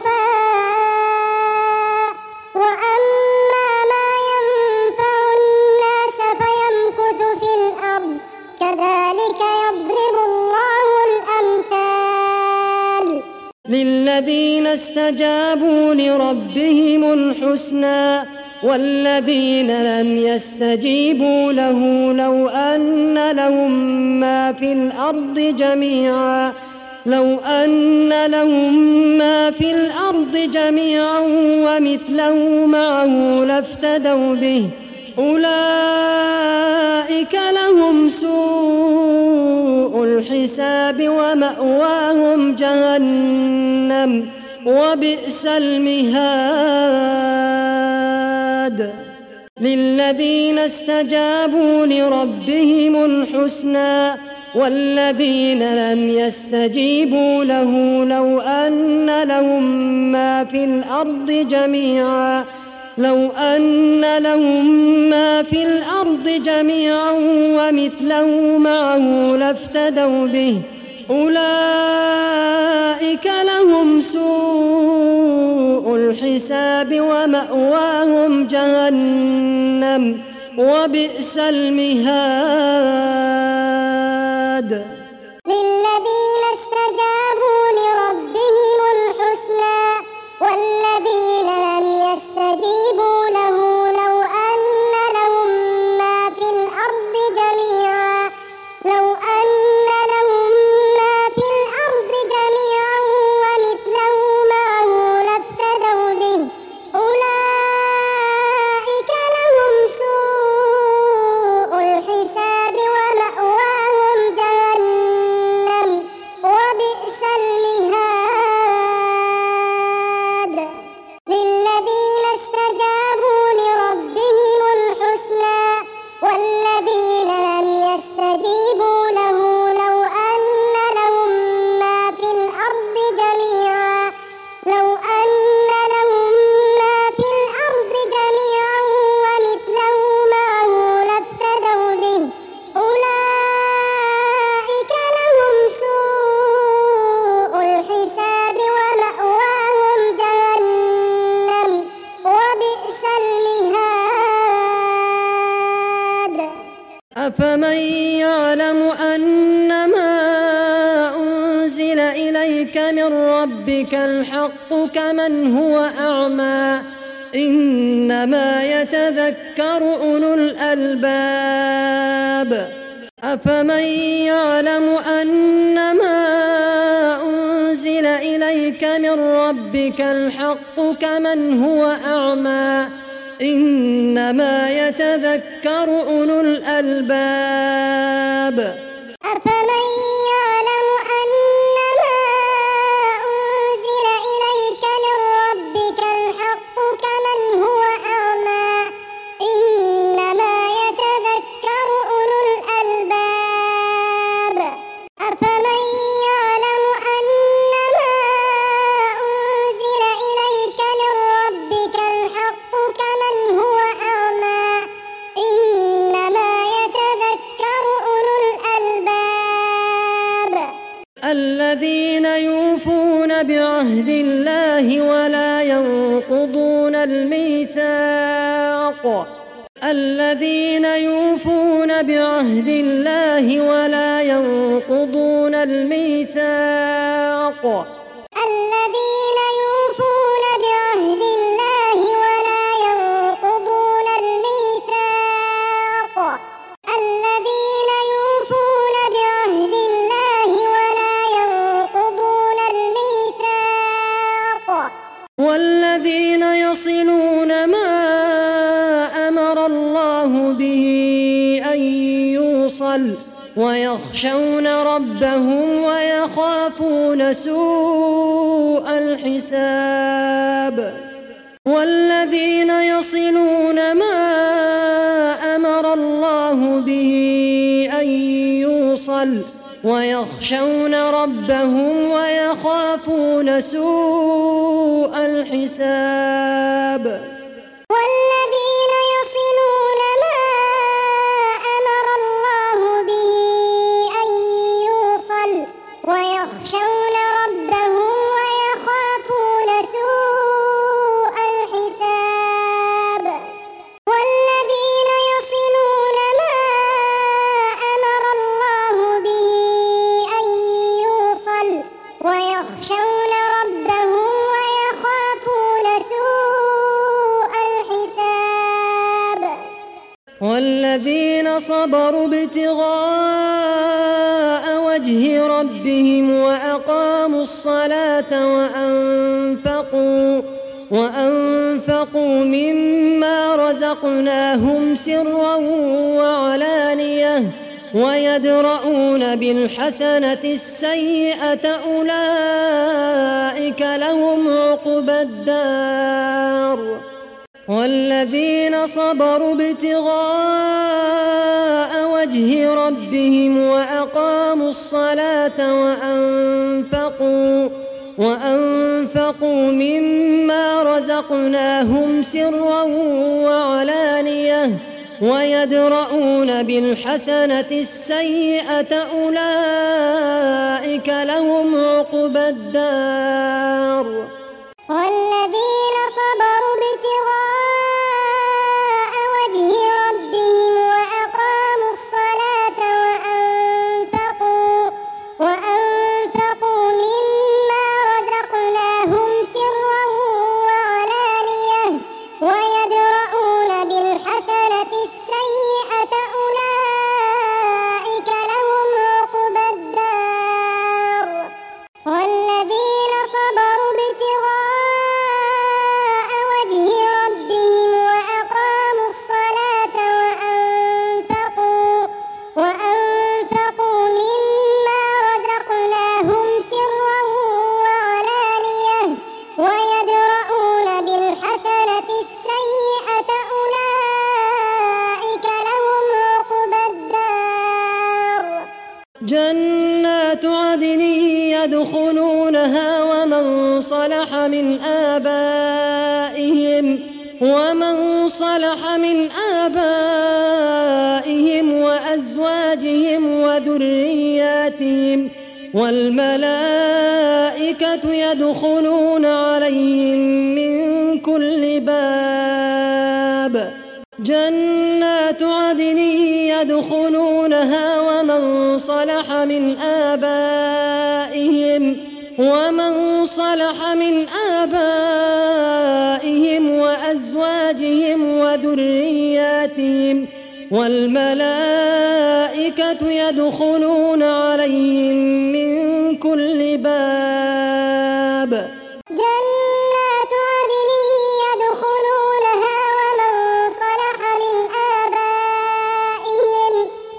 Speaker 2: جفاء وأما ما ينفع الناس فيمكث في الأرض كذلك يضرب الله الأمثال.
Speaker 3: للذين استجابوا لربهم الحسنى والذين لم يستجيبوا له لو أن لهم ما في الأرض جميعا ومثله معه لافتدوا به أولئك لهم سوء الحساب ومأواهم جهنم وبئس المهاد. للذين استجابوا لربهم الحسنى والذين لم يستجيبوا له لو أن لهم ما في الأرض جميعا ومثله معه لافتدوا به أولئك لهم سوء الحساب ومأواهم جهنم وبئس المهاد.
Speaker 2: للذين استجابوا لربهم الحسنى والذين لم يستجيبوا له لو أن لهم ما في الأرض جميعا ومثله معه لافتدوا به أولئك لهم سوء الحساب ومأواهم جهنم وبئس المهاد. للذين استجابوا لربهم الحسنى والذين لم يستجيبوا له لو أن لهم ما في الأرض جميعا ومثله معه لافتدوا به أولئك لهم سوء الحساب ومأواهم جهنم وبئس المهاد.
Speaker 3: أفمن يعلم أنما أنزل إليك من ربك الحق كمن هو أعمى إنما يتذكر أولو الألباب أفمن يعلم أنما أنزل إليك من ربك الحق كمن هو أعمى إنما يتذكر أولو الألباب
Speaker 2: أفمن يعلم أنما أنزل إليك من ربك الحق كمن هو أعمى إنما يتذكر أولو الألباب أفمن يعلم أنما أنزل إليك من ربك الحق كمن هو أعمى إنما يتذكر أولو الألباب
Speaker 3: الذين يوفون بعهد الله ولا ينقضون الميثاق الذين يوفون بعهد الله ولا ينقضون الميثاق
Speaker 2: الذين يوفون بعهد الله ولا ينقضون الميثاق الذين يوفون بعهد الله ولا ينقضون الميثاق
Speaker 3: والذين يصلون ما أمر الله به أن يوصل ويخشون ربهم ويخافون سوء الحساب والذين يصلون ما أمر الله به أن يوصل ويخشون ربهم ويخافون سوء الحساب
Speaker 2: والذين يصلون ما أمر الله به أن يوصل ويخشون ربهم ويخافون سوء الحساب والذين يصلون ما أمر الله به أن يوصل ويخشون ربهم ويخافون سوء الحساب
Speaker 3: والذين صبروا ابتغاء وجه ربهم وأقاموا الصلاة وأنفقوا مما رزقناهم سرا وعلانية ويدرؤون بالحسنة السيئة أولئك لهم عقبى الدار والذين صبروا ابتغاء وجه ربهم وأقاموا الصلاة وأنفقوا مما رزقناهم سرا وعلانية ويدرؤون بالحسنة السيئة أولئك لهم عقبى الدار
Speaker 2: والذين صبروا ابتغاء وجه ربهم وأقاموا الصلاة وأنفقوا مما رزقناهم سرا وعلانية ويدرؤون بالحسنة السيئة أولئك لهم عقبى الدار والذين صبروا ابتغاء وجه ربهم وأقاموا الصلاة وأنفقوا مما رزقناهم سرا وعلانية ويدرؤون بالحسنة السيئة أولئك لهم عقبى الدار
Speaker 3: جنات عدن يدخلونها ومن صلح من آبائهم وأزواجهم وذرياتهم والملائكة يدخلون عليهم من كل باب جنات عدن يدخلونها ومن صلح من آبائهم ومن صلح من آبائهم وأزواجهم وذرياتهم والملائكة يدخلون عليهم من كل باب
Speaker 2: جنات عدن يدخلونها ومن صلح من آبائهم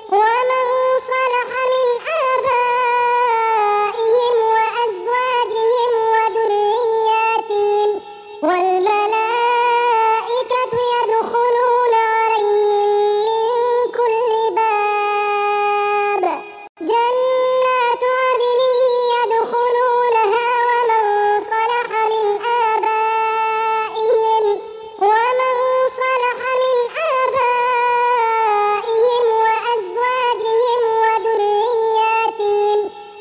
Speaker 2: وأزواجهم وذرياتهم والملائكة يدخلون عليهم من كل باب جنات عدن يدخلونها ومن صلح من آبائهم وأزواجهم وذرياتهم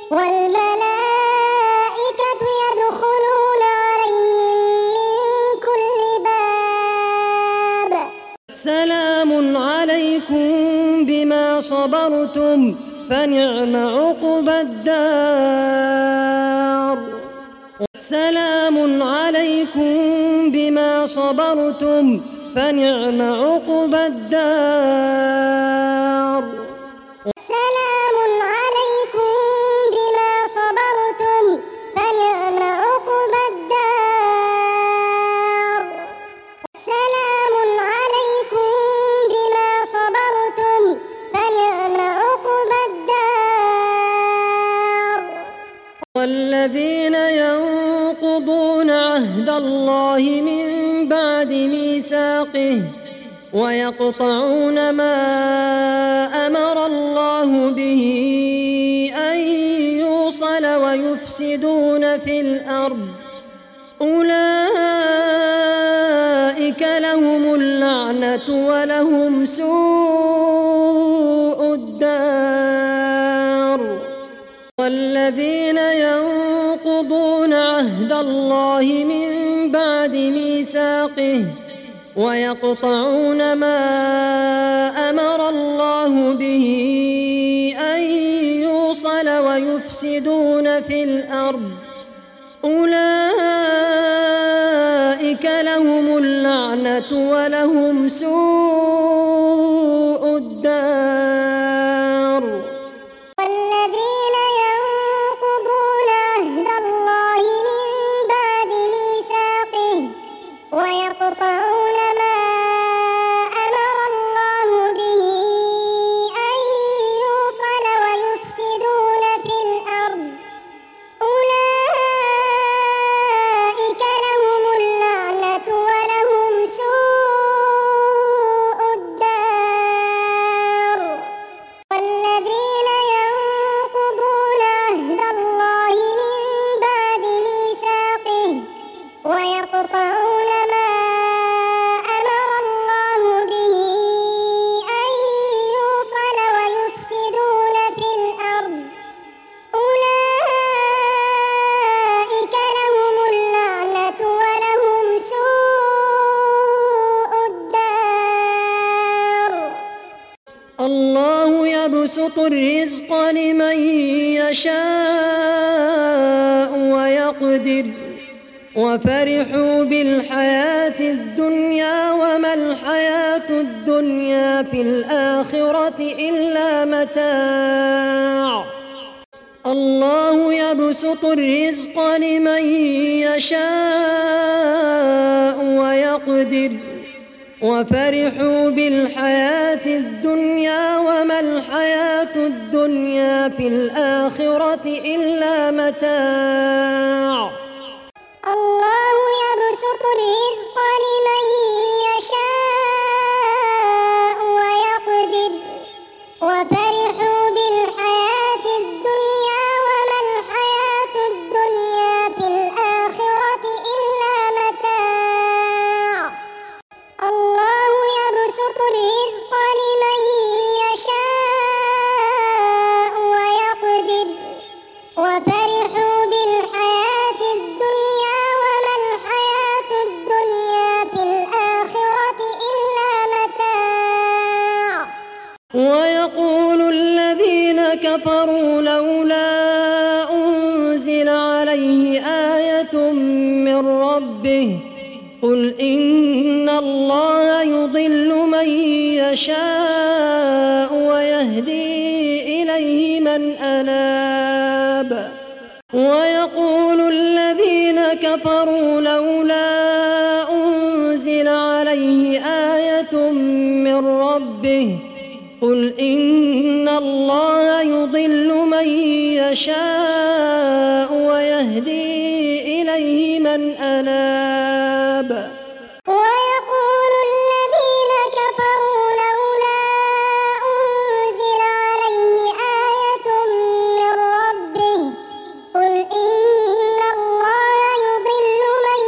Speaker 2: والملائكة يدخلون عليهم من كل باب
Speaker 3: سلام عليكم بما صبرتم فنعم عقبى الدار سلام عليكم بما صبرتم فنعم عقبى الدار
Speaker 2: سلام عليكم بما صبرتم فنعم عقبى الدار سلام عليكم بما صبرتم فنعم عقبى الدار
Speaker 3: والذين ينقضون عهد الله من بعد ميثاقه ويقطعون ما أمر الله به أن يوصل ويفسدون في الأرض أولئك لهم اللعنة ولهم سوء الدار والذين ينقضون عهد الله من بعد ميثاقه ويقطعون ما أمر الله به أن يوصل ويفسدون في الأرض أولئك لهم اللعنة ولهم سوء الدار
Speaker 2: والذين ينقضون عهد الله من بعد ميثاقه ويقطعون ما أمر الله به أن يوصل ويفسدون في الأرض أولئك لهم اللعنة ولهم سوء الدار والذين ينقضون عهد الله من بعد ميثاقه ويقطعون ما أمر الله به أن يوصل ويفسدون في الأرض أولئك لهم اللعنة ولهم سوء الدار
Speaker 3: الله يبسط الرزق لمن يشاء ويقدر وفرحوا بالحياة الدنيا وما الحياة الدنيا في الآخرة إلا متاع الله يبسط الرزق لمن يشاء ويقدر وفرحوا بالحياة الدنيا وما الحياة الدنيا في الآخرة إلا متاع
Speaker 2: الله يبسط الرزق لمن يشاء ويقدر وفرحوا بالحياة الدنيا وما الحياة الدنيا في الآخرة إلا متاع الله يبسط الرزق لمن يشاء ويقدر وفرحوا بالحياة الدنيا وما الحياة الدنيا في الآخرة إلا متاع
Speaker 3: ويقول الذين كفروا لولا أنزل عليه من ربه قل إن الله يضل من يشاء ويهدي إليه من أناب ويقول الذين كفروا لولا أنزل عليه آية من ربه قل إن الله يضل من يشاء ويهدي إليه من أناب
Speaker 2: ويقول الذين كفروا لولا أنزل عليه آية من ربه قل إن الله يضل من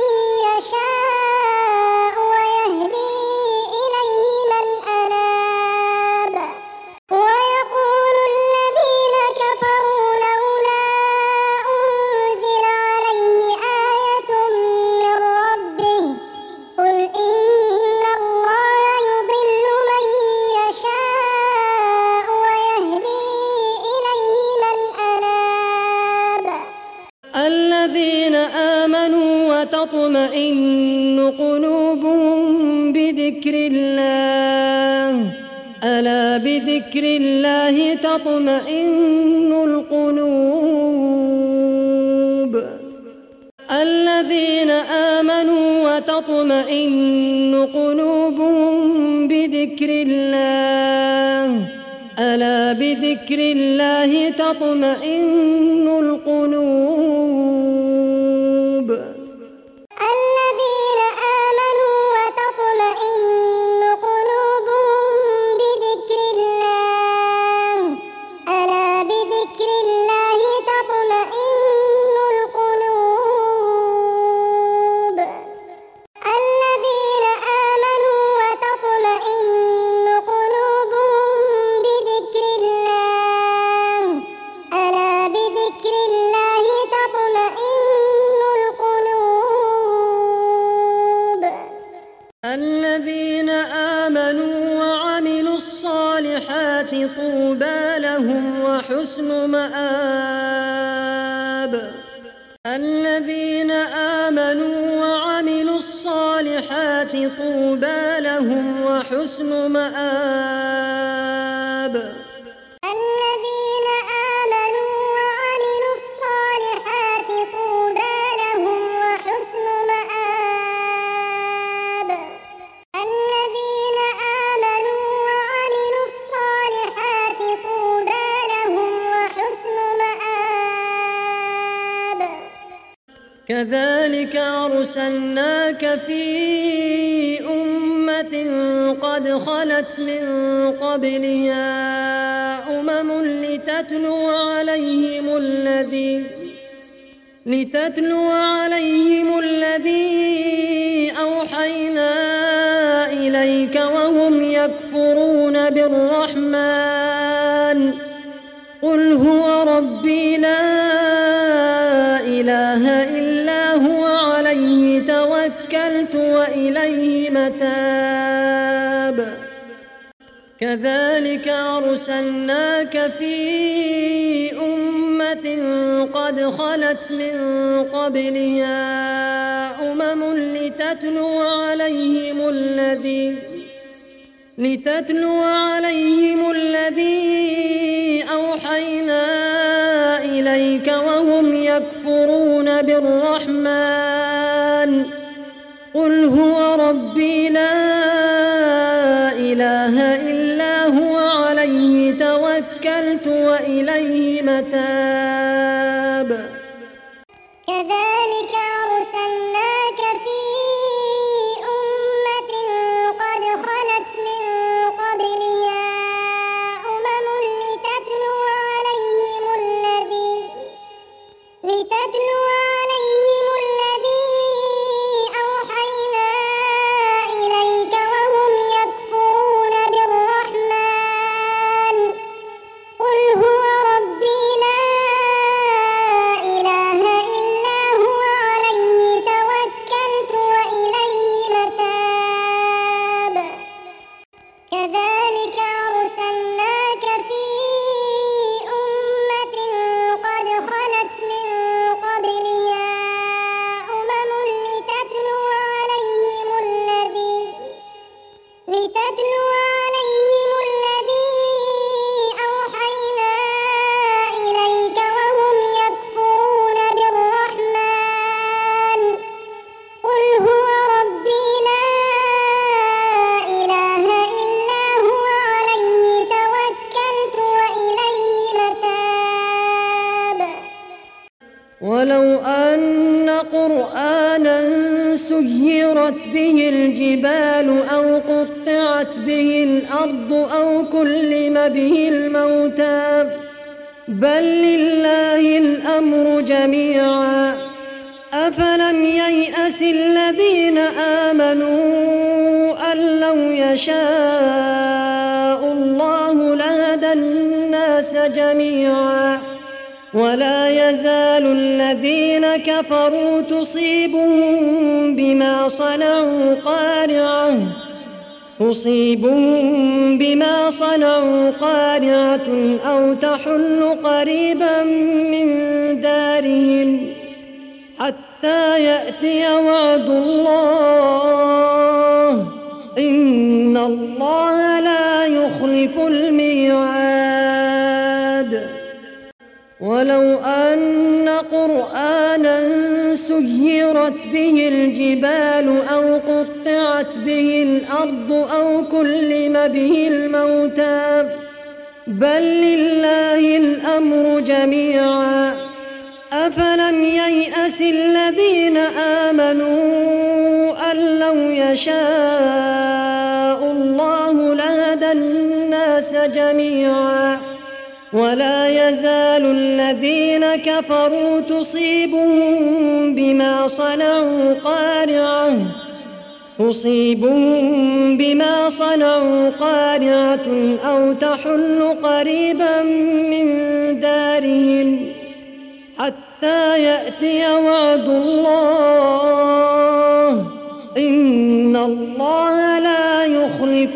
Speaker 2: يشاء ويهدي إليه من أناب ويقول الذين كفروا لولا أنزل عليه آية من ربه قل إن الله يضل من يشاء ويهدي إليه من أناب
Speaker 3: الذين آمنوا وتطمئن قلوبهم بذكر الله ألا بذكر الله تطمئن القلوب الذين آمنوا وتطمئن قلوبهم بذكر الله ألا بذكر الله تطمئن القلوب
Speaker 2: الذين آمنوا وتطمئن قلوبهم بذكر الله ألا بذكر الله تطمئن القلوب الذين آمنوا وتطمئن قلوبهم بذكر الله ألا بذكر الله تطمئن القلوب
Speaker 3: الذين آمنوا وعملوا الصالحات طوبى لهم وحسن مآب الذين آمنوا وعملوا الصالحات طوبى لهم وحسن مآب
Speaker 2: الذين آمنوا وعملوا الصالحات طوبى لهم وحسن مآب الذين آمنوا وعملوا الصالحات طوبى لهم وحسن مآب
Speaker 3: كذلك أرسلناك في أمة قد خلت من قبلها أمم لتتلو عليهم الذي أوحينا إليك وهم يكفرون بالرحمن قل هو ربي لا إله إلا هو عليه توكلت وإليه متاب كذلك أرسلناك في أمة قد خلت من قبلها أمم لتتلو عليهم الذي أوحينا إليك وهم يكفرون بالرحمن قل هو ربي لا إله إلا هو عليه توكلت وإليه متاب
Speaker 2: كذلك أرسلناك في أمة قد خلت من قبلها أمم لتتلو عليهم الذي أوحينا إليك وهم يكفرون بالرحمن قل هو ربي لا
Speaker 3: قرآنا سيرت به الجبال أو قطعت به الأرض أو كلم به الموتى بل لله الأمر جميعا أفلم ييأس الذين آمنوا أن لو يشاء الله لهدى الناس جميعا ولا يزال الذين كفروا تصيبهم بما صنعوا قارعة أو تحل قريبا من دارهم حتى يأتي وعد الله إن الله لا يخلف الميعاد ولو أن قرآنا سيرت به الجبال أو قطعت به الأرض أو كلم به الموتى بل لله الأمر جميعا أفلم ييأس الذين آمنوا أن لو يشاء الله لهدى الناس جميعا ولا يزال الذين كفروا تصيبهم بما صنعوا قارعة أو تحل قريبا من دارهم حتى يأتي وعد الله إن الله لا يخلف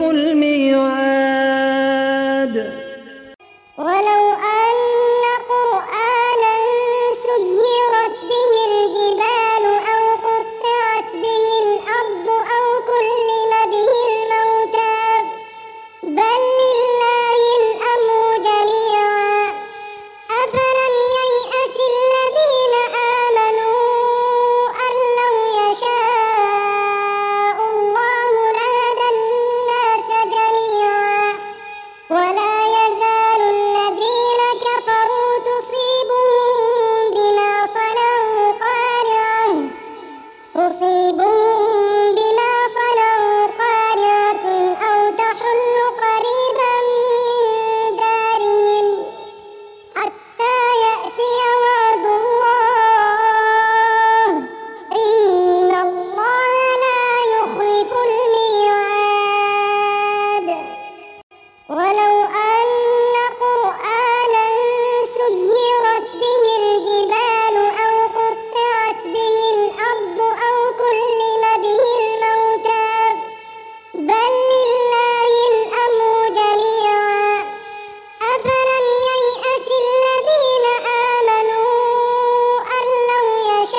Speaker 3: الميعاد
Speaker 2: ولو أن قرآنا سيرت به الجبال أو قطعت به الأرض أو كلم به الموتى بل لله الأمر جميعا أفلم ييأس الذين آمنوا أن لو يشاء الله لهدى الناس جميعا ولا يزال الذين كفروا تصيبهم بما صنعوا قارعة أو تحل قريبا من دارهم حتى يأتي وعد الله إن الله لا يخلف الميعاد ولو أن قرآنا سيرت به الجبال أو قطعت به الأرض أو كلم به الموتى بل لله الأمر جميعا أفلم ييأس الذين آمنوا أن لو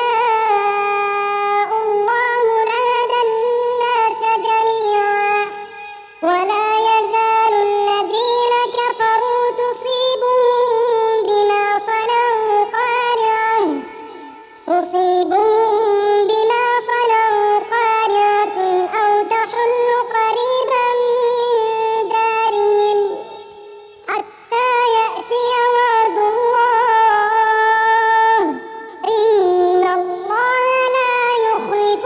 Speaker 2: يشاء الله لهدى الناس جميعا ولا يزال الذين كفروا تصيبهم بما صنعوا قارعة أو تحل قريبا من دارهم حتى يأتي وعد الله إن الله لا يخلف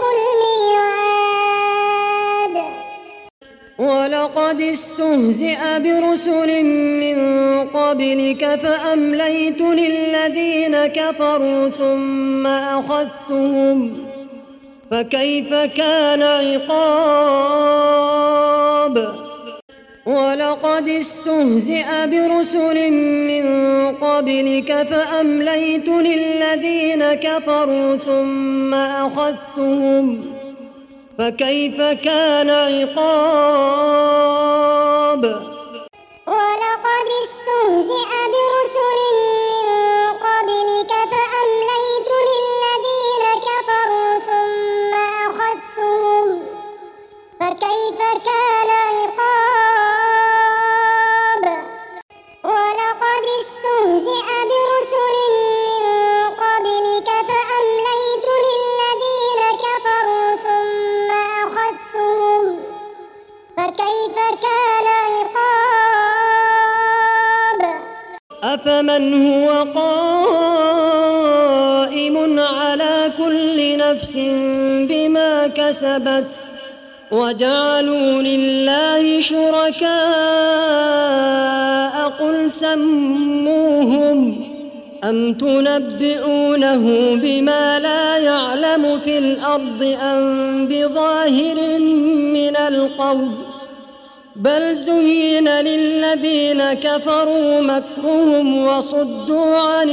Speaker 2: الميعاد
Speaker 3: ولقد استهزئ برسل من قبلك فأمليت للذين كفروا ثم أخذتهم فكيف كان عقاب ولقد استهزئ برسل من قبلك فأمليت للذين كفروا ثم أخذتهم فكيف كان عقاب
Speaker 2: ولقد استهزئ برسل من قبلك فأمليت للذين كفروا ثم أخذتهم فكيف كان عقاب ولقد استهزئ برسل من قبلك فأمليت للذين كفروا ثم أخذتهم فكيف كان عقاب
Speaker 3: أفمن هو قائم على كل نفس بما كسبت وجعلوا لله شركاء قل سموهم أم تنبئونه بما لا يعلم في الأرض أم بظاهر من القول بل زين للذين كفروا مكرهم وصدوا عن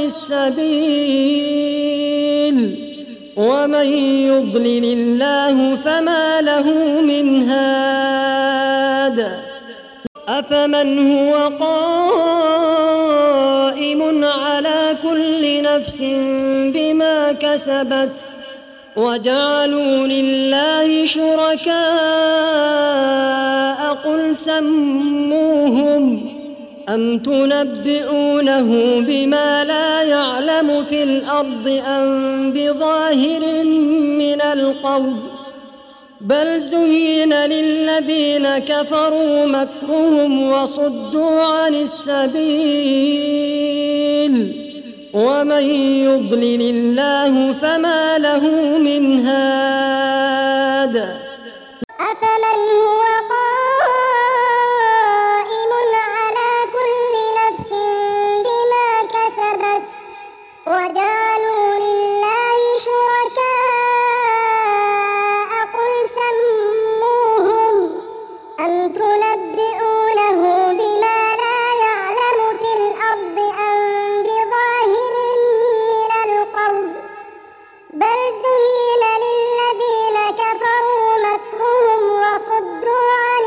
Speaker 3: السبيل ومن يضلل الله فما له من هاد أفمن هو قائم على كل نفس بما كسبت وجعلوا لله شركاء قل سموهم أم تنبئونه بما لا يعلم في الأرض أم بظاهر من القول بل زين للذين كفروا مكرهم وصدوا عن السبيل ومن يضلل الله فما له من هاد
Speaker 2: أفمن هو قائم على كل نفس بما كسبت وجعلوا لله شركاء قل سموهم أم تنبئونه بما لا يعلم في الأرض أم بظاهر من القول بل زين للذين كفروا مكرهم وصدوا عن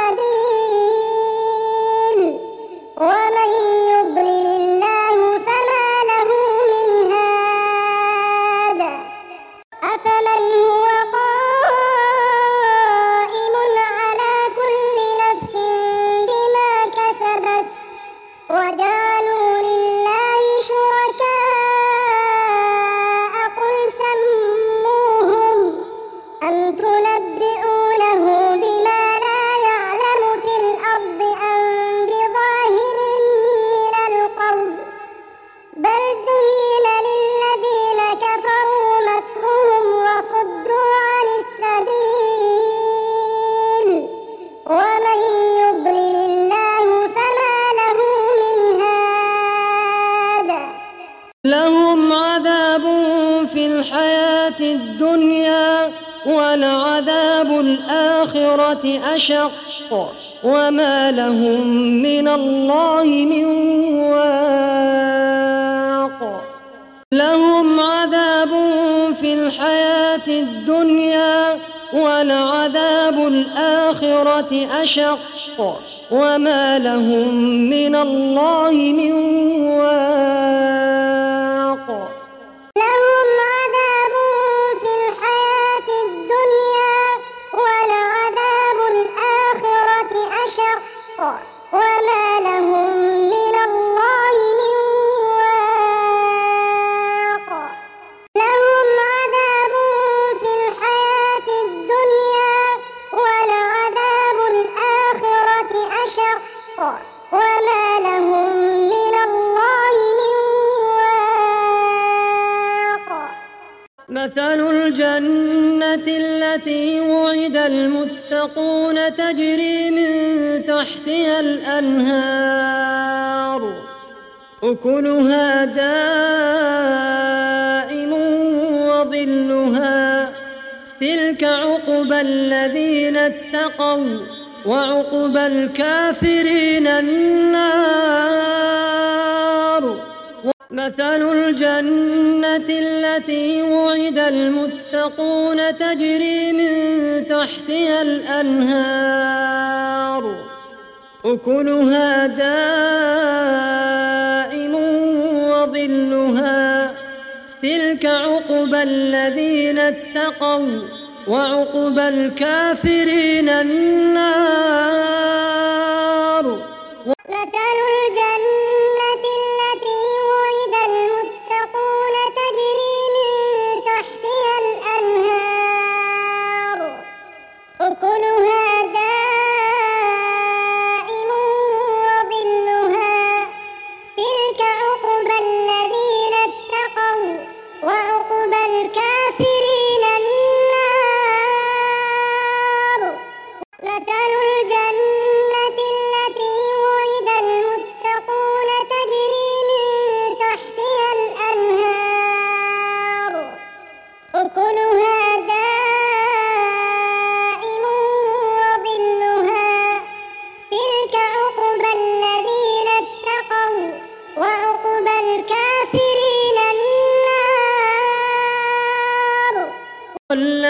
Speaker 2: السبيل ومن يضلل الله فما له من هاد أفمن هو قائم على كل نفس بما كسبت وجعلوا لله شركاء قل سموهم أم تنبئونه بما لا يعلم في الأرض أم بظاهر من القول بل زين للذين كفروا مكرهم وصدوا عن السبيل ومن يضلل الله فما له من هاد
Speaker 3: لهم عذاب في الحياة الدنيا ولعذاب الآخرة أشق وما لهم من الله من واق لهم عذاب في الحياة الدنيا ولعذاب الآخرة أشق وما لهم من الله من واق
Speaker 2: لهم عذاب في الحياة الدنيا ولعذاب الآخرة أشق وما لهم من الله من واق لهم عذاب في الحياة الدنيا ولعذاب الآخرة أشق وما لهم من الله من واق
Speaker 3: مثل الجنة التي وعد المتقون تجري من تحتها الأنهار أكلها دائم وظلها تلك عقبى الذين اتقوا وعقبى الكافرين النار مثل الجنة التي وعد المتقون تجري من تحتها الأنهار أكلها دائم وظلها تلك عقبى الذين اتقوا وعقبى الكافرين النار
Speaker 2: مثل الجنة التي وعد المتقون تجري من تحتها الأنهار أكلها دائم وظلها تلك عقبى الذين اتقوا وعقبى الكافرين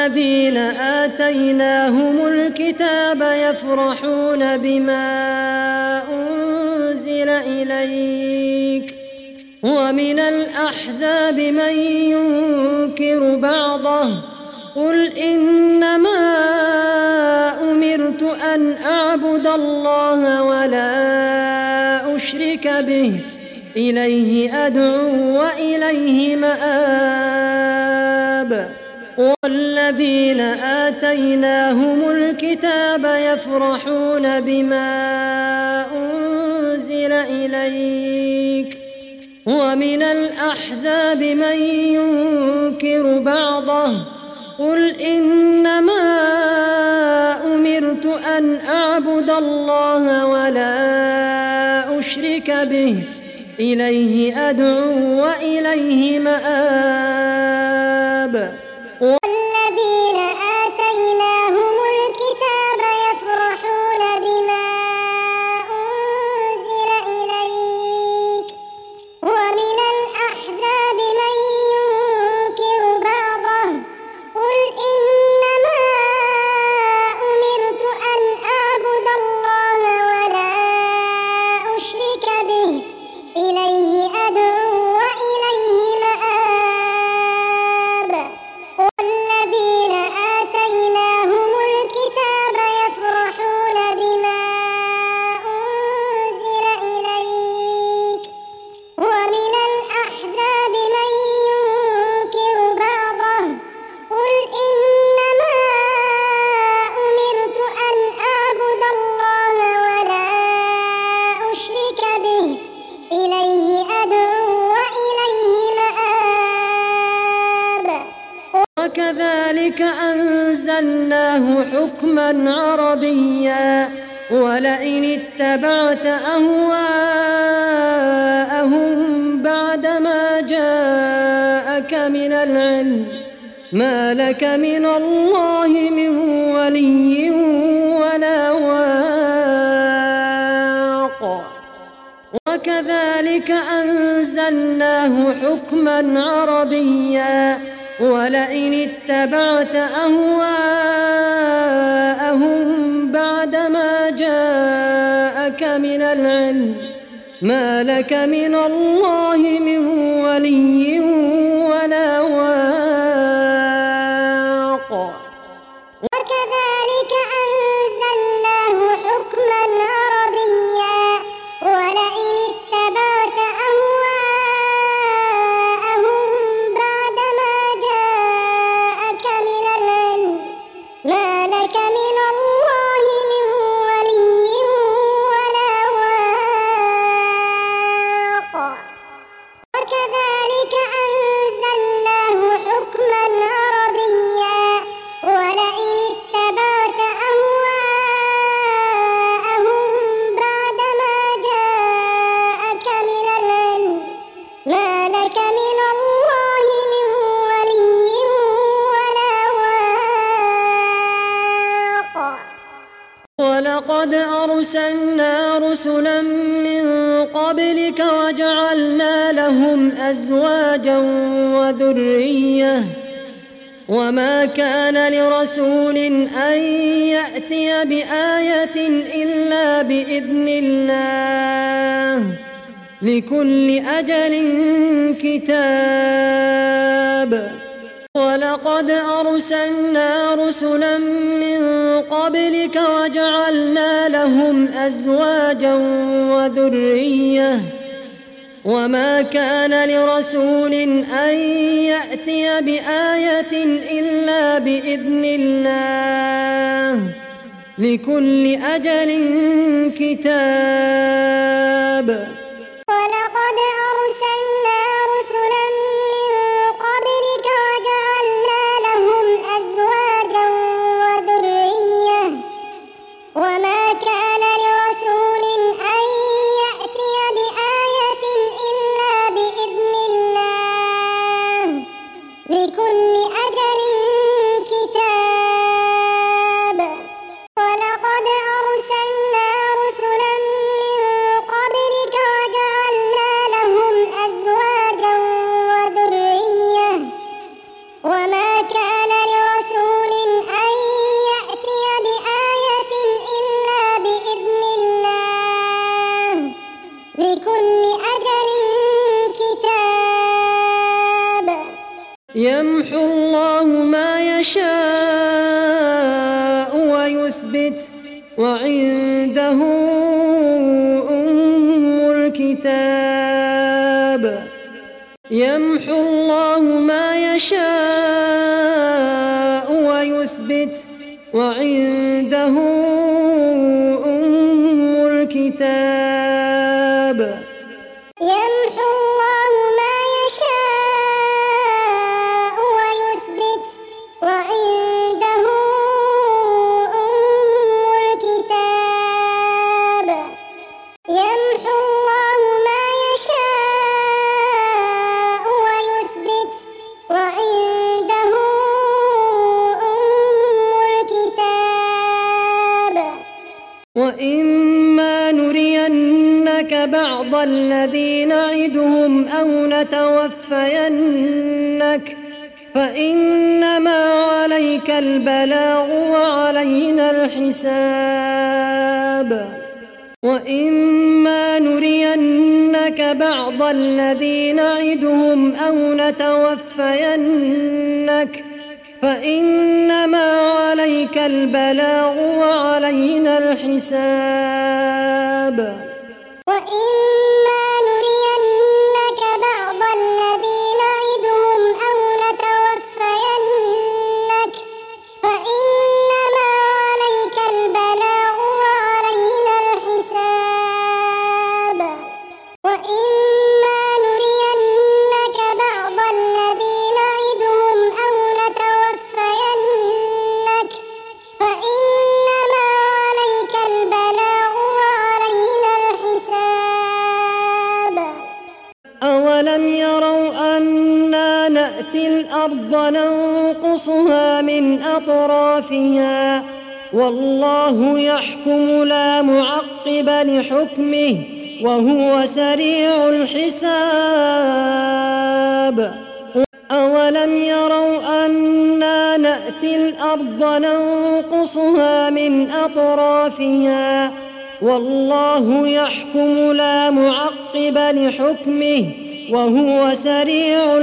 Speaker 3: والذين آتيناهم الكتاب يفرحون بما أنزل إليك ومن الأحزاب من ينكر بعضه قل إنما أمرت أن أعبد الله ولا أشرك به إليه أدعو وإليه مآب والذين آتيناهم الكتاب يفرحون بما أنزل إليك ومن الأحزاب من ينكر بعضه قل إنما أمرت أن أعبد الله ولا أشرك به إليه أدعو وإليه مآب
Speaker 2: والذين آتيناهم الكتاب يفرحون بما أنزل إليك ومن الأحزاب من ينكر بعضه قل إنما أمرت أن أعبد الله ولا أشرك به إليه أدعو وإليه مآب والذين آتيناهم الكتاب يفرحون بما أنزل إليك ومن الأحزاب من ينكر بعضه قل إنما أمرت أن أعبد الله ولا أشرك به إليه أدعو وإليه مآب
Speaker 3: وكذلك أنزلناه حكما عربيا ولئن اتبعت أهواءهم بعدما جاءك من العلم ما لك من الله من ولي ولا واق وكذلك أنزلناه حكما عربيا ولئن اتبعت أهواءهم بعدما جاءك من العلم ما لك من الله من ولي ولا واق
Speaker 2: وكذلك أنزلناه حكما عربيا ولئن اتبعت أهواءهم بعدما جاءك من العلم ما لك من الله من ولي ولا واق وكذلك أنزلناه حكما عربيا ولئن اتبعت أهواءهم بعدما جاءك من العلم ما لك من الله من ولي ولا واق
Speaker 3: ولقد أرسلنا رسلا من قبلك وجعلنا لهم أزواجا وذرية وما كان لرسول أن يأتي بآية إلا بإذن الله لكل أجل كتاب ولقد أرسلنا رسلا من قبلك وجعلنا لهم أزواجا وذرية وما كان لرسول أن يأتي بآية إلا بإذن الله لكل أجل كتاب
Speaker 2: ولقد أرسلنا رسلا من قبلك وجعلنا لهم أزواجا وذرية وما كان لرسول أن يأتي بآية إلا بإذن الله لكل أجل كتاب ولقد أرسلنا رسلا من قبلك
Speaker 3: يمحو الله ما يشاء ويثبت وعنده أم الكتاب يمحو الله ما يشاء ويثبت وعنده أم الكتاب
Speaker 2: يمحو الله ما يشاء ويثبت وعنده أم الكتاب يمحو الله ما يشاء ويثبت وعنده أم الكتاب
Speaker 3: وإما نرينك بعض الذي نعدهم أو نتوفينك فإنما عليك البلاغ وعلينا الحساب وإما نرينك بعض الذي نعدهم أو نتوفينك فإنما عليك البلاغ وعلينا الحساب
Speaker 2: وإما نرينك بعض الذي نعدهم أو نتوفينك فإنما عليك البلاغ وعلينا الحساب وإما نرينك بعض الذي نعدهم أو نتوفينك فإنما عليك البلاغ وعلينا الحساب
Speaker 3: أولم يروا أنا نأتي الأرض ننقصها من أطرافها والله يحكم لا معقب لحكمه وهو سريع الحساب أولم يروا أنا نأتي الأرض ننقصها من أطرافها والله يحكم لا معقب لحكمه وهو سريع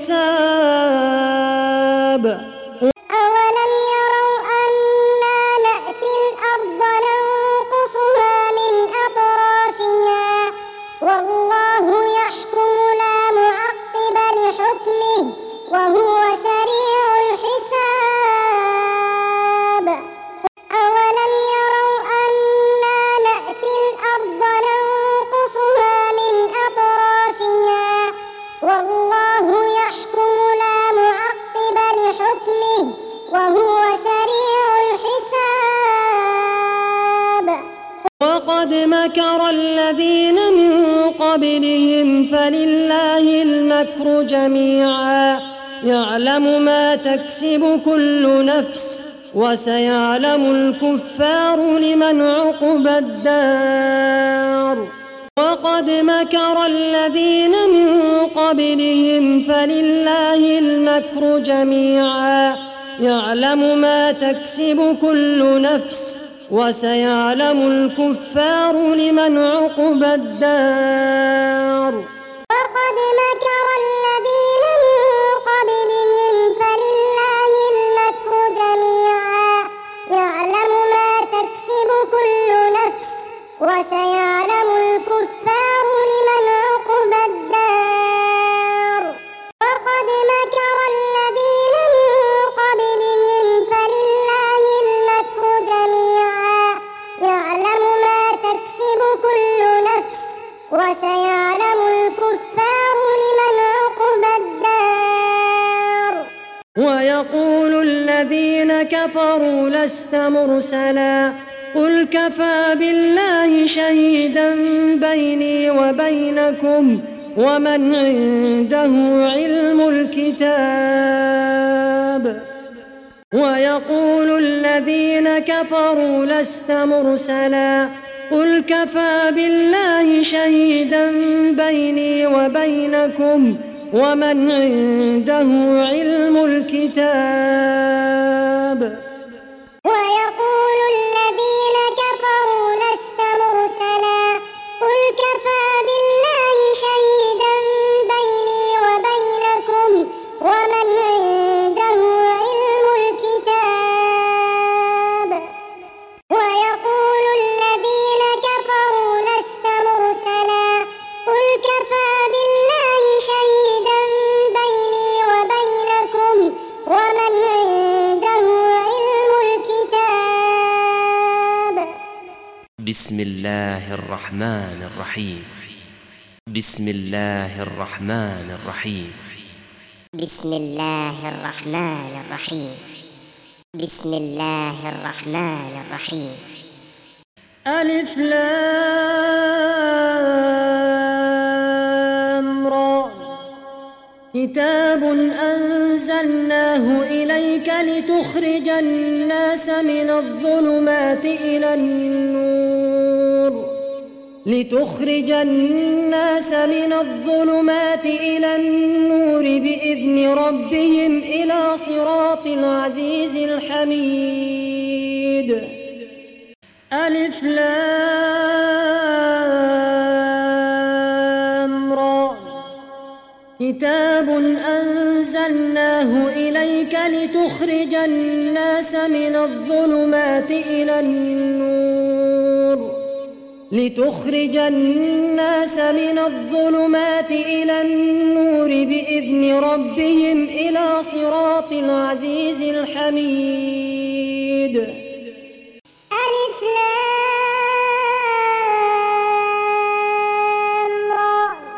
Speaker 3: الحساب
Speaker 2: أولم يروا أنا نأتي الأرض ننقصها من أطرافها والله يحكم لا معقب لحكمه وهو سريع الحساب أولم يروا أنا نأتي الأرض ننقصها من أطرافها والله يحكم لا معقب لحكمه وهو سريع الحساب
Speaker 3: وقد مكر الذين من قبلهم فلله المكر جميعا يعلم ما تكسب كل نفس وسيعلم الكفار لمن عقبى الدار وقد مكر الذين من قبلهم فلله المكر جميعا يعلم ما تكسب كل نفس وسيعلم الكفار لمن عقبى الدار
Speaker 2: وقد مكر الذين من قبلهم فلله المكر جميعا يعلم ما تكسب كل نفس وسيعلم الكفار لمن عقبى الدار وقد مكر الذين من قبلهم فلله المكر جميعا يعلم ما تكسب كل نفس وسيعلم الكفار لمن عقبى الدار
Speaker 3: ويقول الذين كفروا لست مرسلا قل كفى بالله شهيدا بيني وبينكم ومن عنده علم الكتاب ويقول الذين كفروا لست مرسلا قل كفى بالله شهيدا بيني وبينكم ومن عنده علم الكتاب
Speaker 2: ويقول الذين كفروا لست مرسلا قل كفى بالله شهيدا بيني وبينكم ومن
Speaker 4: بسم الله الرحمن الرحيم. بسم الله الرحمن الرحيم.
Speaker 2: بسم الله الرحمن الرحيم. بسم الله الرحمن الرحيم.
Speaker 3: ألف لام را. كتاب أنزلناه إليك لتخرج الناس من الظلمات إلى النور بإذن ربهم إلى صراط العزيز الحميد. ألف لام را. كتاب أنزلناه إليك لتخرج الناس من الظلمات إلى النور بإذن ربهم إلى صراط العزيز الحميد.
Speaker 2: ألف لام را.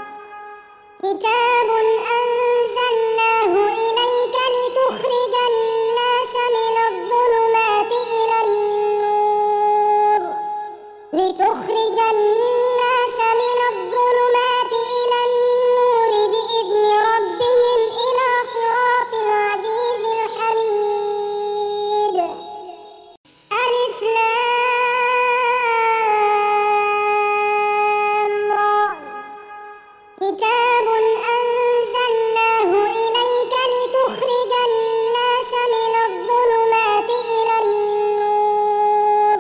Speaker 2: كتاب أنزلناه إليك لتخرج الناس من الظلمات إلى النور بإذن ربهم إلى صراط العزيز الحميد. ألف لام را. كتاب أنزلناه إليك لتخرج الناس من الظلمات إلى النور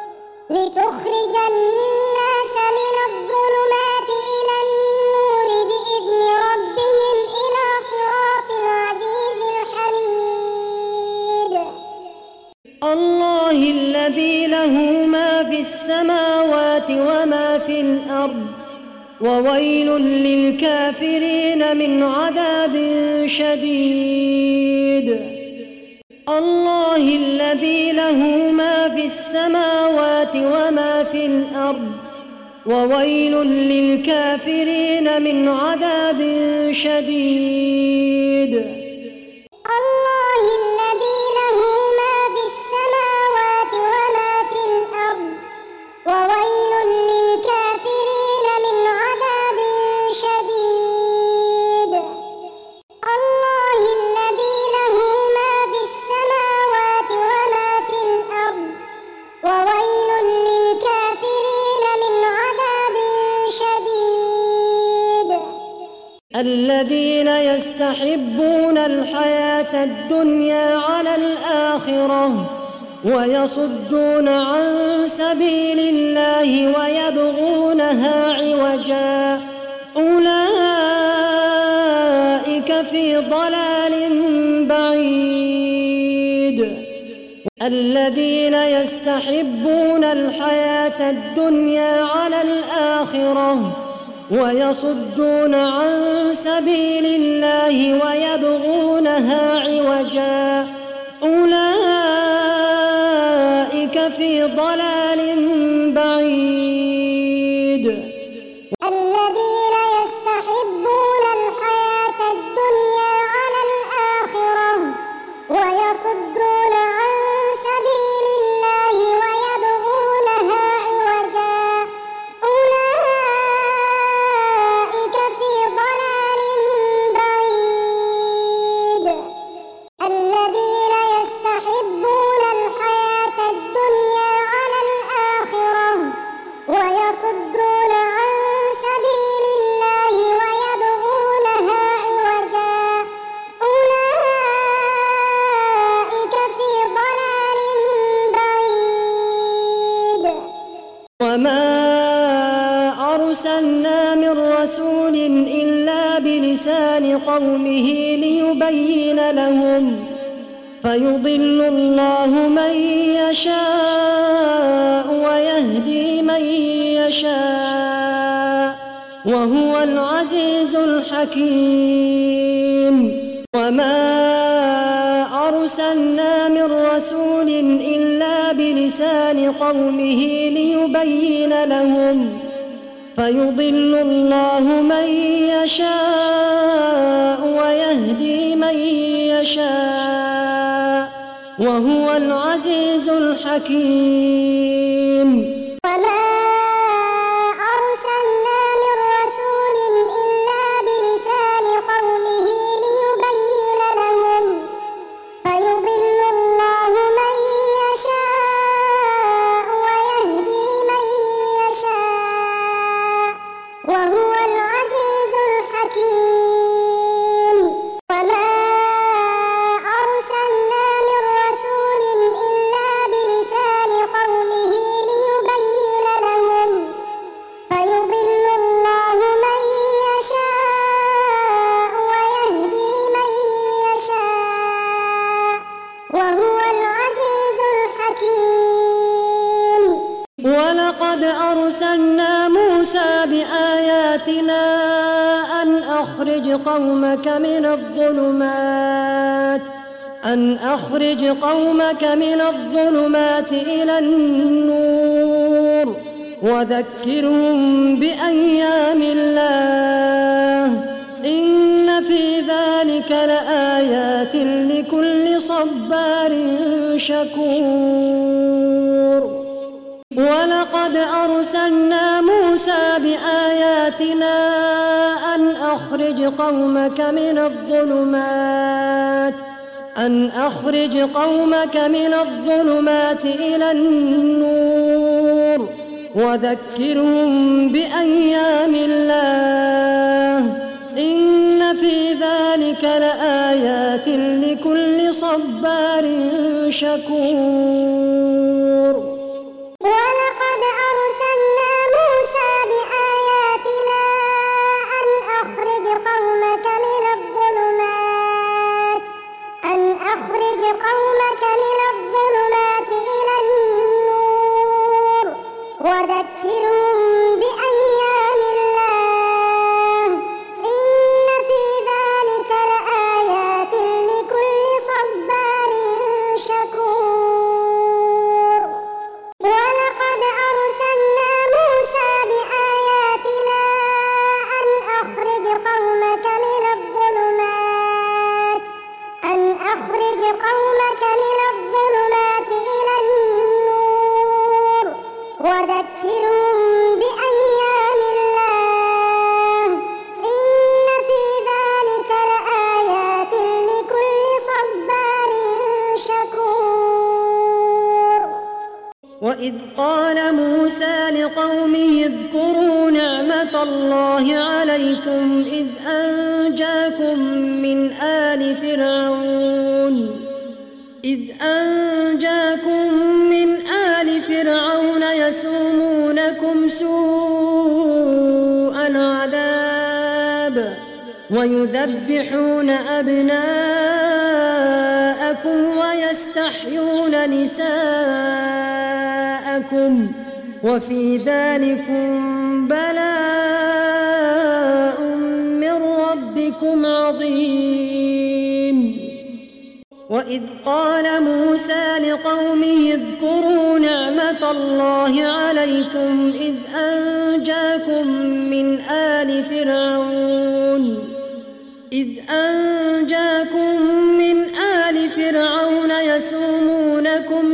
Speaker 2: بإذن ربهم إلى صراط العزيز الحميد.
Speaker 3: الله الذي له ما في السماوات وما في الأرض وويل للكافرين من عذاب شديد. الله الذي له ما في السماوات وما في الأرض وويل للكافرين من عذاب شديد.
Speaker 2: الله الذي له ما في السماوات وما في الأرض وويل للكافرين من عذاب شديد. الله الذي له ما في السماوات وما في الأرض وويل للكافرين من عذاب شديد.
Speaker 3: الذين يستحبون الحياة الدنيا على الآخرة ويصدون عن سبيل الله ويبغونها عوجا أولئك في ضلال بعيد. الذين يستحبون الحياة الدنيا على الآخرة ويصدون عن سبيل الله ويبغونها عوجا أولئك في ضلال بعيد.
Speaker 2: الذين يستحبون الحياة الدنيا على الآخرة ويصدون عن سبيل الله ويبغونها عوجا أولئك في ضلال بعيد. الذين يستحبون الحياة الدنيا على الآخرة ويصدون عن سبيل الله ويبغونها عوجا أولئك في ضلال بعيد.
Speaker 3: وما أرسلنا من رسول إلا بلسان قومه ليبين لهم فيضل الله من يشاء ويهدي من يشاء وهو العزيز الحكيم. وما أرسلنا من رسول إلا بلسان قومه ليبين لهم، فيضل الله من يشاء ويهدي من يشاء، وهو العزيز الحكيم.
Speaker 2: وما أرسلنا من رسول إلا بلسان قومه ليبين لهم، فيضل الله من يشاء ويهدي من يشاء، وهو العزيز الحكيم. وما أرسلنا من رسول إلا بلسان قومه ليبين لهم، فيضل الله من يشاء ويهدي من يشاء، وهو العزيز الحكيم.
Speaker 3: ولقد أرسلنا موسى بآياتنا أن أخرج قومك من الظلمات إلى النور وذكرهم بأيام الله، إن في ذلك لآيات لكل صبار شكور. ولقد أرسلنا موسى بآياتنا أن أخرج قومك من الظلمات إلى النور وذكرهم بأيام الله، إن في ذلك لآيات لكل صبار شكور.
Speaker 2: ولقد أرسلنا موسى بآياتنا أن أخرج قومك من الظلمات إلى النور وذكرهم بأيام الله، إن في ذلك لآيات لكل صبار شكور. ولقد أرسلنا موسى بآياتنا أن أخرج قومك من الظلمات إلى النور وذكرهم بأيام الله، إن في ذلك لآيات لكل صبار شكور.
Speaker 3: وإذ قال موسى لقومه اذكروا نعمة الله عليكم إذ أنجاكم من آل فرعون يسومونكم سوء العذاب ويذبحون أبناءكم ويستحيون نساءكم وفي ذلكم بلاء من ربكم عظيم. وإذ قال موسى لقومه اذكروا نعمة الله عليكم إذ أنجاكم من آل فرعون يسومونكم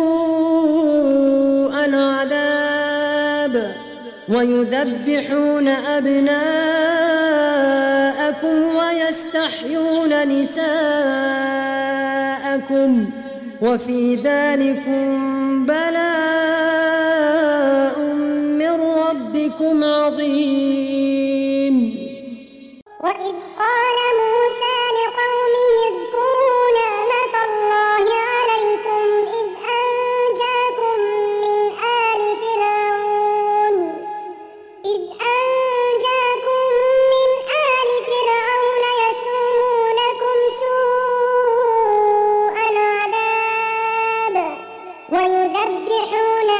Speaker 3: سوء العذاب ويذبحون أبناءكم ويستحيون نساءكم وفي ذلكم بلاء من ربكم عظيم.
Speaker 2: وإذ قال موسى لقومه اذكروا نعمة الله عليكم إذ أنجاكم من آل فرعون يسومونكم سوء العذاب ويذبحون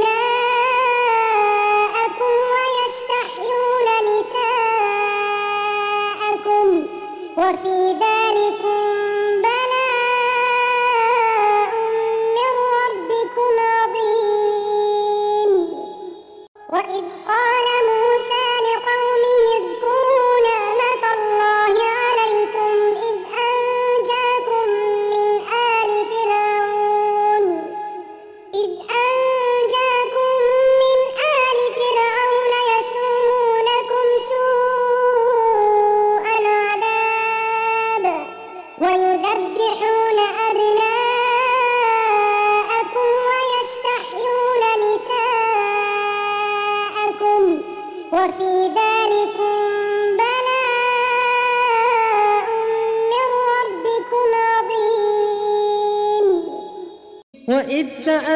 Speaker 2: أبناءكم ويستحيون نساءكم وفي ذلكم بلاء من ربكم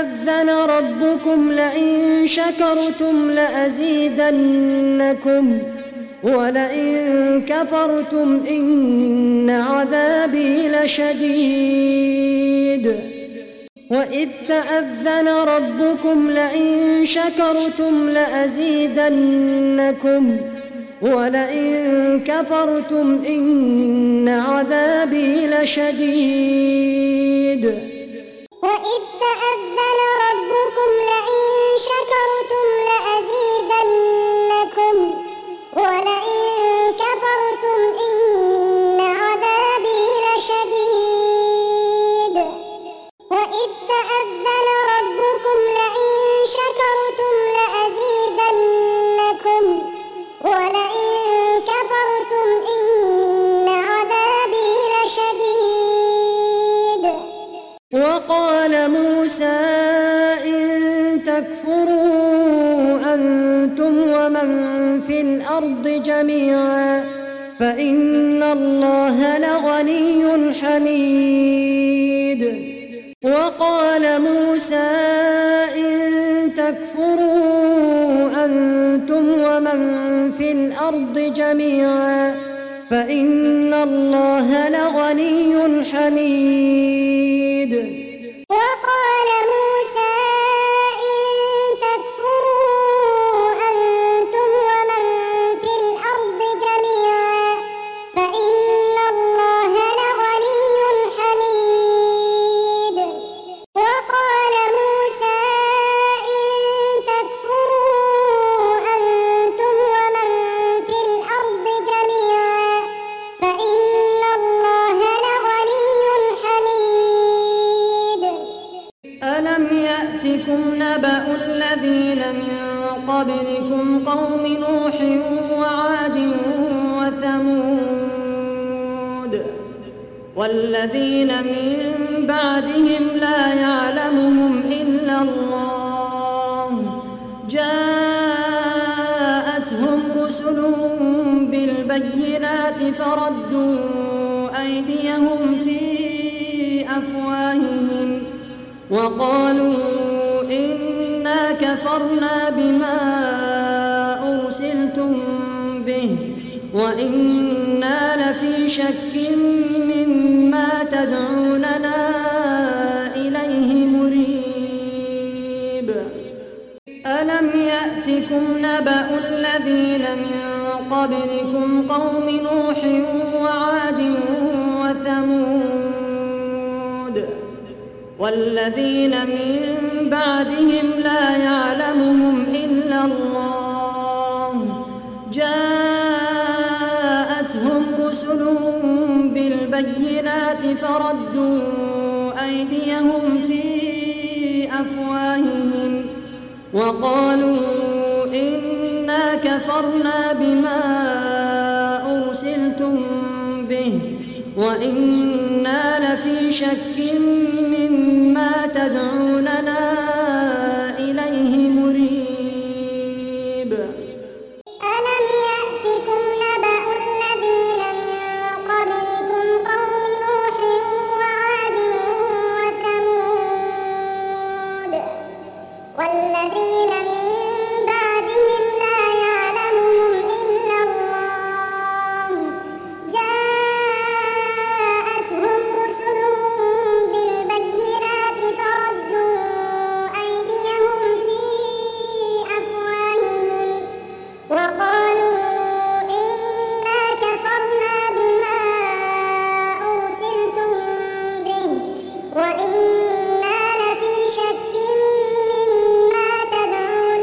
Speaker 3: تأذن ربكم لئن شكرتم لأزيدنكم ولئن كفرتم إن عذابي لشديد وإذ تأذن ربكم لئن شكرتم لأزيدنكم ولئن كفرتم إن عذابي لشديد
Speaker 2: وإذ تأذن ربكم لئن شكرتم لأزيدنكم ولئن كفرتم إن عذابي لشديد وإذ تأذن ربكم لئن شكرتم لأزيدنكم ولئن كفرتم إن عذابي لشديد
Speaker 3: وقال موسى إن تكفروا أنتم ومن في الأرض جميعا فإن الله لغني حميد وقال موسى إن تكفروا أنتم ومن في الأرض جميعا فإن الله لغني حميد
Speaker 2: وقال موسى إن تكفروا أنتم ومن في الأرض جميعا فإن الله لغني حميد وقال موسى إن تكفروا أنتم ومن في الأرض جميعا فإن الله لغني حميد
Speaker 3: ألم يأتكم نبأ الذين من قبلكم قوم نوح وعاد وثمود والذين من بعدهم لا يعلمهم إلا الله جاءتهم رسلهم بالبينات فردوا أيديهم في أفواههم وقالوا إنا كفرنا بما أرسلتم به وإنا لفي شك مما تدعوننا إليه مريب ألم يأتكم نبأ الذين من قبلكم قوم نوح وعاد وثمود والذين من بعدهم لا يعلمهم إلا الله جاءتهم رسلهم بالبينات فردوا أيديهم في أفواههم وقالوا إنا كفرنا بما أرسلتم به وإنا لفي شك مما تدعوننا إليه مريب
Speaker 2: ألم يأتكم نبأ الذين من قبلكم قوم نوح وعاد وثمود والذين من بعدهم لا يعلمهم إلا الله جاءتهم رسلهم بالبينات فردوا أيديهم في أفواههم وقالوا إنا كفرنا بما أرسلتم به وإنا لفي شك مما تدعون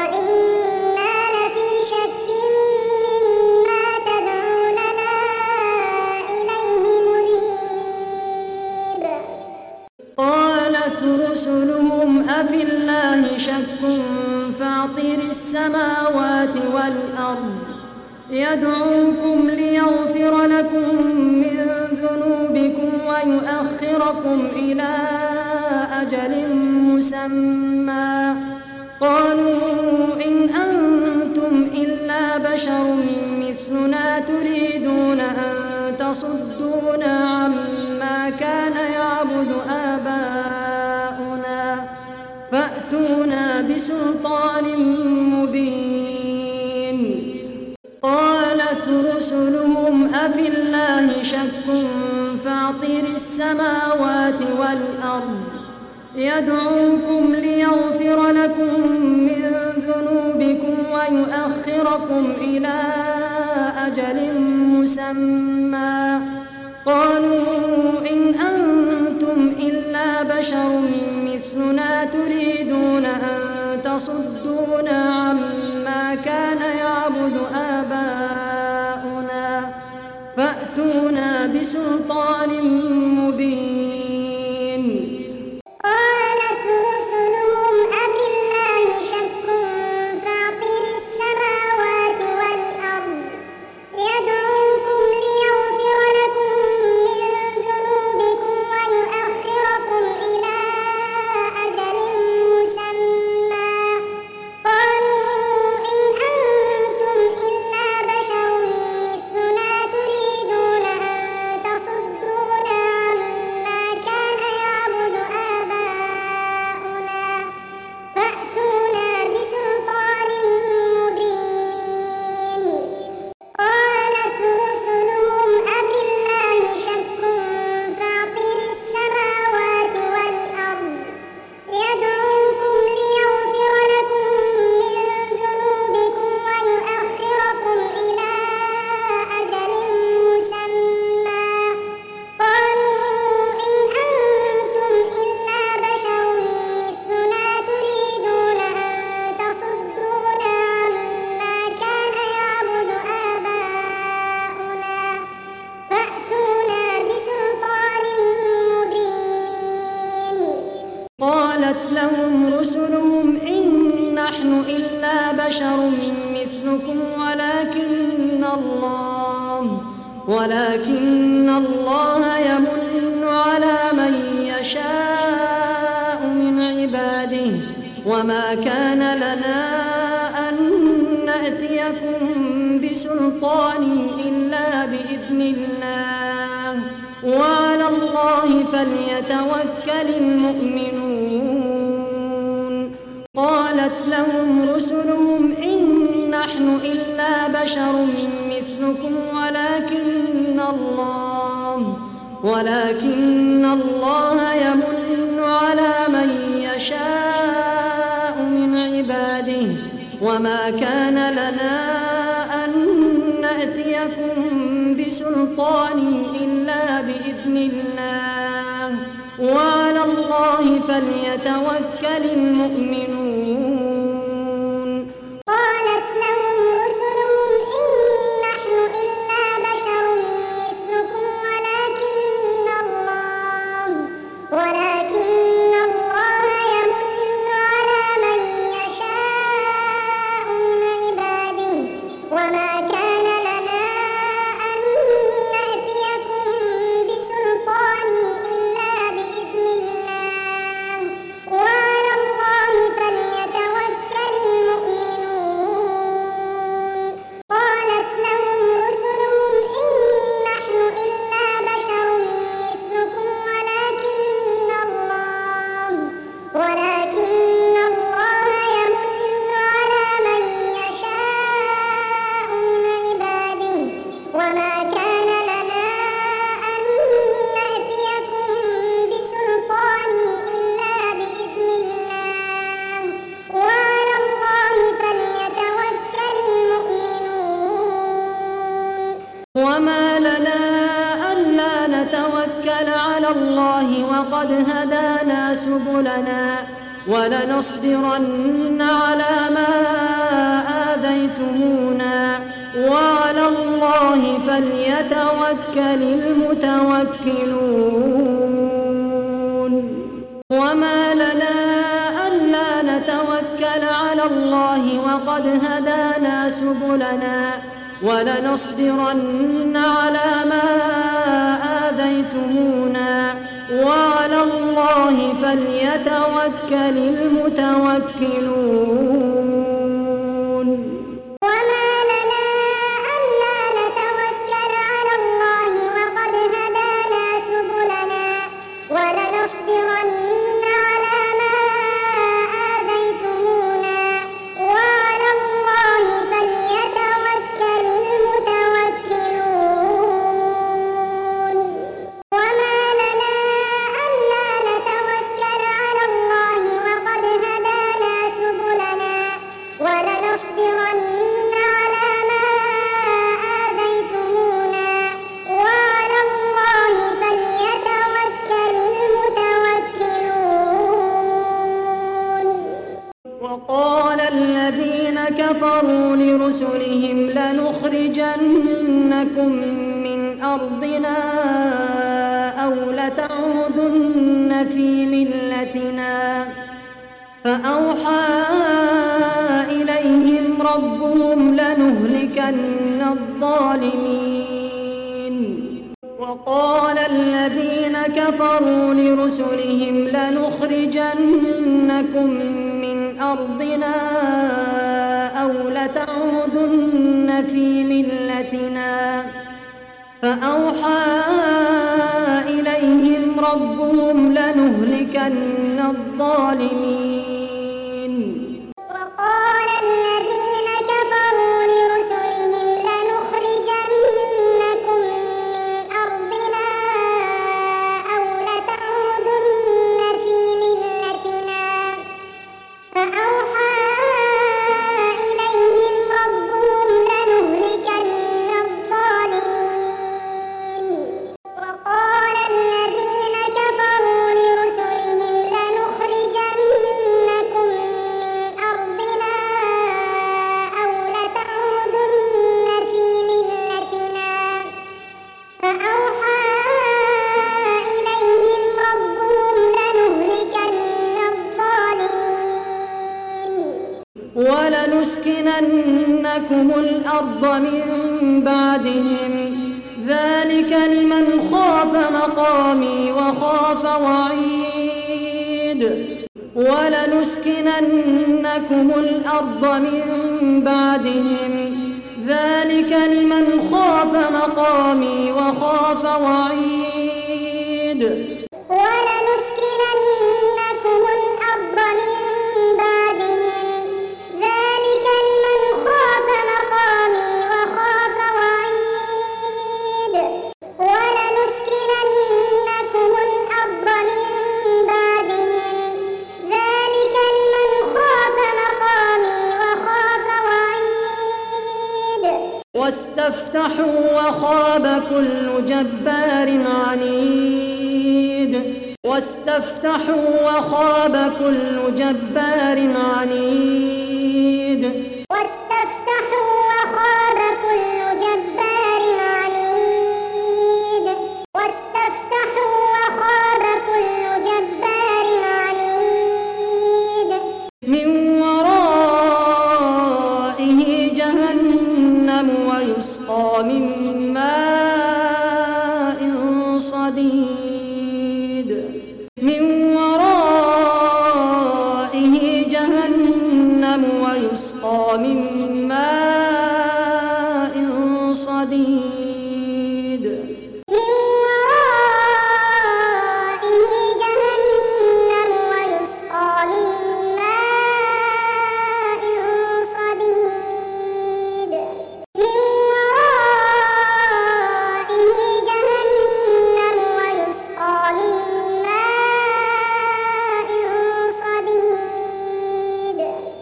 Speaker 2: وإنا لفي شك مما تدعوننا إليه مريب.
Speaker 3: قالت رسلهم أفي الله شك فاطر السماوات والأرض يدعوكم ليغفر لكم من ذنوبكم ويؤخركم إلى أجل مسمى قالوا إن أنتم إلا بشر مثلنا تريدون أن تصدونا عما كان يعبد آباؤنا فأتونا بسلطان مبين. قالت رسلهم أفي الله شك فاطر السماوات والأرض يدعوكم ليغفر لكم من ذنوبكم ويؤخركم إلى أجل مسمى قالوا إن أنتم إلا بشر مثلنا تريدون أن تصدونا عما كان يعبد آباؤنا فأتونا بسلطان مبين.
Speaker 2: قالت رسلهم أفي الله شك فاطر السماوات والأرض يدعوكم ليغفر لكم من ذنوبكم ويؤخركم إلى أجل مسمى قالوا إن أنتم إلا بشر مثلنا تريدون أن تصدونا عما كان يعبد آباؤنا فأتونا بسلطان مبين. قالت رسلهم أفي الله شك فاطر السماوات والأرض يدعوكم ليغفر لكم من ذنوبكم ويؤخركم إلى أجل مسمى قالوا إن أنتم إلا بشر مثلنا تريدون أن تصدونا عما كان يعبد آباؤنا فأتونا بسلطان مبين.
Speaker 3: قالت لهم رسلهم إن نحن إلا بشر مثلكم ولكن الله يمن على من يشاء من عباده وما كان لنا أن نأتيكم بسلطان إلا بإذن الله وعلى الله فليتوكل المؤمنون. قالت لهم رسلهم إن نحن إلا بشر مثلكم ولكن الله يمن على من يشاء من عباده وما كان لنا أن نأتيكم بسلطان إلا بإذن الله وعلى الله فليتوكل المؤمنون.
Speaker 2: قالت لهم رسلهم إن نحن إلا بشر مثلكم ولكن الله يمن على من يشاء من عباده وما كان لنا أن نأتيكم بسلطان إلا بإذن الله وعلى الله فليتوكل المؤمنون. قالت لهم رسلهم إن نحن إلا بشر مثلكم ولكن الله يمن على من يشاء من عباده وما كان لنا أن نأتيكم بسلطان إلا بإذن الله وعلى الله فليتوكل المؤمنون.
Speaker 3: وما لنا ألا نتوكل على الله وقد هدانا سبلنا ولنصبرن على ما آذيتمونا وعلى الله فليتوكل المتوكلون. وما لنا ألا نتوكل على الله وقد هدانا سبلنا ولنصبرن على ما آذيتمونا وعلى الله فليتوكل المتوكلون.
Speaker 2: وما لنا ألا نتوكل على الله وقد هدانا سبلنا ولنصبرن على ما آذيتمونا وعلى الله فليتوكل المتوكلون. وما لنا ألا نتوكل على الله وقد هدانا سبلنا ولنصبرن على ما آذيتمونا وعلى الله فليتوكل المتوكلون.
Speaker 3: وقال الذين كفروا لرسلهم لنخرجنكم من أرضنا أو لتعودن في ملتنا فأوحى إليهم ربهم لنهلكن الظالمين. وقال الذين كفروا لرسلهم لنخرجنكم من أرضنا أو لتعودن في ملتنا فأوحى إليهم ربهم لنهلكن الظالمين.
Speaker 2: وقال الذين كفروا لرسلهم لنخرجنكم من أرضنا أو لتعودن في ملتنا فأوحى إليهم ربهم لنهلكن الظالمين. وقال الذين كفروا لرسلهم لنخرجنكم من أرضنا أو لتعودن في ملتنا فأوحى إليهم ربهم لنهلكن الظالمين.
Speaker 3: ولنسكننكم الأرض من بعدهم ذلك لمن خاف مقامي وخاف وعيد. ولنسكننكم الأرض من بعدهم ذلك لمن خاف مقامي وخاف وعيد.
Speaker 2: ولنسكننكم الأرض من بعدهم ذلك لمن خاف مقامي وخاف وعيد. ولنسكننكم الأرض من بعدهم ذلك لمن خاف مقامي وخاف وعيد.
Speaker 3: واستفسحوا وخاب كل جبار عنيد. واستفسحوا وخاب كل جبار عنيد.
Speaker 2: واستفسحوا وخاب كل جبار عنيد. واستفسحوا وخاب كل جبار عنيد.
Speaker 3: من ورائه جهنم ويسقى من ماء صديد. من ورائه جهنم ويسقى من ماء صديد.
Speaker 2: من ورائه جهنم ويسقى من ماء صديد. من ورائه جهنم ويسقى من ماء صديد.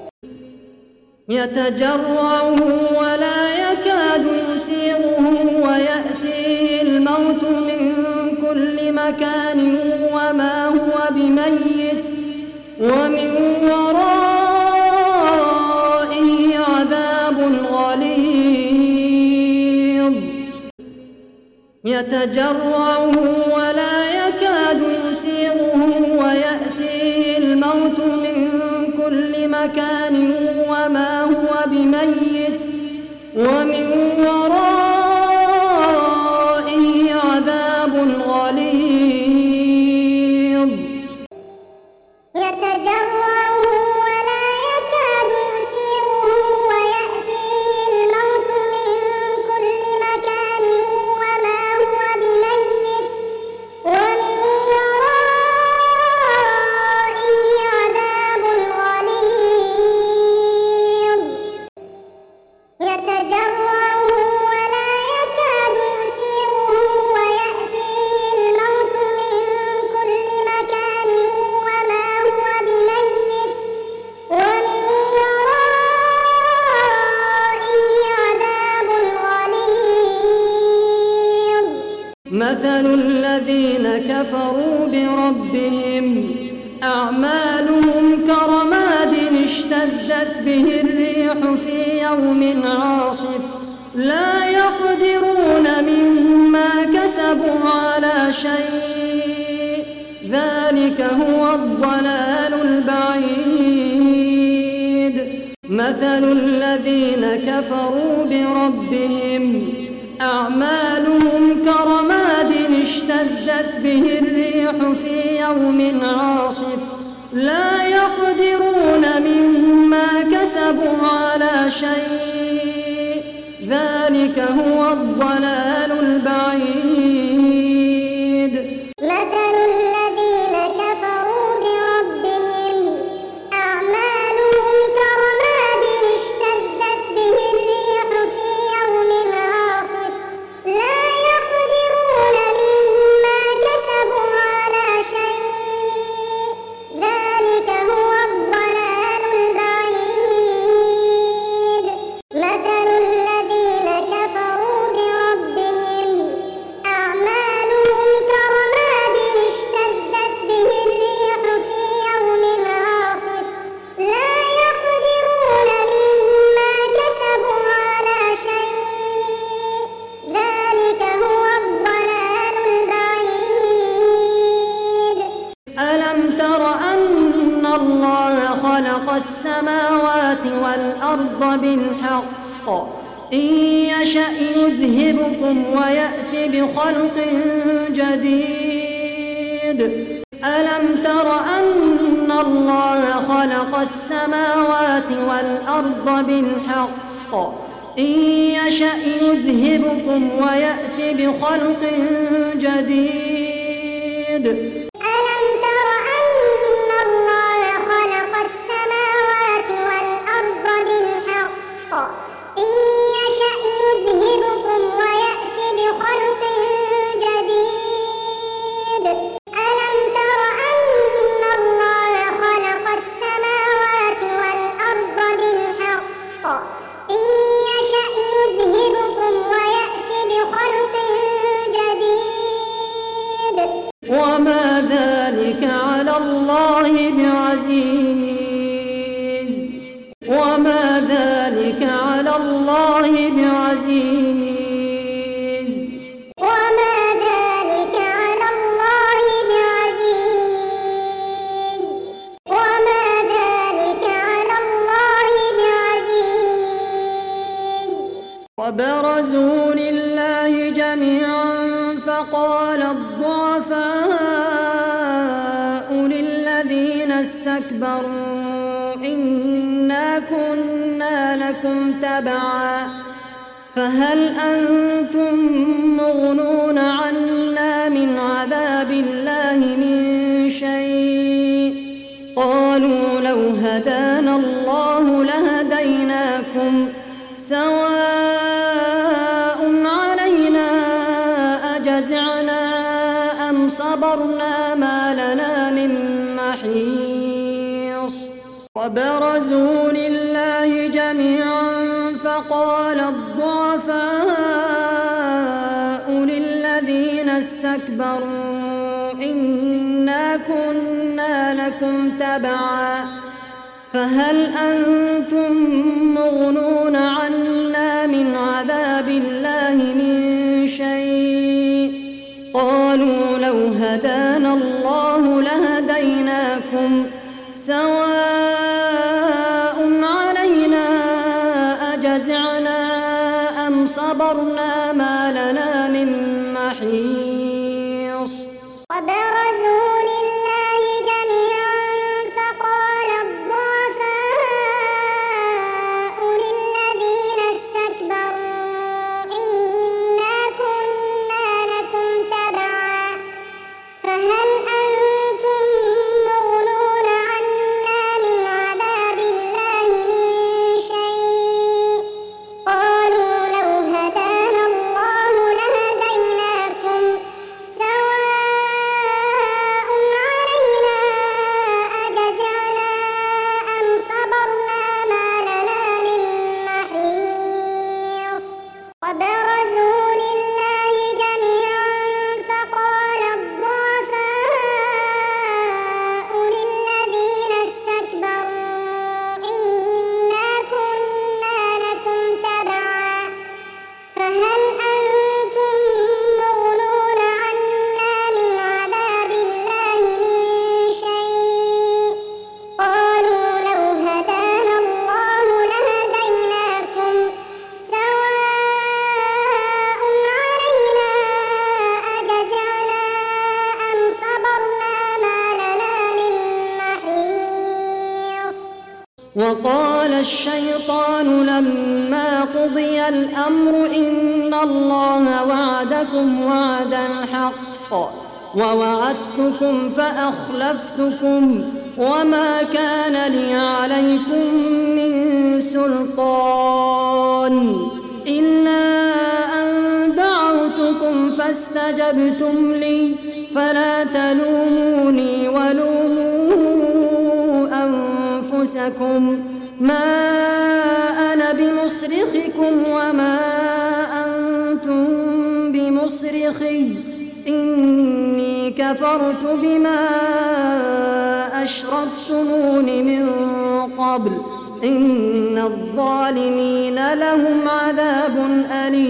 Speaker 3: يتجرعه ولا يكاد يسيغه ويأتيه الموت من كل مكان وما هو بميت ومن يتجرعه ولا يكاد يسيغه ويأتيه الموت من كل مكان وما هو بميت ومن ورائه عذاب غليظ
Speaker 2: يتجرعه ولا يكاد يسيغه ويأتيه الموت من كل مكان وما هو بميت ومن ورائه عذاب غليظ يتجرعه ولا يكاد يسيغه ويأتيه الموت من كل مكان وما هو بميت ومن ورائه عذاب غليظ
Speaker 3: مثل الذين كفروا بربهم أعمالهم كرماد اشتدت به الريح في يوم عاصف لا يقدرون مما كسبوا على شيء ذلك هو الضلال البعيد مثل الذين كفروا بربهم أعمالهم كرماد اشتدت به الريح في يوم عاصف لا يقدرون مما كسبوا على شيء ذلك هو الضلال البعيد
Speaker 2: مثل الذين كفروا بربهم أعمالهم كرماد اشتدت به الريح في يوم عاصف لا يقدرون مما كسبوا على شيء ذلك هو الضلال البعيد مثل الذين كفروا بربهم أعمالهم كرماد اشتدت به الريح في يوم عاصف لا يقدرون مما كسبوا على شيء ذلك هو الضلال البعيد
Speaker 3: ألم تر أن الله خلق السماوات والأرض بالحق إن يشأ يذهبكم ويأتي بخلق جديد ألم تر أن الله خلق السماوات والأرض بالحق إن يشأ يذهبكم ويأتي بخلق جديد
Speaker 2: ألم تر أن الله خلق السماوات والأرض بالحق إن يشأ يذهبكم ويأتي بخلق جديد ألم تر أن الله خلق السماوات والأرض بالحق إن يشأ يذهبكم ويأتي بخلق جديد
Speaker 3: وما ذلك على الله بعزيز وما ذلك على الله بعزيز
Speaker 2: وما ذلك على الله بعزيز وما ذلك على الله بعزيز
Speaker 3: وبرزوا لله جميعا فقال الضعفاء للذين استكبروا إنا كنا لكم تبعا فهل أنتم مغنون عنا من عذاب الله من شيء قالوا لو هدانا الله لهديناكم سواء علينا أجزعنا أم صبرنا ما لنا من محيص وبرزوا لله جميعا فقال الضعفاء للذين استكبروا إنا كنا لكم تبعا فهل أنتم مغنون عنا من عذاب الله من شيء صبرنا ما لنا من محيص
Speaker 2: وبرزوا لله جميعا فقال الضعفاء للذين استكبروا إنا كنا لكم تبعا فهل أنتم مغنون عنا من عذاب الله من شيء قالوا لو هدانا الله لهديناكم سواء علينا أجزعنا أم صبرنا ما لنا من محيص وبرزوا لله جميعا فقال الضعفاء للذين استكبروا إنا كنا لكم تبعا فهل أنتم مغنون عنا من عذاب الله من شيء قالوا لو هدانا الله لهديناكم سواء علينا أجزعنا أم صبرنا ما لنا من محيص
Speaker 3: وقال الشيطان لما قضي الأمر إن الله وعدكم وعد الحق ووعدتكم فأخلفتكم وما كان لي عليكم من سلطان إلا أن دعوتكم فاستجبتم لي فلا تلوموني ولوموا أنفسكم ما أنا بمصرخكم وما أنتم بمصرخي إني كفرت بما أشركتمون من قبل إن الظالمين لهم عذاب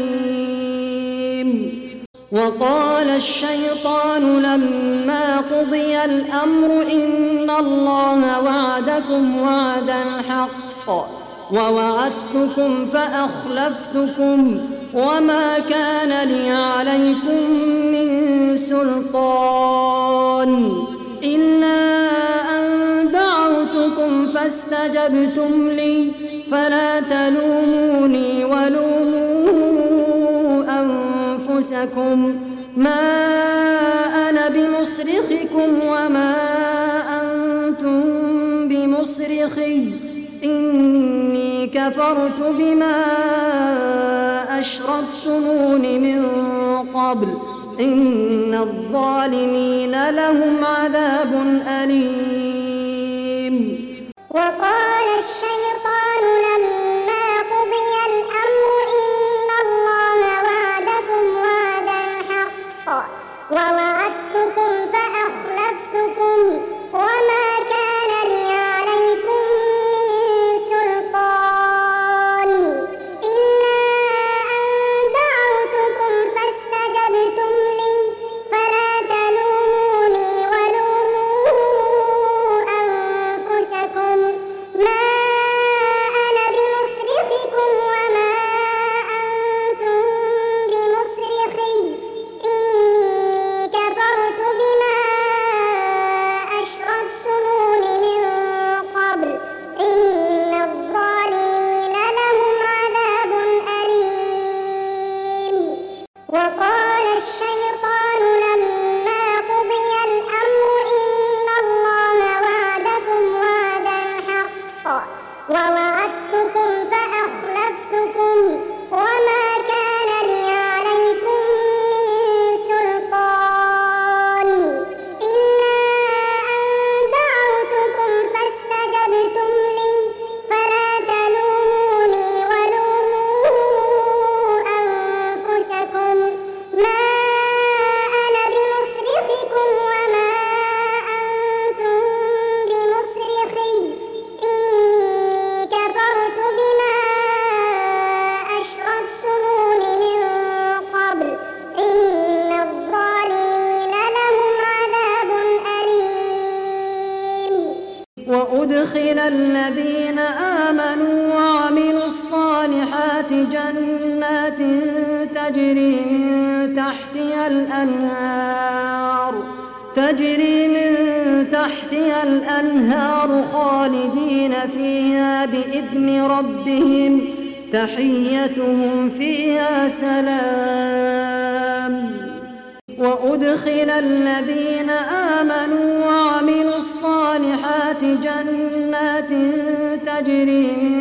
Speaker 3: أليم وقال الشيطان لما قضي الأمر إن الله وعدكم وعد الحق ووعدتكم فأخلفتكم وما كان لي عليكم من سلطان إلا أن دعوتكم فاستجبتم لي فلا تلوموني ولوموا أنفسكم ما أنا بمصرخكم وما أنتم بمصرخي إني كفرت بما أشركتمون من قبل إن الظالمين لهم عذاب أليم
Speaker 2: وقال الشيطان لما قضي الأمر إن الله وعدكم وعد الحق ووعدتكم فأخلفتكم وما كان لي عليكم من سلطان إلا أن دعوتكم فاستجبتم لي فلا تلوموني ولوموا أنفسكم ما أنا بمصرخكم وما أنتم بمصرخي إني كفرت بما أشركتمون من قبل إن الظالمين لهم عذاب أليم وقال الشيطان لما قضي الأمر إن الله وعدكم وعد الحق ووعدتكم فأخلفتكم وما كان لي عليكم من سلطان إلا أن دعوتكم فاستجبتم لي فلا تلوموني ولوموا أنفسكم ما أنا بمصرخكم وما أنتم بمصرخي إني كفرت بما أشركتمون من قبل إن الظالمين لهم عذاب أليم
Speaker 3: وأدخل الذين آمنوا وعملوا الصالحات جنات تجري من تحتها الأنهار خالدين فيها بإذن ربهم تحيتهم فيها سلام. وأدخل الذين آمنوا وعملوا الصالحات جنات تجري من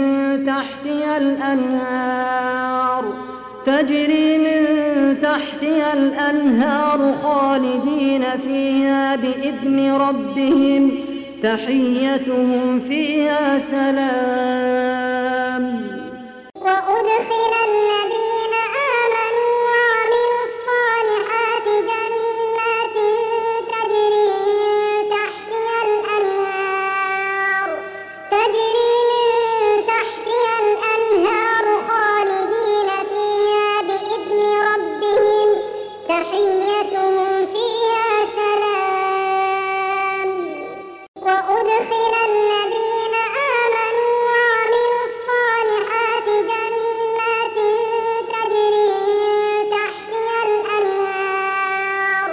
Speaker 3: تحتها الأنهار خالدين فيها بإذن ربهم تحيتهم فيها سلام.
Speaker 2: وأدخل الذين آمنوا وعملوا الصالحات جنات تجري من تحتها الأنهار خالدين فيها بإذن ربهم تحيتهم فيها سلام. وأدخل الذين آمنوا وعملوا الصالحات جنات تجري من تحتها الأنهار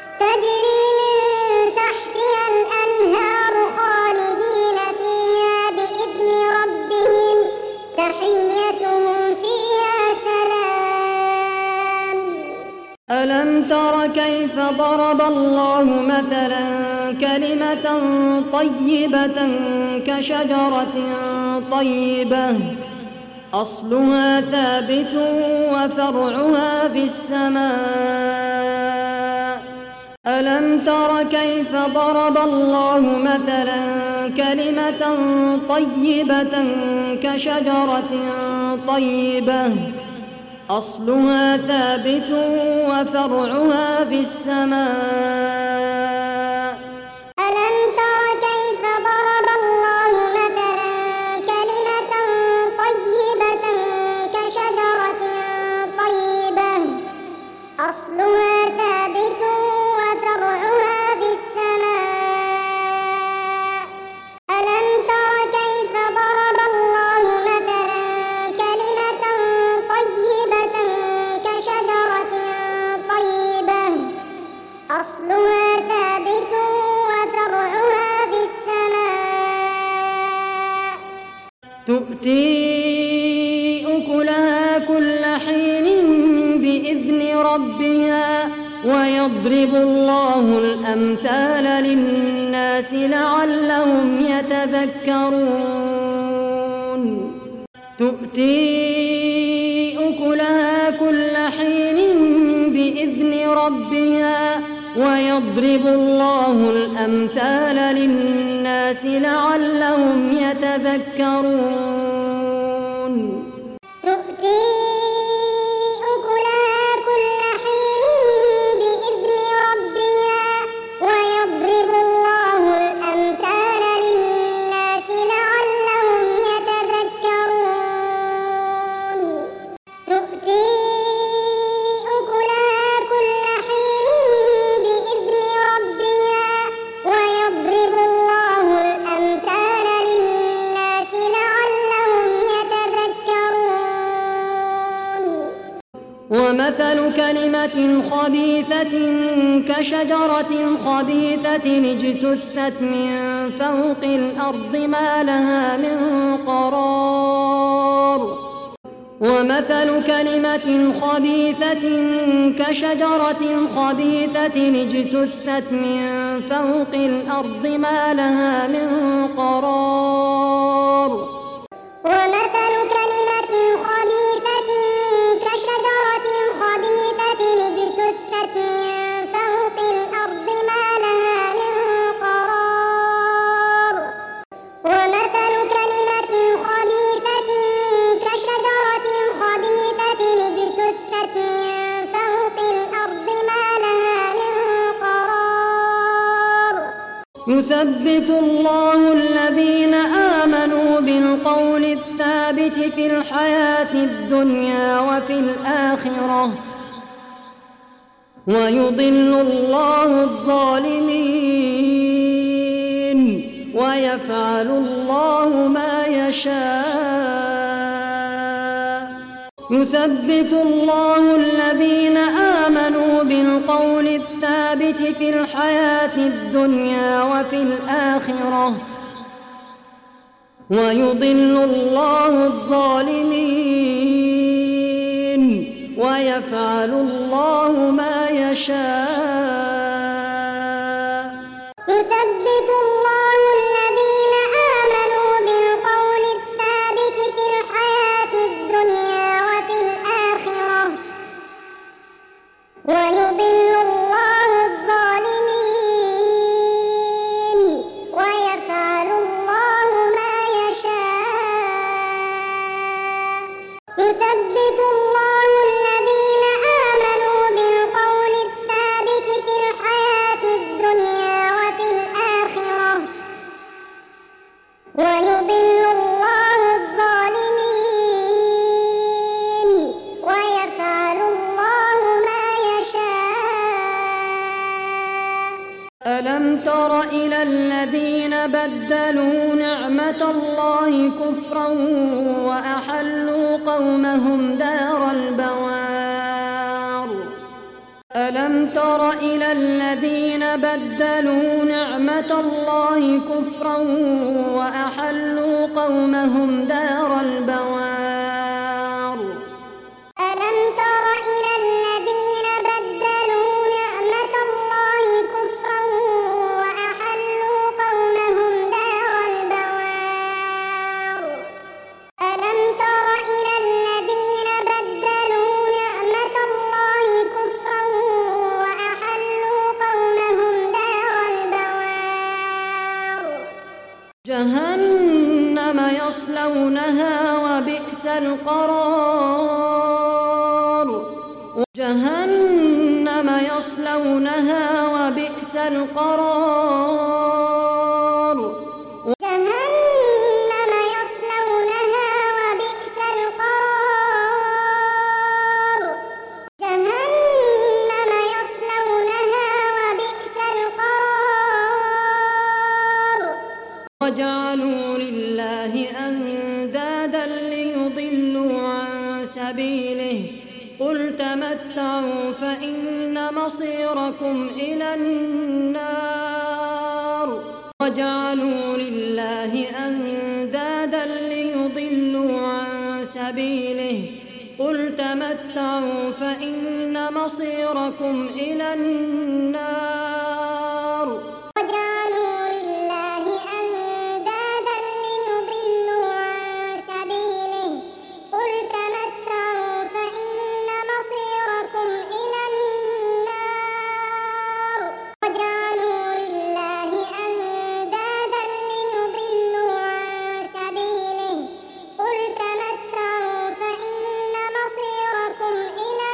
Speaker 2: خالدين فيها بإذن ربهم تحيتهم فيها سلام.
Speaker 3: ألم تر كيف ضرب الله مثلا كلمة طيبة كشجرة طيبة أصلها ثابت وفرعها في السماء. ألم تر كيف ضرب الله مثلا كلمة طيبة كشجرة طيبة أصلها ثابت وفرعها في السماء.
Speaker 2: ألم تر كيف ضرب الله مثلا كلمة طيبة كشجرة طيبة أصلها ثابت وفرعها في السماء. ألم تر كيف ضرب الله مثلا كلمة طيبة كشجرة طيبة أصلها ثابت وفرعها في السماء.
Speaker 3: تؤتي أكلها كل حين بإذن ربها ويضرب الله الأمثال للناس لعلهم يتذكرون. تؤتي أكلها كل حين بإذن ربها ويضرب الله الأمثال للناس لعلهم يتذكرون.
Speaker 2: تؤتي أكلها كل حين بإذن ربها ويضرب الله الأمثال للناس لعلهم يتذكرون. تؤتي أكلها كل حين بإذن ربها ويضرب الله الأمثال للناس لعلهم يتذكرون.
Speaker 3: ومثل كلمة خبيثة كشجرة خبيثة اجتثت من فوق الأرض ما لها من قرار. ومثل كلمة خبيثة كشجرة خبيثة اجتثت من فوق الأرض ما لها من قرار.
Speaker 2: ومثل كلمة خبيثة كشجرة خبيثة اجتثت من فوق الأرض ما لها من قرار. ومثل كلمة خبيثة كشجرة خبيثة اجتثت من فوق الأرض ما لها من قرار.
Speaker 3: يثبت الله الذين آمنوا بالقول الثابت في الحياة الدنيا وفي الآخرة ويضل الله الظالمين ويفعل الله ما يشاء. يثبت الله الذين آمنوا بالقول الثابت في الحياة الدنيا وفي الآخرة ويضل الله الظالمين ويفعل الله ما يشاء.
Speaker 2: يثبت الله الذين آمنوا بالقول الثابت في الحياة الدنيا وفي الآخرة ويضل الله الظالمين ويفعل الله ما يشاء. يثبت الله الذين آمنوا بالقول الثابت في الحياة الدنيا وفي الآخرة ويضل الله الظالمين ويفعل الله ما يشاء.
Speaker 3: ألم تر إلى الذين بدلوا نعمة الله كفرا وأحلوا قومهم دار البوار. ألم تر إلى الذين بدلوا نعمة الله كفرا وأحلوا قومهم دار البوار.
Speaker 2: ألم تر إلى الذين بدلوا نعمة الله كفرا وأحلوا قومهم دار البوار. ألم تر إلى الذين بدلوا نعمة الله كفرا وأحلوا قومهم دار البوار.
Speaker 3: جهنم يصلونها وبئس القرار. جهنم يصلونها وبئس القرار.
Speaker 2: جهنم يصلونها وبئس القرار. جهنم يصلونها وبئس القرار.
Speaker 3: وجعلوا لله أندادا ليضلوا عن سبيله قل تمتعوا فإن مصيركم إلى النار. وجعلوا لله أندادا ليضلوا عن سبيله قل تمتعوا فإن مصيركم إلى النار.
Speaker 2: وجعلوا لله أندادا ليضلوا عن سبيله قل تمتعوا فإن مصيركم إلى النار. وجعلوا لله أندادا ليضلوا عن سبيله قل تمتعوا فإن مصيركم إلى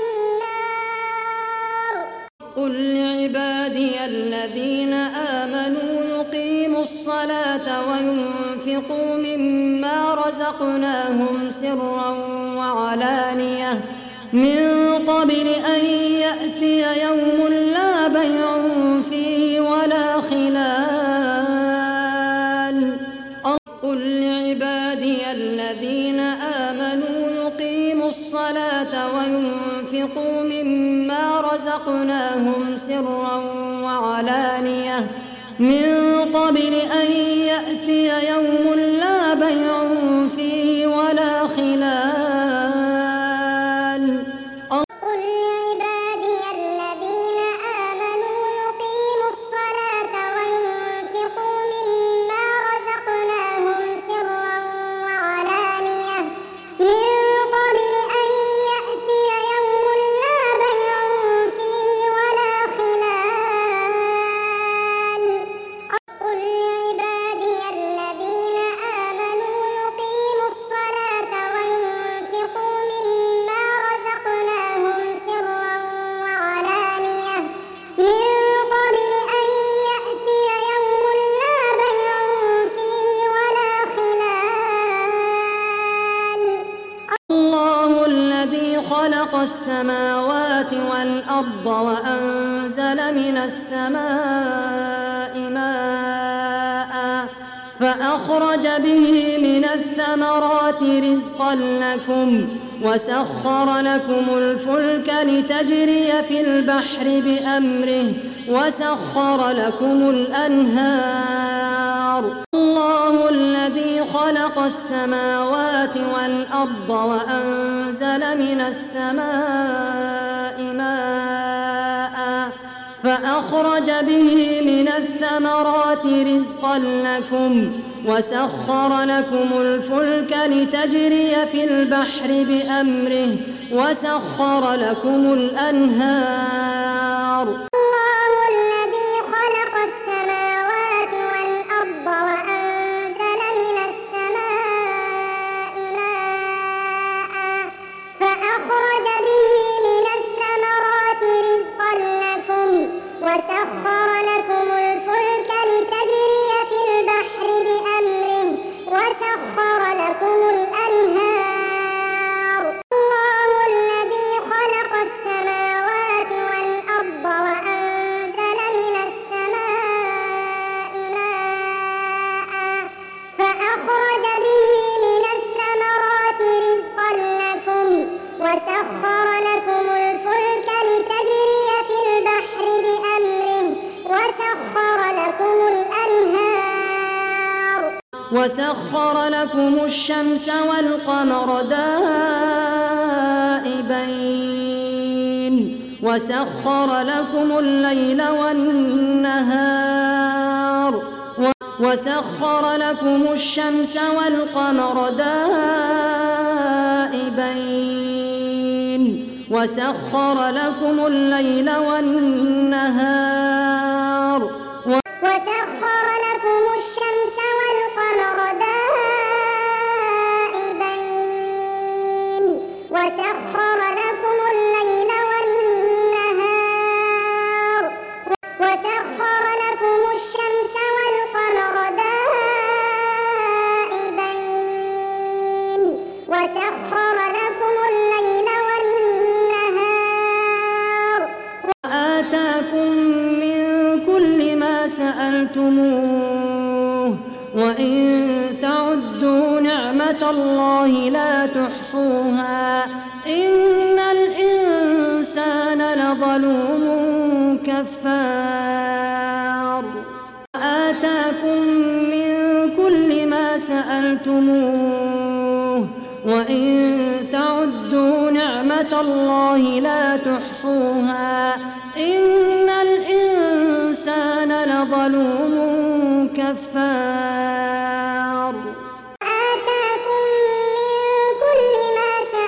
Speaker 2: النار.
Speaker 3: قل لعبادي الذين آمنوا يقيموا الصلاة وينفقوا مما رزقناهم سرا وعلانية من قبل أن يأتي يوم لا بيع فيه ولا خلال. قل لعبادي الذين آمنوا يقيموا الصلاة وينفقوا مما رزقناهم سرا وعلانية من قبل أن يأتي يوم لا بيع فيه ولا خلال.
Speaker 2: قل لعبادي الذين آمنوا يقيموا الصلاة وينفقوا مما رزقناهم سرا وعلانية من قبل أن يأتي يوم لا بيع فيه ولا خلال. قل لعبادي الذين آمنوا يقيموا الصلاة وينفقوا مما رزقناهم سرا وعلانية من قبل أن يأتي يوم لا بيع فيه ولا خلال.
Speaker 3: الله الذي خلق السماوات والأرض وأنزل من السماء ماء فأخرج به من الثمرات رزقا لكم وسخر لكم الفلك لتجري في البحر بأمره وسخر لكم الأنهار الله الذي خلق السماوات والأرض وأنزل من السماء ماء فأخرج به من الثمرات رزقا لكم وسخر لكم الفلك لتجري في البحر بأمره وسخر لكم الأنهار
Speaker 2: الله الذي خلق السماوات والأرض وأنزل من السماء ماء فأخرج به من الثمرات رزقا لكم وسخر لكم الفلك لتجري في البحر بأمره وسخر لكم الأنهار الله الذي خلق السماوات والأرض وأنزل من السماء ماء فأخرج به من الثمرات رزقا لكم وسخر لكم الفلك لتجري في البحر بأمره وسخر لكم الأنهار
Speaker 3: وسخر لكم الشمس والقمر دائبين وسخر لكم الليل والنهار وسخر لكم الشمس والقمر دائبين وسخر لكم الليل والنهار
Speaker 2: وسخر لكم الشمس والقمر دائبين وسخر لكم الليل والنهار وسخر لكم الشمس والقمر دائبين وسخر لكم الليل والنهار
Speaker 3: وآتاكم من كل ما سألتموه وإن تعدوا نعمة الله لا تحصوها إن الإنسان لظلوم كفار وآتاكم من كل ما سألتموه وإن تعدوا نعمة الله لا تحصوها إن الإنسان لظلوم كفار
Speaker 2: آتاكم من كل ما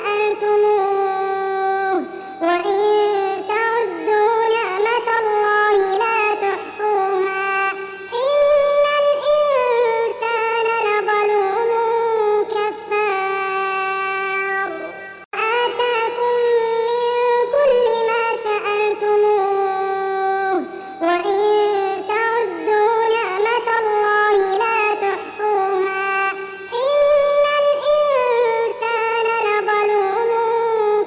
Speaker 2: سألتموه وإن تعدوا نعمة الله لا تحصوها إن الإنسان لظلوم كفار آتاكم من كل ما سألتموه وإن تعدوا نعمة الله لا تحصوها إن الإنسان لظلوم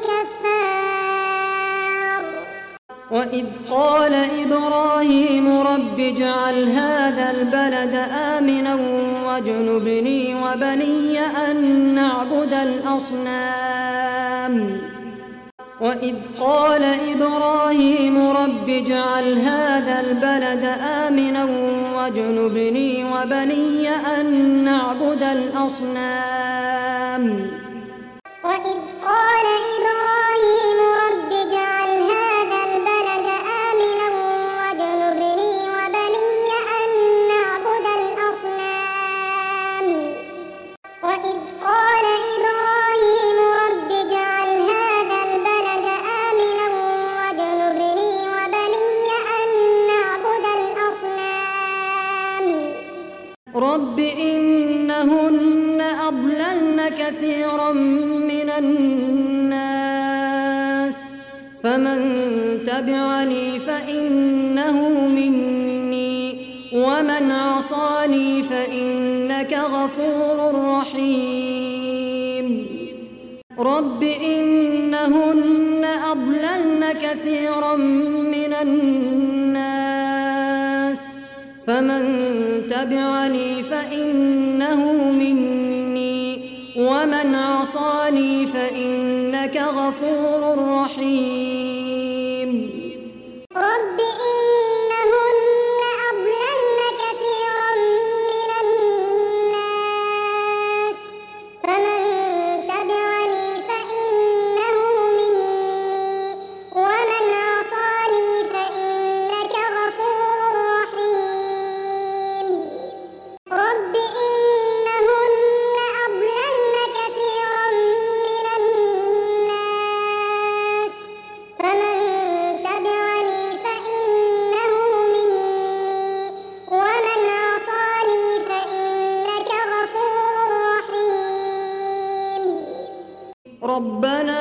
Speaker 2: كفار
Speaker 3: وإذ قال إبراهيم رب اجعل هذا البلد آمنا واجنبني وبني أن نعبد الأصنام وإذ قال إبراهيم رب اجعل هذا البلد آمنا واجنبني وبني أن نعبد الأصنام
Speaker 2: وإذ قال إبراهيم رب اجعل هذا البلد آمنا واجنبني وبني أن نعبد الأصنام وإذ قال إبراهيم رب اجعل هذا البلد آمنا واجنبني وبني أن نعبد الأصنام
Speaker 3: رب إنهن أضللن كثيرا من الناس فمن تبعني فإنه مني ومن عصاني فإنك غفور رحيم رب إنهن أضللن كثيرا من الناس فمن تبعني فإنه مني ومن عصاني فإنك غفور رحيم.
Speaker 2: رب إنهن أضللن كثيرا من الناس فمن تبعني فإنه مني ومن عصاني فإنك غفور رحيم. رب إنهن أضللن كثيرا من الناس فمن تبعني فإنه مني ومن عصاني فإنك غفور رحيم.
Speaker 3: ربنا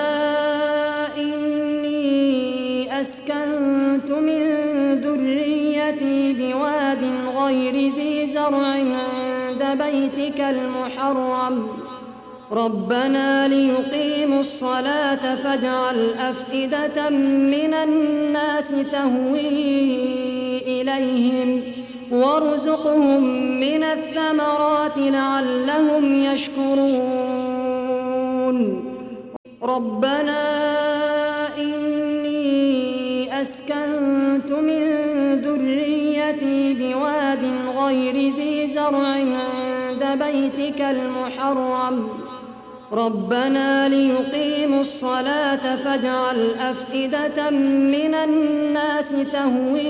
Speaker 3: إني أسكنت من ذريتي بواد غير ذي زرع عند بيتك المحرم ربنا ليقيموا الصلاة فاجعل أفئدة من الناس تهوي إليهم وارزقهم من الثمرات لعلهم يشكرون. ربنا إني أسكنت من ذريتي بواد غير ذي زرع عند بيتك المحرم ربنا ليقيموا الصلاة فاجعل أفئدة من الناس تهوي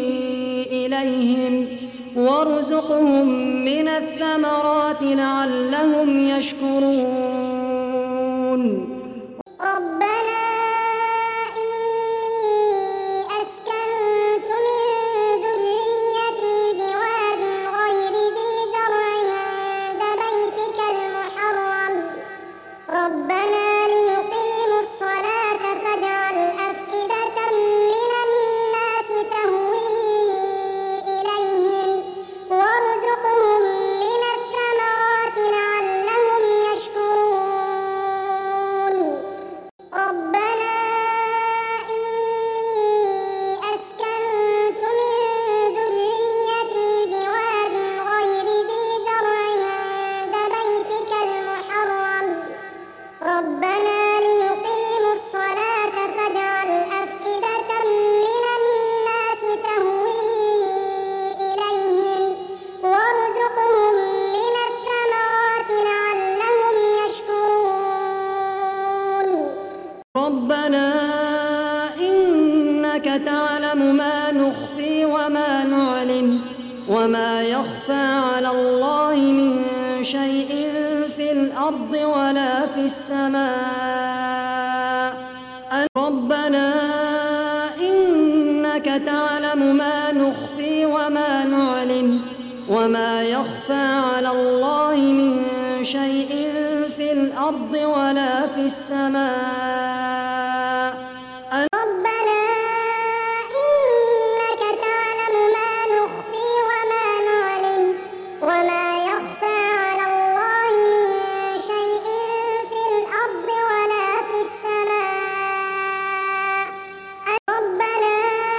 Speaker 3: إليهم وارزقهم من الثمرات لعلهم يشكرون.
Speaker 2: ربنا إني أسكنت من ذريتي بواد غير ذي زرع عند بيتك المحرم ربنا ليقيموا الصلاة فاجعل أفئدة من الناس تهوي إليهم وارزقهم من الثمرات لعلهم يشكرون. ربنا إني أسكنت من ذريتي بواد غير ذي زرع عند بيتك المحرم ربنا ليقيموا الصلاة فاجعل أفئدة من الناس تهوي إليهم وارزقهم من الثمرات لعلهم يشكرون.
Speaker 3: ربنا إنك تعلم ما نخفي وما نعلن وما يخفى على الله من شيء في الأرض ولا في السماء. ربنا إنك تعلم ما نخفي وما نعلن وما يخفى على الله من شيء في الأرض ولا في السماء.
Speaker 2: ربنا إنك تعلم ما نخفي وما نعلن وما يخفى على الله من شيء في الأرض ولا في السماء. ربنا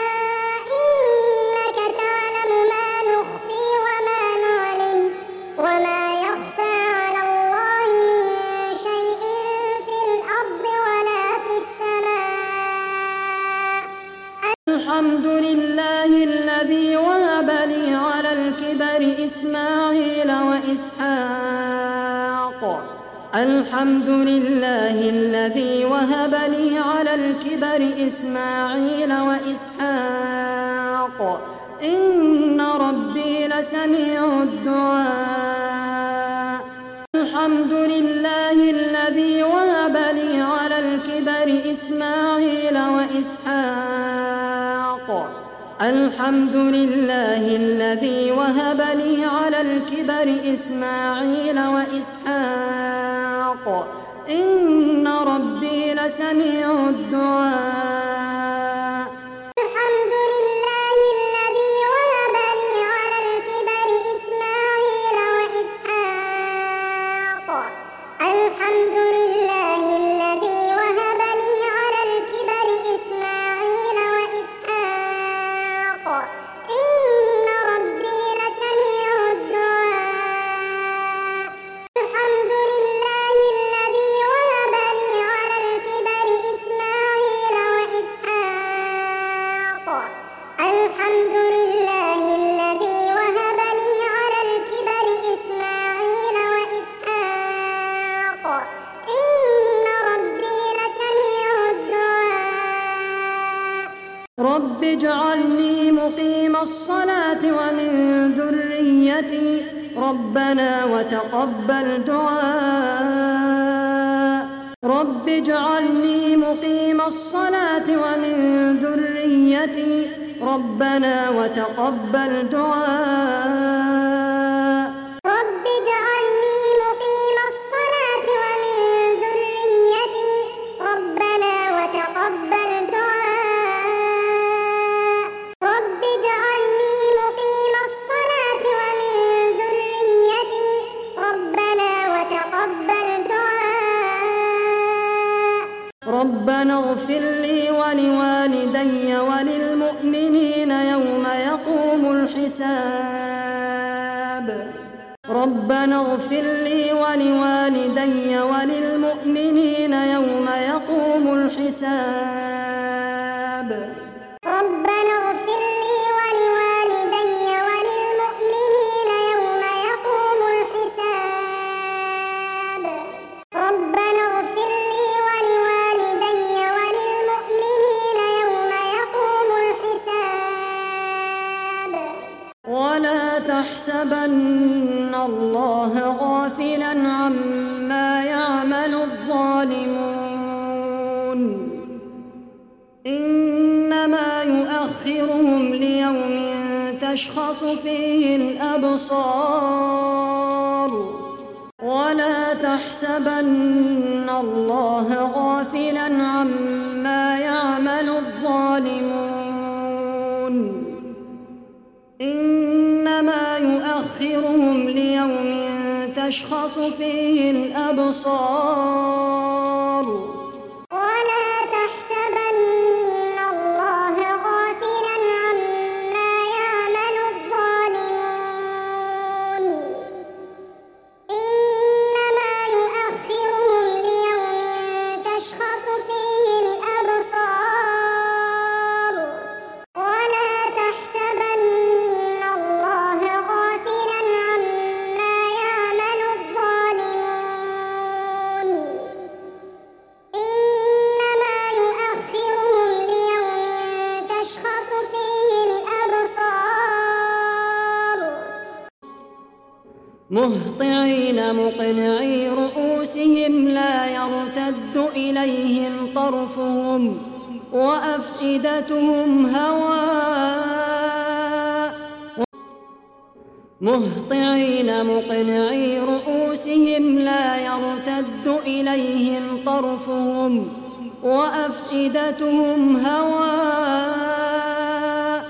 Speaker 2: إنك تعلم ما نخفي وما نعلن وما يخفى على الله من شيء في الأرض ولا في السماء.
Speaker 3: الحمد لله الذي وهب لي على الكبر إسماعيل وإسحاق. الحمد لله الذي وهب لي على الكبر إسماعيل وإسحاق إن ربي لسميع الدعاء. الحمد لله الذي وهب لي على الكبر إسماعيل وإسحاق. الحمد لله الذي وهب لي على الكبر إسماعيل وإسحاق إن ربي لسميع الدعاء.
Speaker 2: الحمد لله الذي وهب لي على الكبر إسماعيل وإسحاق. الحمد لله الذي وهب لي على الكبر إسماعيل وإسحاق إن ربي لسميع
Speaker 3: اجعلني مقيم الصلاة ومن ذريتي ربنا وتقبل دعاء رب اجعلني مقيم الصلاة ومن ذريتي ربنا وتقبل دعاء
Speaker 2: رب اجعلني مقيم الصلاة ومن ذريتي ربنا وتقبل دعاء رب اجعلني مقيم الصلاة ومن ذريتي ربنا وتقبل دعاء
Speaker 3: ربنا اغفر لي ولوالدي وللمؤمنين يوم يقوم الحساب ربنا اغفر لي ولوالدي وللمؤمنين يوم يقوم الحساب
Speaker 2: ربنا اغفر لي ولوالدي وللمؤمنين يوم يقوم الحساب ربنا اغفر لي ولوالدي وللمؤمنين يوم يقوم الحساب
Speaker 3: ولا تحسبن الله غافلا عما يعمل الظالمون إنما يؤخرهم ليوم تشخص فيه الأبصار ولا تحسبن الله غافلا عما يعمل الظالمون إنما يؤخرهم ليوم تشخص فيه الأبصار
Speaker 2: ولا تحسبن الله غافلا عما يعمل الظالمون إنما يؤخرهم ليوم تشخص فيه الأبصار ولا تحسبن الله غافلا عما يعمل الظالمون إنما يؤخرهم ليوم تشخص فيه الأبصار
Speaker 3: مهطعين مقنعي رؤوسهم لا يرتد إليهم طرفهم وأفئدتهم هواء مهطعين مقنعي رؤوسهم لا يرتد إليهم طرفهم وأفئدتهم هواء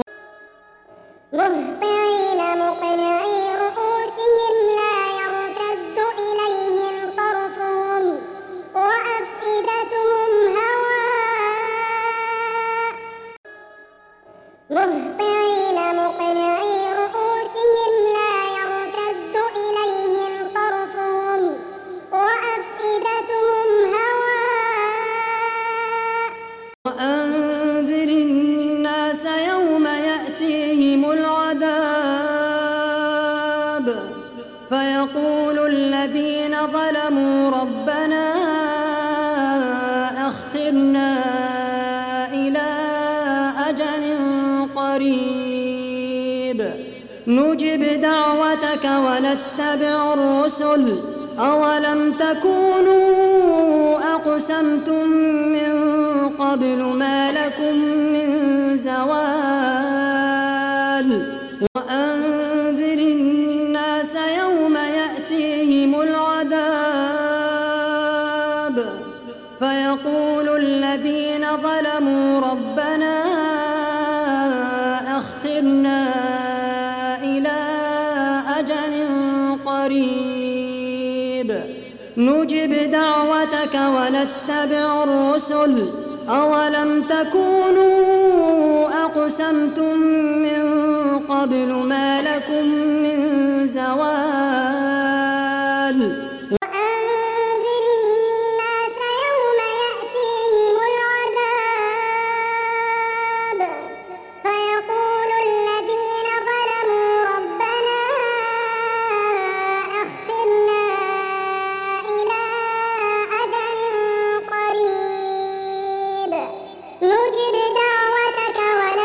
Speaker 2: مهطعين مقنعي رؤوسهم لا يرتد إليهم طرفهم وأفئدتهم هواء مهطعين مقنعي رؤوسهم لا يرتد إليهم طرفهم وأفئدتهم هواء
Speaker 3: وأنذر الناس يوم يأتيهم العذاب فيقول الذين ظلموا ربنا أخرنا إلى أجل قريب نجب دعوتك ونتبع الرسل أولم تكونوا أقسمتم من قبل ما لكم من زوال وأنذر الناس يوم يأتيهم العذاب فيقول الذين ظلموا ربنا أخرنا إلى أجل قريب نجب دعوتك ونتبع الرسل أولم تكونوا أقسمتم من قبل ما لكم من زوال
Speaker 2: وأنذر الناس يوم يأتيهم العذاب فيقول الذين ظلموا ربنا أخرنا إلى أجل قريب نجب دعوتك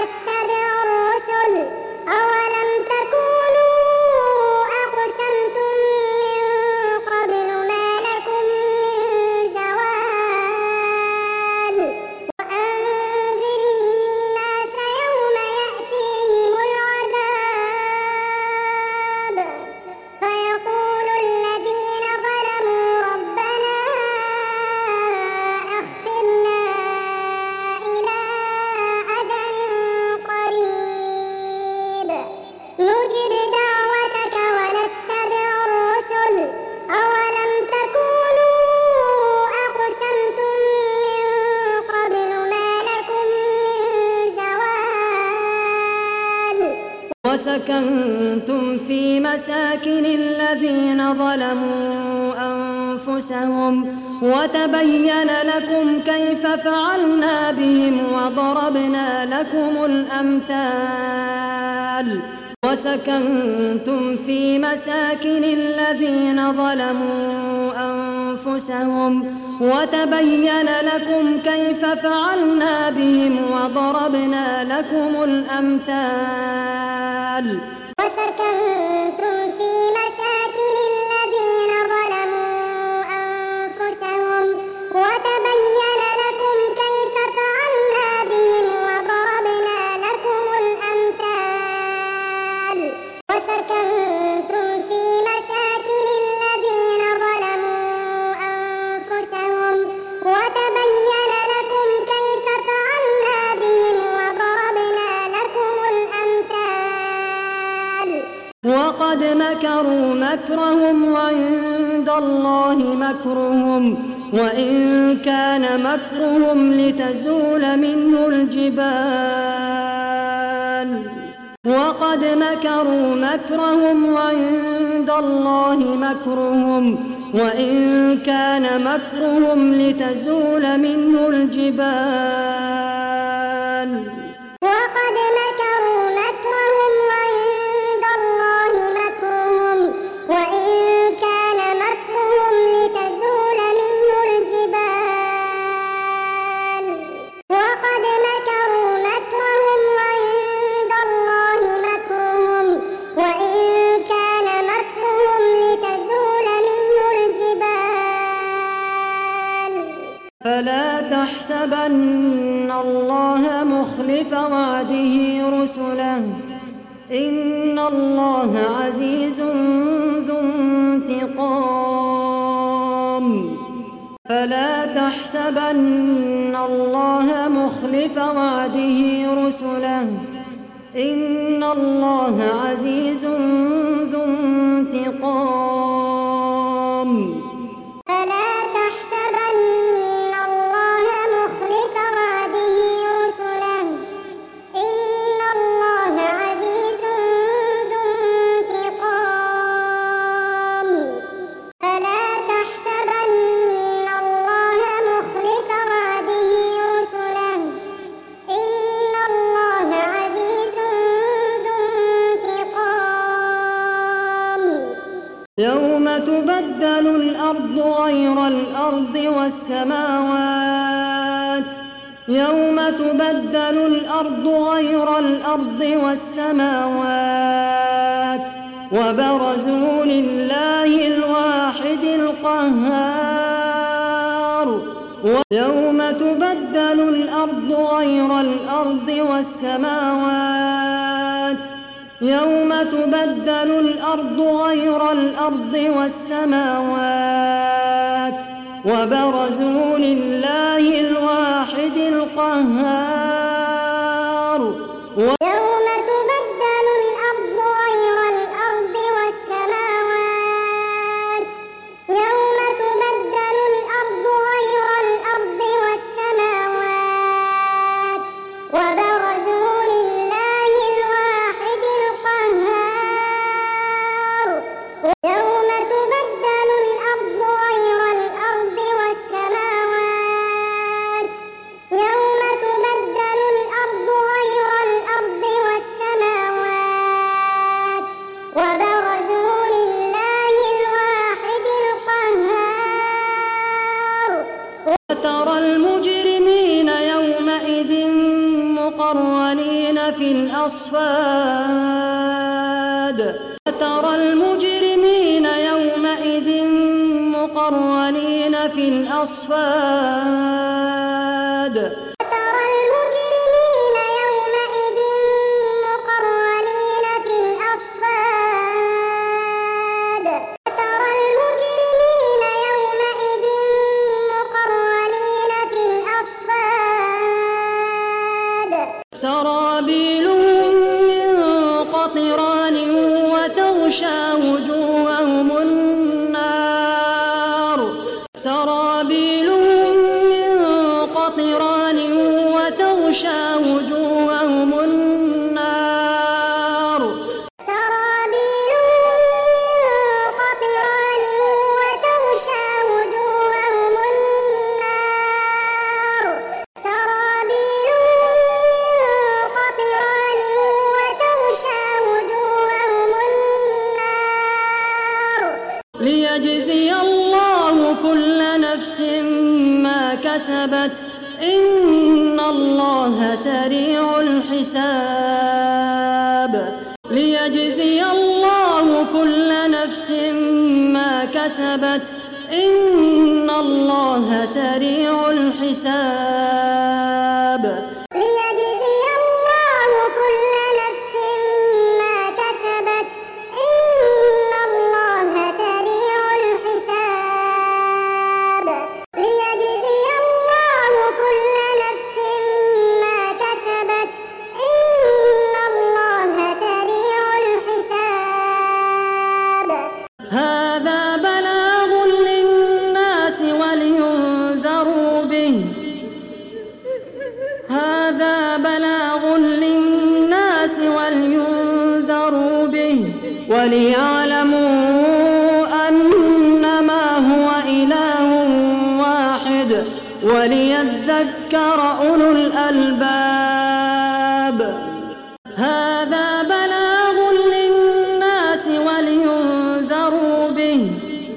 Speaker 3: وسكنتم في مساكن الذين ظلموا أنفسهم وتبين لكم كيف فعلنا بهم وضربنا لكم الأمثال وسكنتم في مساكن الذين ظلموا أنفسهم وتبين لكم كيف فعلنا بهم وضربنا لكم الأمثال
Speaker 2: وسكنتم في مساكن الذين ظلموا أنفسهم وتبين لكم كيف فعلنا بهم وضربنا لكم الأمثال وسكنتم في مساكن الذين ظلموا أنفسهم وتبين لكم كيف فعلنا بهم وضربنا لكم الأمثال
Speaker 3: وقد مكروا مكرهم وعند الله مكرهم وإن كان مكرهم لتزول منه الجبال وقد مكروا مكرهم وعند الله مكرهم وإن كان مكرهم لتزول منه الجبال
Speaker 2: وقد مكروا مكرهم وعند الله مكرهم وإن كان مكرهم لتزول منه الجبال وقد مكروا مكرهم وعند الله مكرهم وإن كان مكرهم لتزول منه الجبال
Speaker 3: فلا تحسبن الله مخلف وعده رسله إن الله عزيز ذو انتقام فلا تحسبن الله مخلف وعده رسله إن الله عزيز ذو انتقام
Speaker 2: فلا تحسبن الله مخلف وعده رسله إن الله عزيز ذو انتقام فلا تحسبن الله مخلف وعده رسله إن الله عزيز ذو انتقام
Speaker 3: يوم تبدل الأرض غير الأرض والسماوات يوم تبدل الأرض غير الأرض والسماوات وبرزوا لله الواحد القهار يوم تبدل الأرض غير الأرض والسماوات يوم تبدل الأرض غير الأرض والسماوات وبرزوا لله الواحد القهار
Speaker 2: يوم تبدل الأرض غير الأرض والسماوات يوم تبدل الأرض غير الأرض والسماوات وبرزوا لله الواحد القهار يوم تبدل الأرض غير الأرض والسماوات يوم تبدل الأرض غير الأرض والسماوات وبرزوا لله الواحد القهار
Speaker 3: وترى المجرمين يومئذ مقرنين في الأصفاد وترى المجرمين يومئذ مقرنين في الأصفاد
Speaker 2: وترى المجرمين يومئذ مقرنين في الأصفاد وترى المجرمين يومئذ مقرنين في الأصفاد
Speaker 3: سرابيلهم من قطران وتغشى وجوههم النار سرابيلهم من قطران وتغشى وجوههم النار كسبت إن الله سريع الحساب ليجزي الله كل نفس ما كسبت إن الله سريع الحساب
Speaker 2: ليجزي الله كل نفس ما كسبت إن الله سريع الحساب ليجزي الله كل نفس ما كسبت إن الله سريع الحساب
Speaker 3: هذا بلاغ للناس ولينذروا به هذا بلاغ للناس ولينذروا به وليعلموا أنما هو إله واحد وليذكر أولو الألباب هذا بلاغ للناس ولينذروا به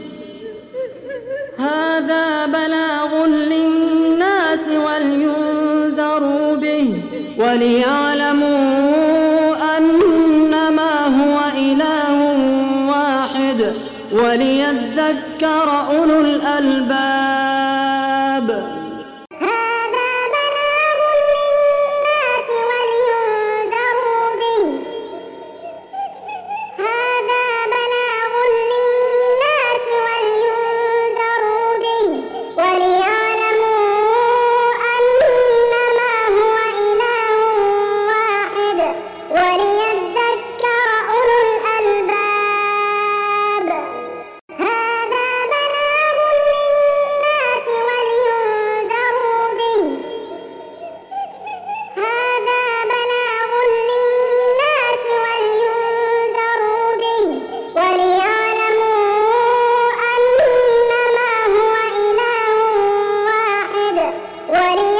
Speaker 3: هذا بلاغ للناس ولينذروا به وليعلموا أنما هو إله واحد وليذكر أولو الألباب
Speaker 2: هذا بلاغ للناس ولينذروا به هذا بلاغ للناس ولينذروا به وليعلموا أنما هو إله واحد وليذكر أولو الألباب هذا بلاغ للناس ولينذروا به هذا بلاغ للناس ولينذروا به وليعلموا أنما هو إله واحد